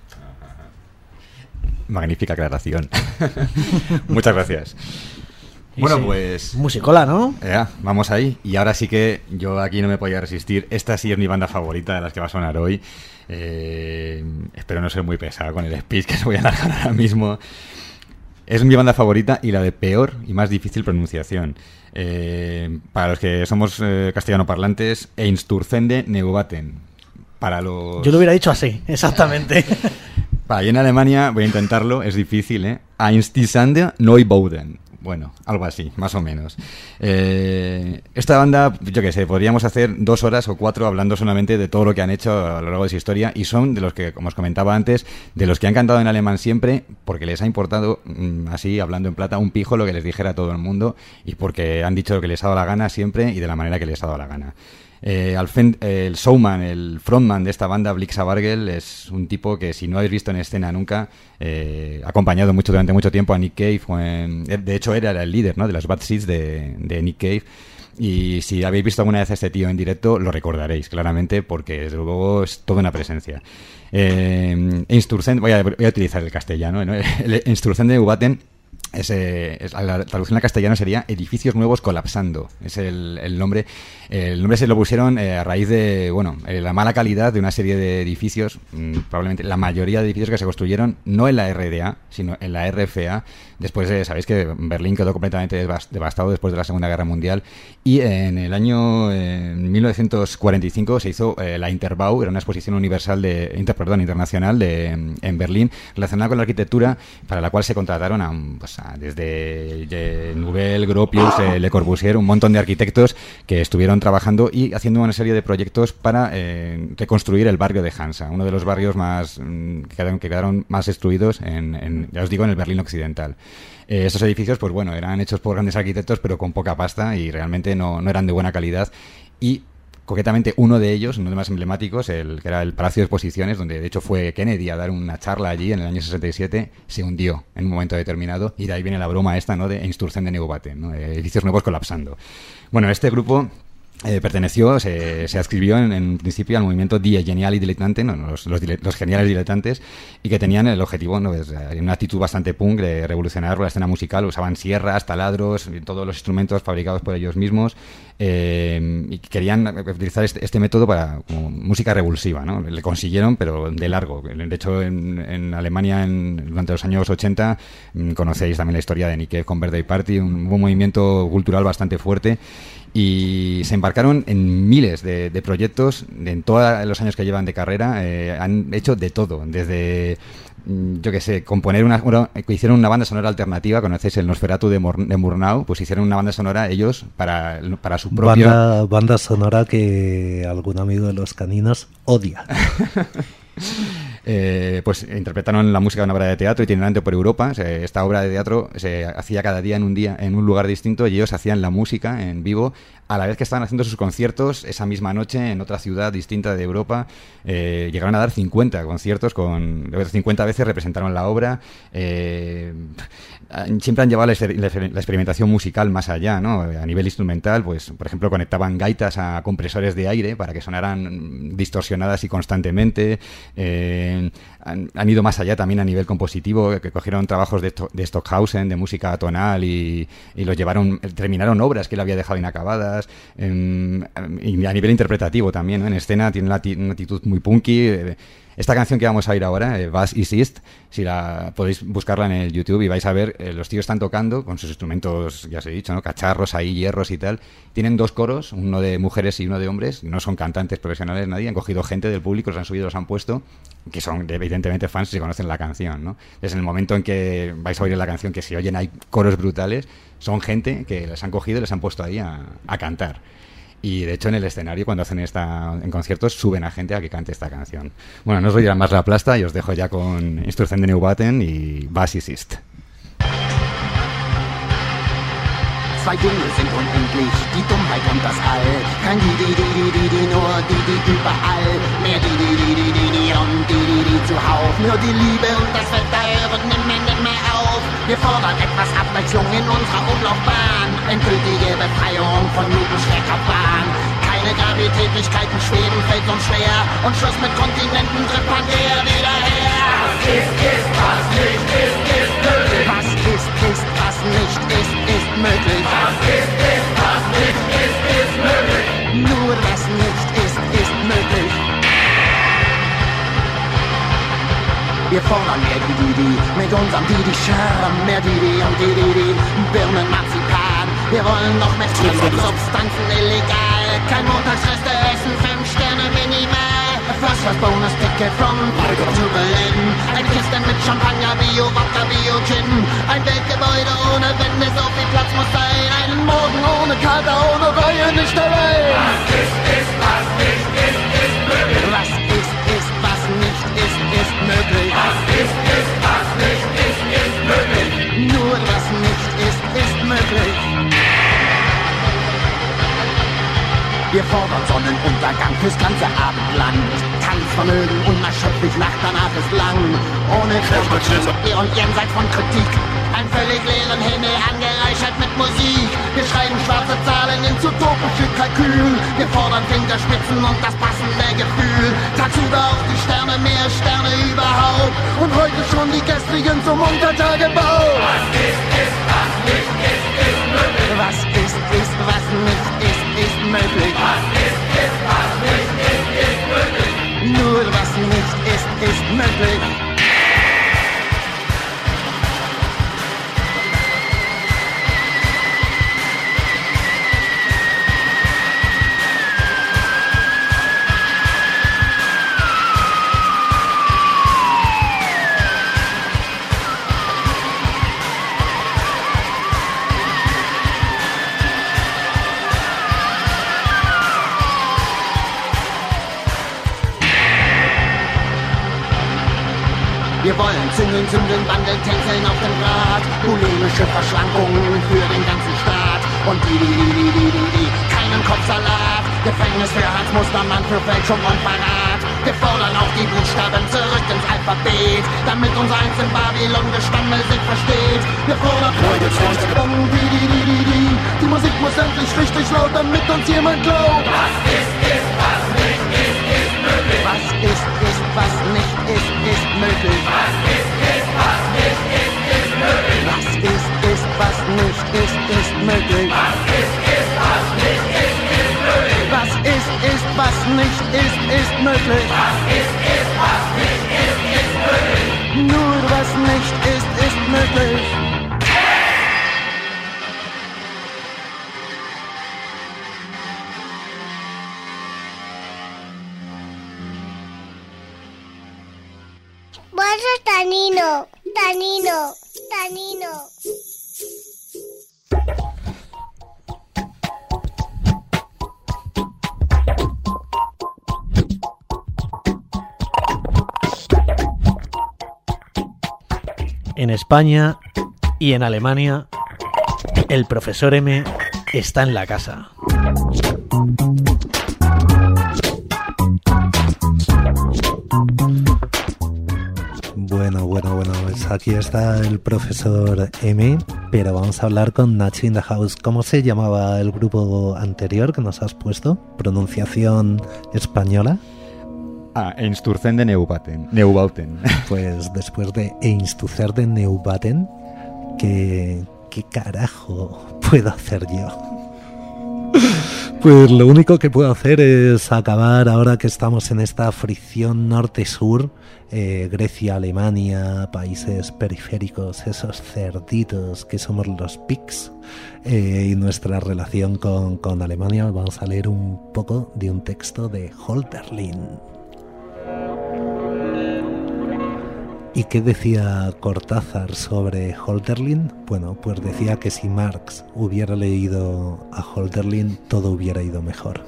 Speaker 4: Magnífica aclaración. Muchas gracias. Bueno, sí, pues...
Speaker 2: musicola, ¿no?
Speaker 4: Ya, vamos ahí. Y ahora sí que yo aquí no me podía resistir. Esta sí es mi banda favorita de las que va a sonar hoy. Eh, espero no ser muy pesado con el speech que se voy a largar ahora mismo. Es mi banda favorita y la de peor y más difícil pronunciación. Eh, para los que somos eh, castellano parlantes, Einstürzende Neubauten. Para los...
Speaker 2: Yo lo hubiera dicho así, exactamente.
Speaker 4: Para allí en Alemania, voy a intentarlo, es difícil, ¿eh? Einstürzende Neubauten. Bueno, algo así, más o menos. Eh, esta banda, yo qué sé, podríamos hacer dos horas o cuatro hablando solamente de todo lo que han hecho a lo largo de su historia, y son de los que, como os comentaba antes, de los que han cantado en alemán siempre, porque les ha importado, así, hablando en plata, un pijo lo que les dijera todo el mundo, y porque han dicho lo que les ha dado la gana siempre y de la manera que les ha dado la gana. Eh, Alfen, eh, el showman, el frontman de esta banda, Blixa Bargeld, es un tipo que, si no habéis visto en escena nunca, eh, ha acompañado mucho durante mucho tiempo a Nick Cave. En, de hecho, era el líder, ¿no?, de las Bad Seeds de, de Nick Cave. Y si habéis visto alguna vez a este tío en directo, lo recordaréis claramente, porque desde luego es toda una presencia. Eh, Einstürzende, voy a, voy a utilizar el castellano, ¿no? El Einstürzende Neubauten. Es, eh, es, la traducción al castellano sería edificios nuevos colapsando. Es el, el nombre. El nombre se lo pusieron eh, a raíz de, bueno, eh, la mala calidad de una serie de edificios, mmm, probablemente la mayoría de edificios que se construyeron no en la R D A, sino en la R F A. Después, eh, sabéis que Berlín quedó completamente devastado después de la Segunda Guerra Mundial, y eh, en el año eh, mil novecientos cuarenta y cinco se hizo eh, la Interbau, era una exposición universal de, inter, perdón, internacional de, en Berlín, relacionada con la arquitectura, para la cual se contrataron a, pues, sea, desde eh, Nouvel, Gropius, eh, Le Corbusier, un montón de arquitectos que estuvieron trabajando y haciendo una serie de proyectos para eh, reconstruir el barrio de Hansa, uno de los barrios más mm, que, quedaron, que quedaron más destruidos en, en, ya os digo, en el Berlín Occidental. Eh, estos edificios, pues bueno, eran hechos por grandes arquitectos, pero con poca pasta y realmente no, no eran de buena calidad. Y concretamente uno de ellos, uno de los más emblemáticos, el que era el Palacio de Exposiciones, donde de hecho fue Kennedy a dar una charla allí en el año sesenta y siete, se hundió en un momento determinado y de ahí viene la broma esta, ¿no?, de Instrucción de Neubauten, ¿no?, de edificios nuevos colapsando. Bueno, este grupo Eh, perteneció, se, se adscribió en, en principio al movimiento Die Geniali Dilettanten, no, los, los, los geniales diletantes, y que tenían el objetivo, ¿no?, pues, una actitud bastante punk de revolucionar la escena musical. Usaban sierras, taladros, todos los instrumentos fabricados por ellos mismos, eh, y querían utilizar este, este método para como música revulsiva, ¿no? Le consiguieron, pero de largo. De hecho, en, en Alemania, en, durante los años ochenta, conocéis también la historia de Nickel con Birthday Party, un, un movimiento cultural bastante fuerte. Y se embarcaron en miles de, de proyectos en todos los años que llevan de carrera. Eh, han hecho de todo, desde, yo qué sé, componer una, una... Hicieron una banda sonora alternativa, conocéis el Nosferatu de, Mur, de Murnau, pues hicieron una banda sonora ellos para, para su propio...
Speaker 5: Banda, banda sonora que algún amigo de los caninos odia.
Speaker 4: Eh, pues interpretaron la música de una obra de teatro itinerante por Europa. O sea, esta obra de teatro se hacía cada día en un día en un lugar distinto y ellos hacían la música en vivo a la vez que estaban haciendo sus conciertos esa misma noche en otra ciudad distinta de Europa. Eh, llegaron a dar cincuenta conciertos, con cincuenta veces representaron la obra. Eh, siempre han llevado la, la, la experimentación musical más allá, ¿no? A nivel instrumental, pues por ejemplo conectaban gaitas a compresores de aire para que sonaran distorsionadas y constantemente. Eh, han, han ido más allá también a nivel compositivo, que cogieron trabajos de, de Stockhausen, de música tonal, y, y los llevaron, terminaron obras que él había dejado inacabadas. Eh, y a nivel interpretativo también, ¿no? En escena tiene una, una actitud muy punky. Eh, Esta canción que vamos a oír ahora, eh, Was ist ist, si la podéis buscarla en el YouTube y vais a ver, eh, los tíos están tocando con sus instrumentos, ya os he dicho, ¿no?, cacharros ahí, hierros y tal. Tienen dos coros, uno de mujeres y uno de hombres. No son cantantes profesionales nadie, han cogido gente del público, los han subido, los han puesto, que son evidentemente fans y conocen la canción, ¿no? Desde el momento en que vais a oír la canción, que si oyen hay coros brutales, son gente que les han cogido y les han puesto ahí a, a cantar. Y de hecho en el escenario, cuando hacen esta en conciertos, suben a gente a que cante esta canción. Bueno, no os voy a dar más la plasta y os dejo ya con Instrucción de Neubauten y Was ist ist.
Speaker 14: Zwei Dinge sind unendlich, die Dummheit und das All. Kein die, die, die, die, die, die, nur die, die überall. Mehr die, die, die, die, die, die und die, die, die zuhauf. Nur die Liebe und das Wetter hören nimmer, nimmer auf. Wir fordern etwas Abwechslung in unserer Umlaufbahn. Endgültige Befreiung von Newton's Bahn. Keine Gravitätlichkeiten schweben, fällt uns schwer. Und Schluss mit Kontinenten, trifft Pangea wieder her. Was ist, ist, was nicht ist, ist möglich. Was ist, ist, was nicht ist, ist möglich. Was ist, ist, was nicht ist, ist möglich. Nur was nicht ist, ist möglich. Wir fordern mehr Didi, mit unserem Didi-Charme, mehr Didi und Didi, Birnenmarzipan. Wir wollen noch mehr Substanzen illegal, kein Montagsreste essen, fünf Sterne minimal. First class bonus ticket from Margot to Berlin. Ein Kiste mit Champagner, Bio, Wodka, Bio, Gin. Ein Weltgebäude ohne Wände, so viel Platz muss sein. Einen Morgen ohne Kater, ohne Reue, nicht allein. Was ist, ist, was nicht ist, ist möglich. Was ist, ist, was nicht ist, ist möglich. Was ist, ist, was nicht ist, ist möglich. Nur was nicht ist, ist möglich. Wir fordern Sonnenuntergang fürs ganze Abendland. Tanzvermögen unerschöpflich, Nacht danach ist lang. Ohne Kritik und jenseits von Kritik. Ein völlig leeren Himmel angereichert mit Musik. Wir schreiben schwarze Zahlen ins utopische Kalkül. Wir fordern Fingerspitzen und das passende Gefühl. Tagsüber auch die Sterne, mehr Sterne überhaupt. Und heute schon die Gestrigen zum Untertagebau. Was ist, ist, was nicht ist, ist möglich. Was ist, ist, was nicht ist, ist möglich. Was ist, ist, was nicht ist, ist möglich. Nur was nicht ist, ist möglich. Züngeln, züngeln, wandeln, tänzeln auf dem Rad. Bulimische Verschlankungen für den ganzen Staat. Und die, die, die, die, die, die, die, keinen Kopfsalat. Gefängnis für Hans Mustermann, für Fälschung und Verrat. Wir fordern auch die Buchstaben zurück ins Alphabet, damit unser eins in Babylon Gestammel sich versteht. Wir fordern Freude, Freude, die, die, die, die, die. Die Musik muss endlich richtig laut, damit uns jemand glaubt.
Speaker 6: Was ist, ist, was nicht ist, ist möglich.
Speaker 14: Was ist, ist, was nicht ist, ist möglich.
Speaker 6: Was ist, ist, was nicht ist, ist möglich.
Speaker 14: Was ist, ist, was nicht ist, ist möglich.
Speaker 6: Was ist, ist, was nicht ist, ist möglich.
Speaker 14: Was ist, ist, was nicht ist, ist möglich.
Speaker 6: Was ist, ist, was nicht ist, ist möglich.
Speaker 14: Nur was nicht ist, ist möglich.
Speaker 15: Bueno, Tanino, Tanino, Tanino.
Speaker 2: En España y en Alemania, el profesor M está en la casa.
Speaker 5: Bueno, bueno, bueno, pues aquí está el profesor M, pero vamos a hablar con Nacho in the House. ¿Cómo se llamaba el grupo anterior que nos has puesto? ¿Pronunciación española?
Speaker 4: Ah, Einstürzen de Neubauten. Neubauten.
Speaker 5: Pues después de Einstürzen de Neubauten, ¿qué, ¿qué carajo puedo hacer yo? Pues lo único que puedo hacer es acabar, ahora que estamos en esta fricción norte-sur, eh, Grecia, Alemania, países periféricos, esos cerditos que somos los pigs, eh, y nuestra relación con, con Alemania, vamos a leer un poco de un texto de Hölderlin. ¿Y qué decía Cortázar sobre Hölderlin? Bueno, pues decía que si Marx hubiera leído a Hölderlin, todo hubiera ido mejor.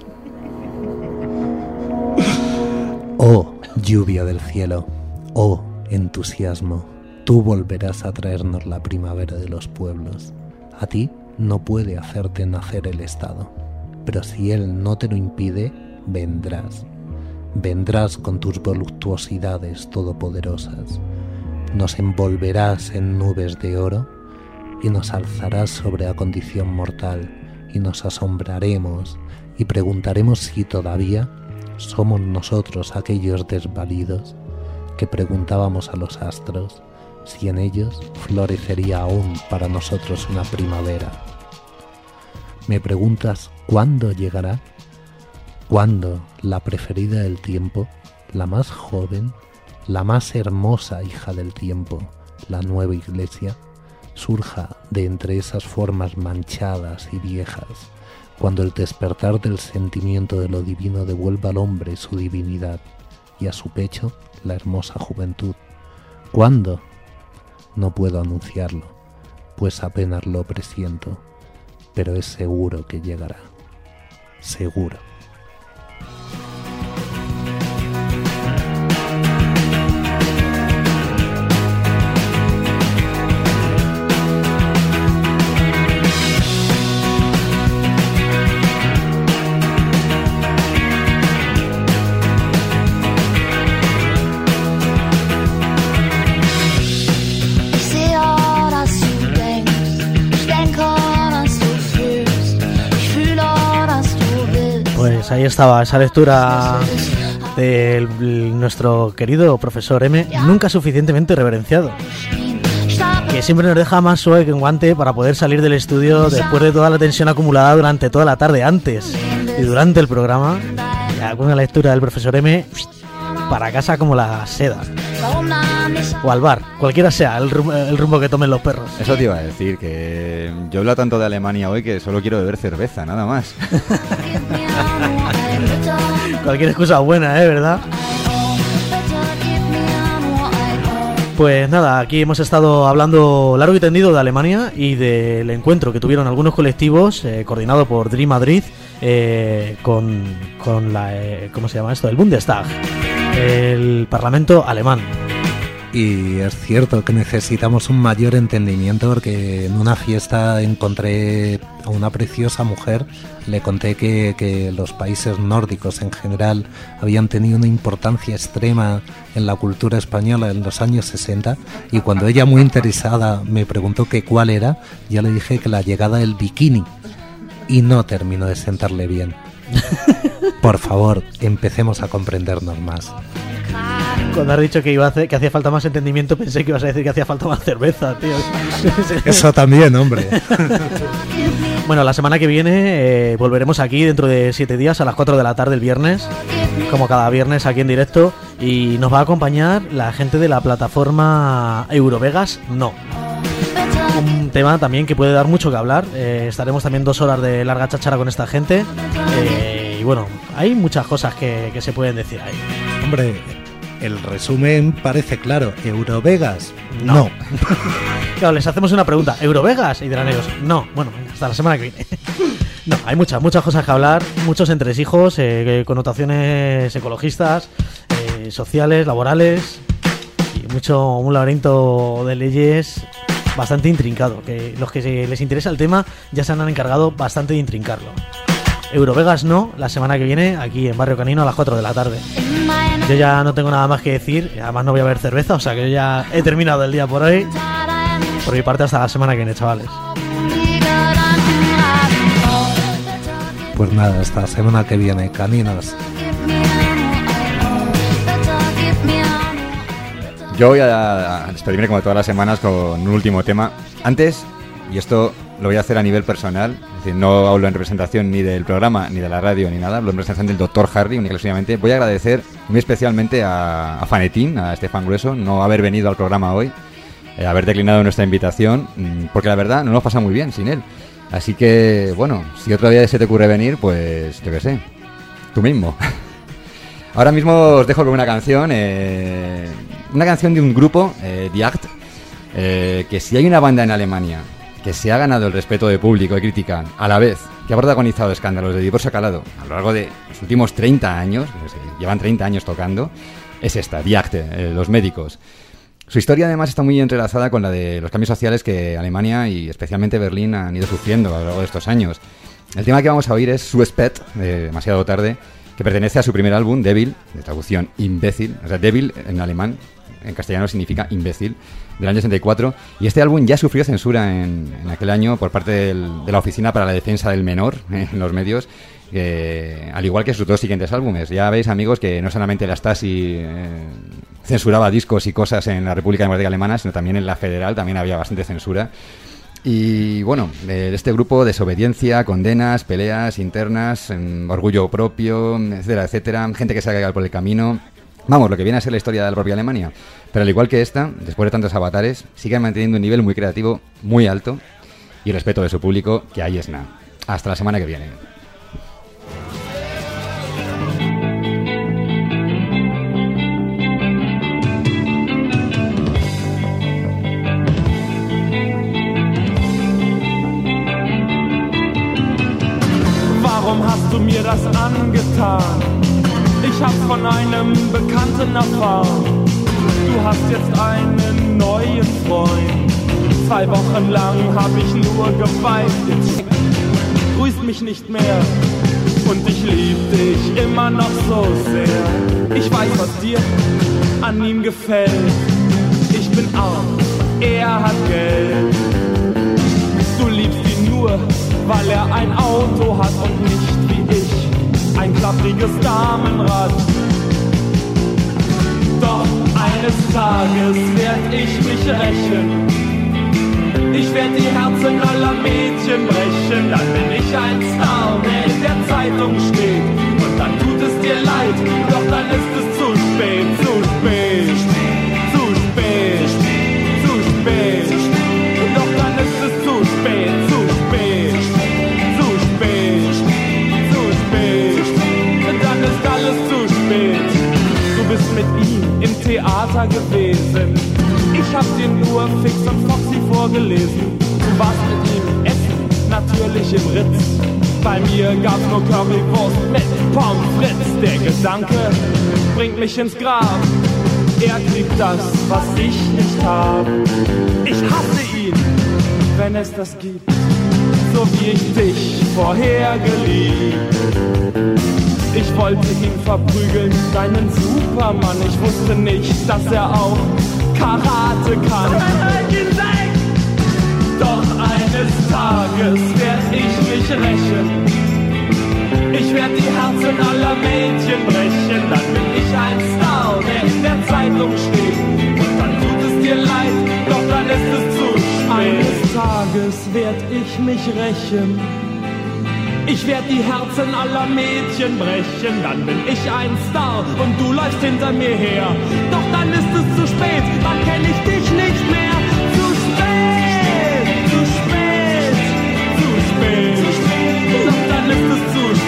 Speaker 5: Oh, lluvia del cielo, oh, entusiasmo, tú volverás a traernos la primavera de los pueblos. A ti no puede hacerte nacer el Estado, pero si él no te lo impide, vendrás. Vendrás con tus voluptuosidades todopoderosas. Nos envolverás en nubes de oro y nos alzarás sobre la condición mortal y nos asombraremos y preguntaremos si todavía somos nosotros aquellos desvalidos que preguntábamos a los astros si en ellos florecería aún para nosotros una primavera. ¿Me preguntas cuándo llegará? ¿Cuándo la preferida del tiempo, la más joven, la más hermosa hija del tiempo, la nueva iglesia, surja de entre esas formas manchadas y viejas, cuando el despertar del sentimiento de lo divino devuelva al hombre su divinidad y a su pecho la hermosa juventud? ¿Cuándo? No puedo anunciarlo, pues apenas lo presiento, pero es seguro que llegará. Seguro.
Speaker 2: Pues ahí estaba esa lectura de nuestro querido profesor M, nunca suficientemente reverenciado, que siempre nos deja más suave que un guante para poder salir del estudio después de toda la tensión acumulada durante toda la tarde, antes y durante el programa. Ya con una lectura del profesor M, para casa como la seda. O al bar, cualquiera sea el rumbo, el rumbo que tomen los perros.
Speaker 4: Eso te iba a decir, que yo hablo tanto de Alemania hoy que solo quiero beber cerveza, nada más.
Speaker 2: Cualquier excusa buena, ¿eh? ¿Verdad? Pues nada, aquí hemos estado hablando largo y tendido de Alemania y del encuentro que tuvieron algunos colectivos, eh, coordinado por Dream Madrid, eh, con, con la... Eh, ¿cómo se llama esto? El Bundestag, el Parlamento alemán.
Speaker 5: Y es cierto que necesitamos un mayor entendimiento, porque en una fiesta encontré a una preciosa mujer, le conté que, que los países nórdicos en general habían tenido una importancia extrema en la cultura española en los años sesenta, y cuando ella, muy interesada, me preguntó que cuál era, yo le dije que la llegada del bikini, y no terminó de sentarle bien. Por favor, empecemos a comprendernos más.
Speaker 2: Cuando has dicho que iba a hacer, que hacía falta más entendimiento, pensé que ibas a decir que hacía falta más cerveza, tío.
Speaker 5: Eso también, hombre.
Speaker 2: Bueno, la semana que viene eh, volveremos aquí dentro de siete días a las cuatro de la tarde el viernes, como cada viernes aquí en directo, y nos va a acompañar la gente de la plataforma Eurovegas No. Un tema también que puede dar mucho que hablar. Eh, estaremos también dos horas de larga cháchara con esta gente. Eh, y bueno, hay muchas cosas que, que se pueden decir ahí.
Speaker 5: Hombre, el resumen parece claro. ¿Eurovegas? No.
Speaker 2: No. Claro, les hacemos una pregunta. ¿Eurovegas? Y dirán ellos, no. Bueno, hasta la semana que viene. No, hay muchas, muchas cosas que hablar. Muchos entresijos, eh, connotaciones ecologistas, eh, sociales, laborales. Y mucho, un laberinto de leyes bastante intrincado, que los que se les interesa el tema ya se han encargado bastante de intrincarlo. Eurovegas No, la semana que viene aquí en Barrio Canino a las cuatro de la tarde. Yo ya no tengo nada más que decir, además no voy a beber cerveza, o sea que yo ya he terminado el día por hoy. Por mi parte, hasta la semana que viene, chavales.
Speaker 5: Pues nada, hasta la semana que viene, caninos.
Speaker 4: Yo voy a despedirme como todas las semanas con un último tema. Antes, y esto lo voy a hacer a nivel personal, es decir, no hablo en representación ni del programa, ni de la radio, ni nada, hablo en representación del doctor Harry, única y exclusivamente. Voy a agradecer muy especialmente a, a Fanetín, a Estefan Grueso, no haber venido al programa hoy, eh, haber declinado nuestra invitación, porque la verdad no nos pasa muy bien sin él. Así que, bueno, si otro día se te ocurre venir, pues yo qué sé, tú mismo. Ahora mismo os dejo con una canción, eh, una canción de un grupo, eh, Die Acht, eh, que si hay una banda en Alemania que se ha ganado el respeto de público y crítica, a la vez que ha protagonizado escándalos de divorcio calado a lo largo de los últimos treinta años, pues, eh, llevan treinta años tocando, es esta, Die Acht, eh, los médicos. Su historia además está muy entrelazada con la de los cambios sociales que Alemania y especialmente Berlín han ido sufriendo a lo largo de estos años. El tema que vamos a oír es Zu spät, de Demasiado tarde, que pertenece a su primer álbum, Devil, de traducción imbécil, o sea, Devil en alemán, en castellano significa imbécil, del año sesenta y cuatro, y este álbum ya sufrió censura en, en aquel año por parte del, de la Oficina para la Defensa del Menor eh, en los medios, eh, al igual que sus dos siguientes álbumes. Ya veis, amigos, que no solamente la Stasi eh, censuraba discos y cosas en la República Democrática Alemana, sino también en la Federal también había bastante censura. Y bueno, de este grupo, desobediencia, condenas, peleas internas, orgullo propio, etcétera, etcétera, gente que se ha cagado por el camino. Vamos, lo que viene a ser la historia de la propia Alemania. Pero al igual que esta, después de tantos avatares, sigue manteniendo un nivel muy creativo, muy alto, y respeto de su público, que ahí es nada. Hasta la semana que viene.
Speaker 16: Warum hast du mir das angetan? Ich hab's von einem Bekannten erfahren. Du hast jetzt einen neuen Freund. Zwei Wochen lang hab ich nur geweint. Jetzt grüßt mich nicht mehr und ich lieb dich immer noch so sehr. Ich weiß, was dir an ihm gefällt. Ich bin arm, er hat Geld. Du liebst ihn nur, weil er ein Auto hat und nicht wie ich ein klappriges Damenrad. Doch eines Tages werd ich mich rächen. Ich werd die Herzen aller Mädchen brechen. Dann bin ich ein Star, der in der Zeitung steht. Und dann tut es dir leid, doch dann ist es zu spät, zu spät, zu spät, zu spät. Doch dann ist es zu spät, zu spät, zu spät, zu spät. Dann ist alles zu spät. Du bist mit ihm im Theater gewesen. Ich hab dir nur Fix und Foxy vorgelesen. Du warst mit ihm essen, natürlich im Ritz. Bei mir gab's nur Currywurst mit Pommes frites. Der Gedanke bringt mich ins Grab. er kriegt das, was ich nicht habe. Ich hasse ihn, wenn es das gibt, so wie ich dich vorher geliebt. Ich wollte ihn verprügeln, deinen Supermann. Ich wusste nicht, dass er auch Karate kann. Doch eines Tages werd ich mich rächen. Ich werd die Herzen aller Mädchen brechen. Dann bin ich ein Star, der in der Zeitung steht. Und dann tut es dir leid, doch dann ist es zu spät. Eines Tages werd ich mich rächen. Ich werd die Herzen aller Mädchen brechen. Dann bin ich ein Star und du läufst hinter mir her. Doch dann ist es zu spät, dann kenn ich dich nicht mehr. Zu spät, zu spät, zu spät. Doch dann ist es zu spät.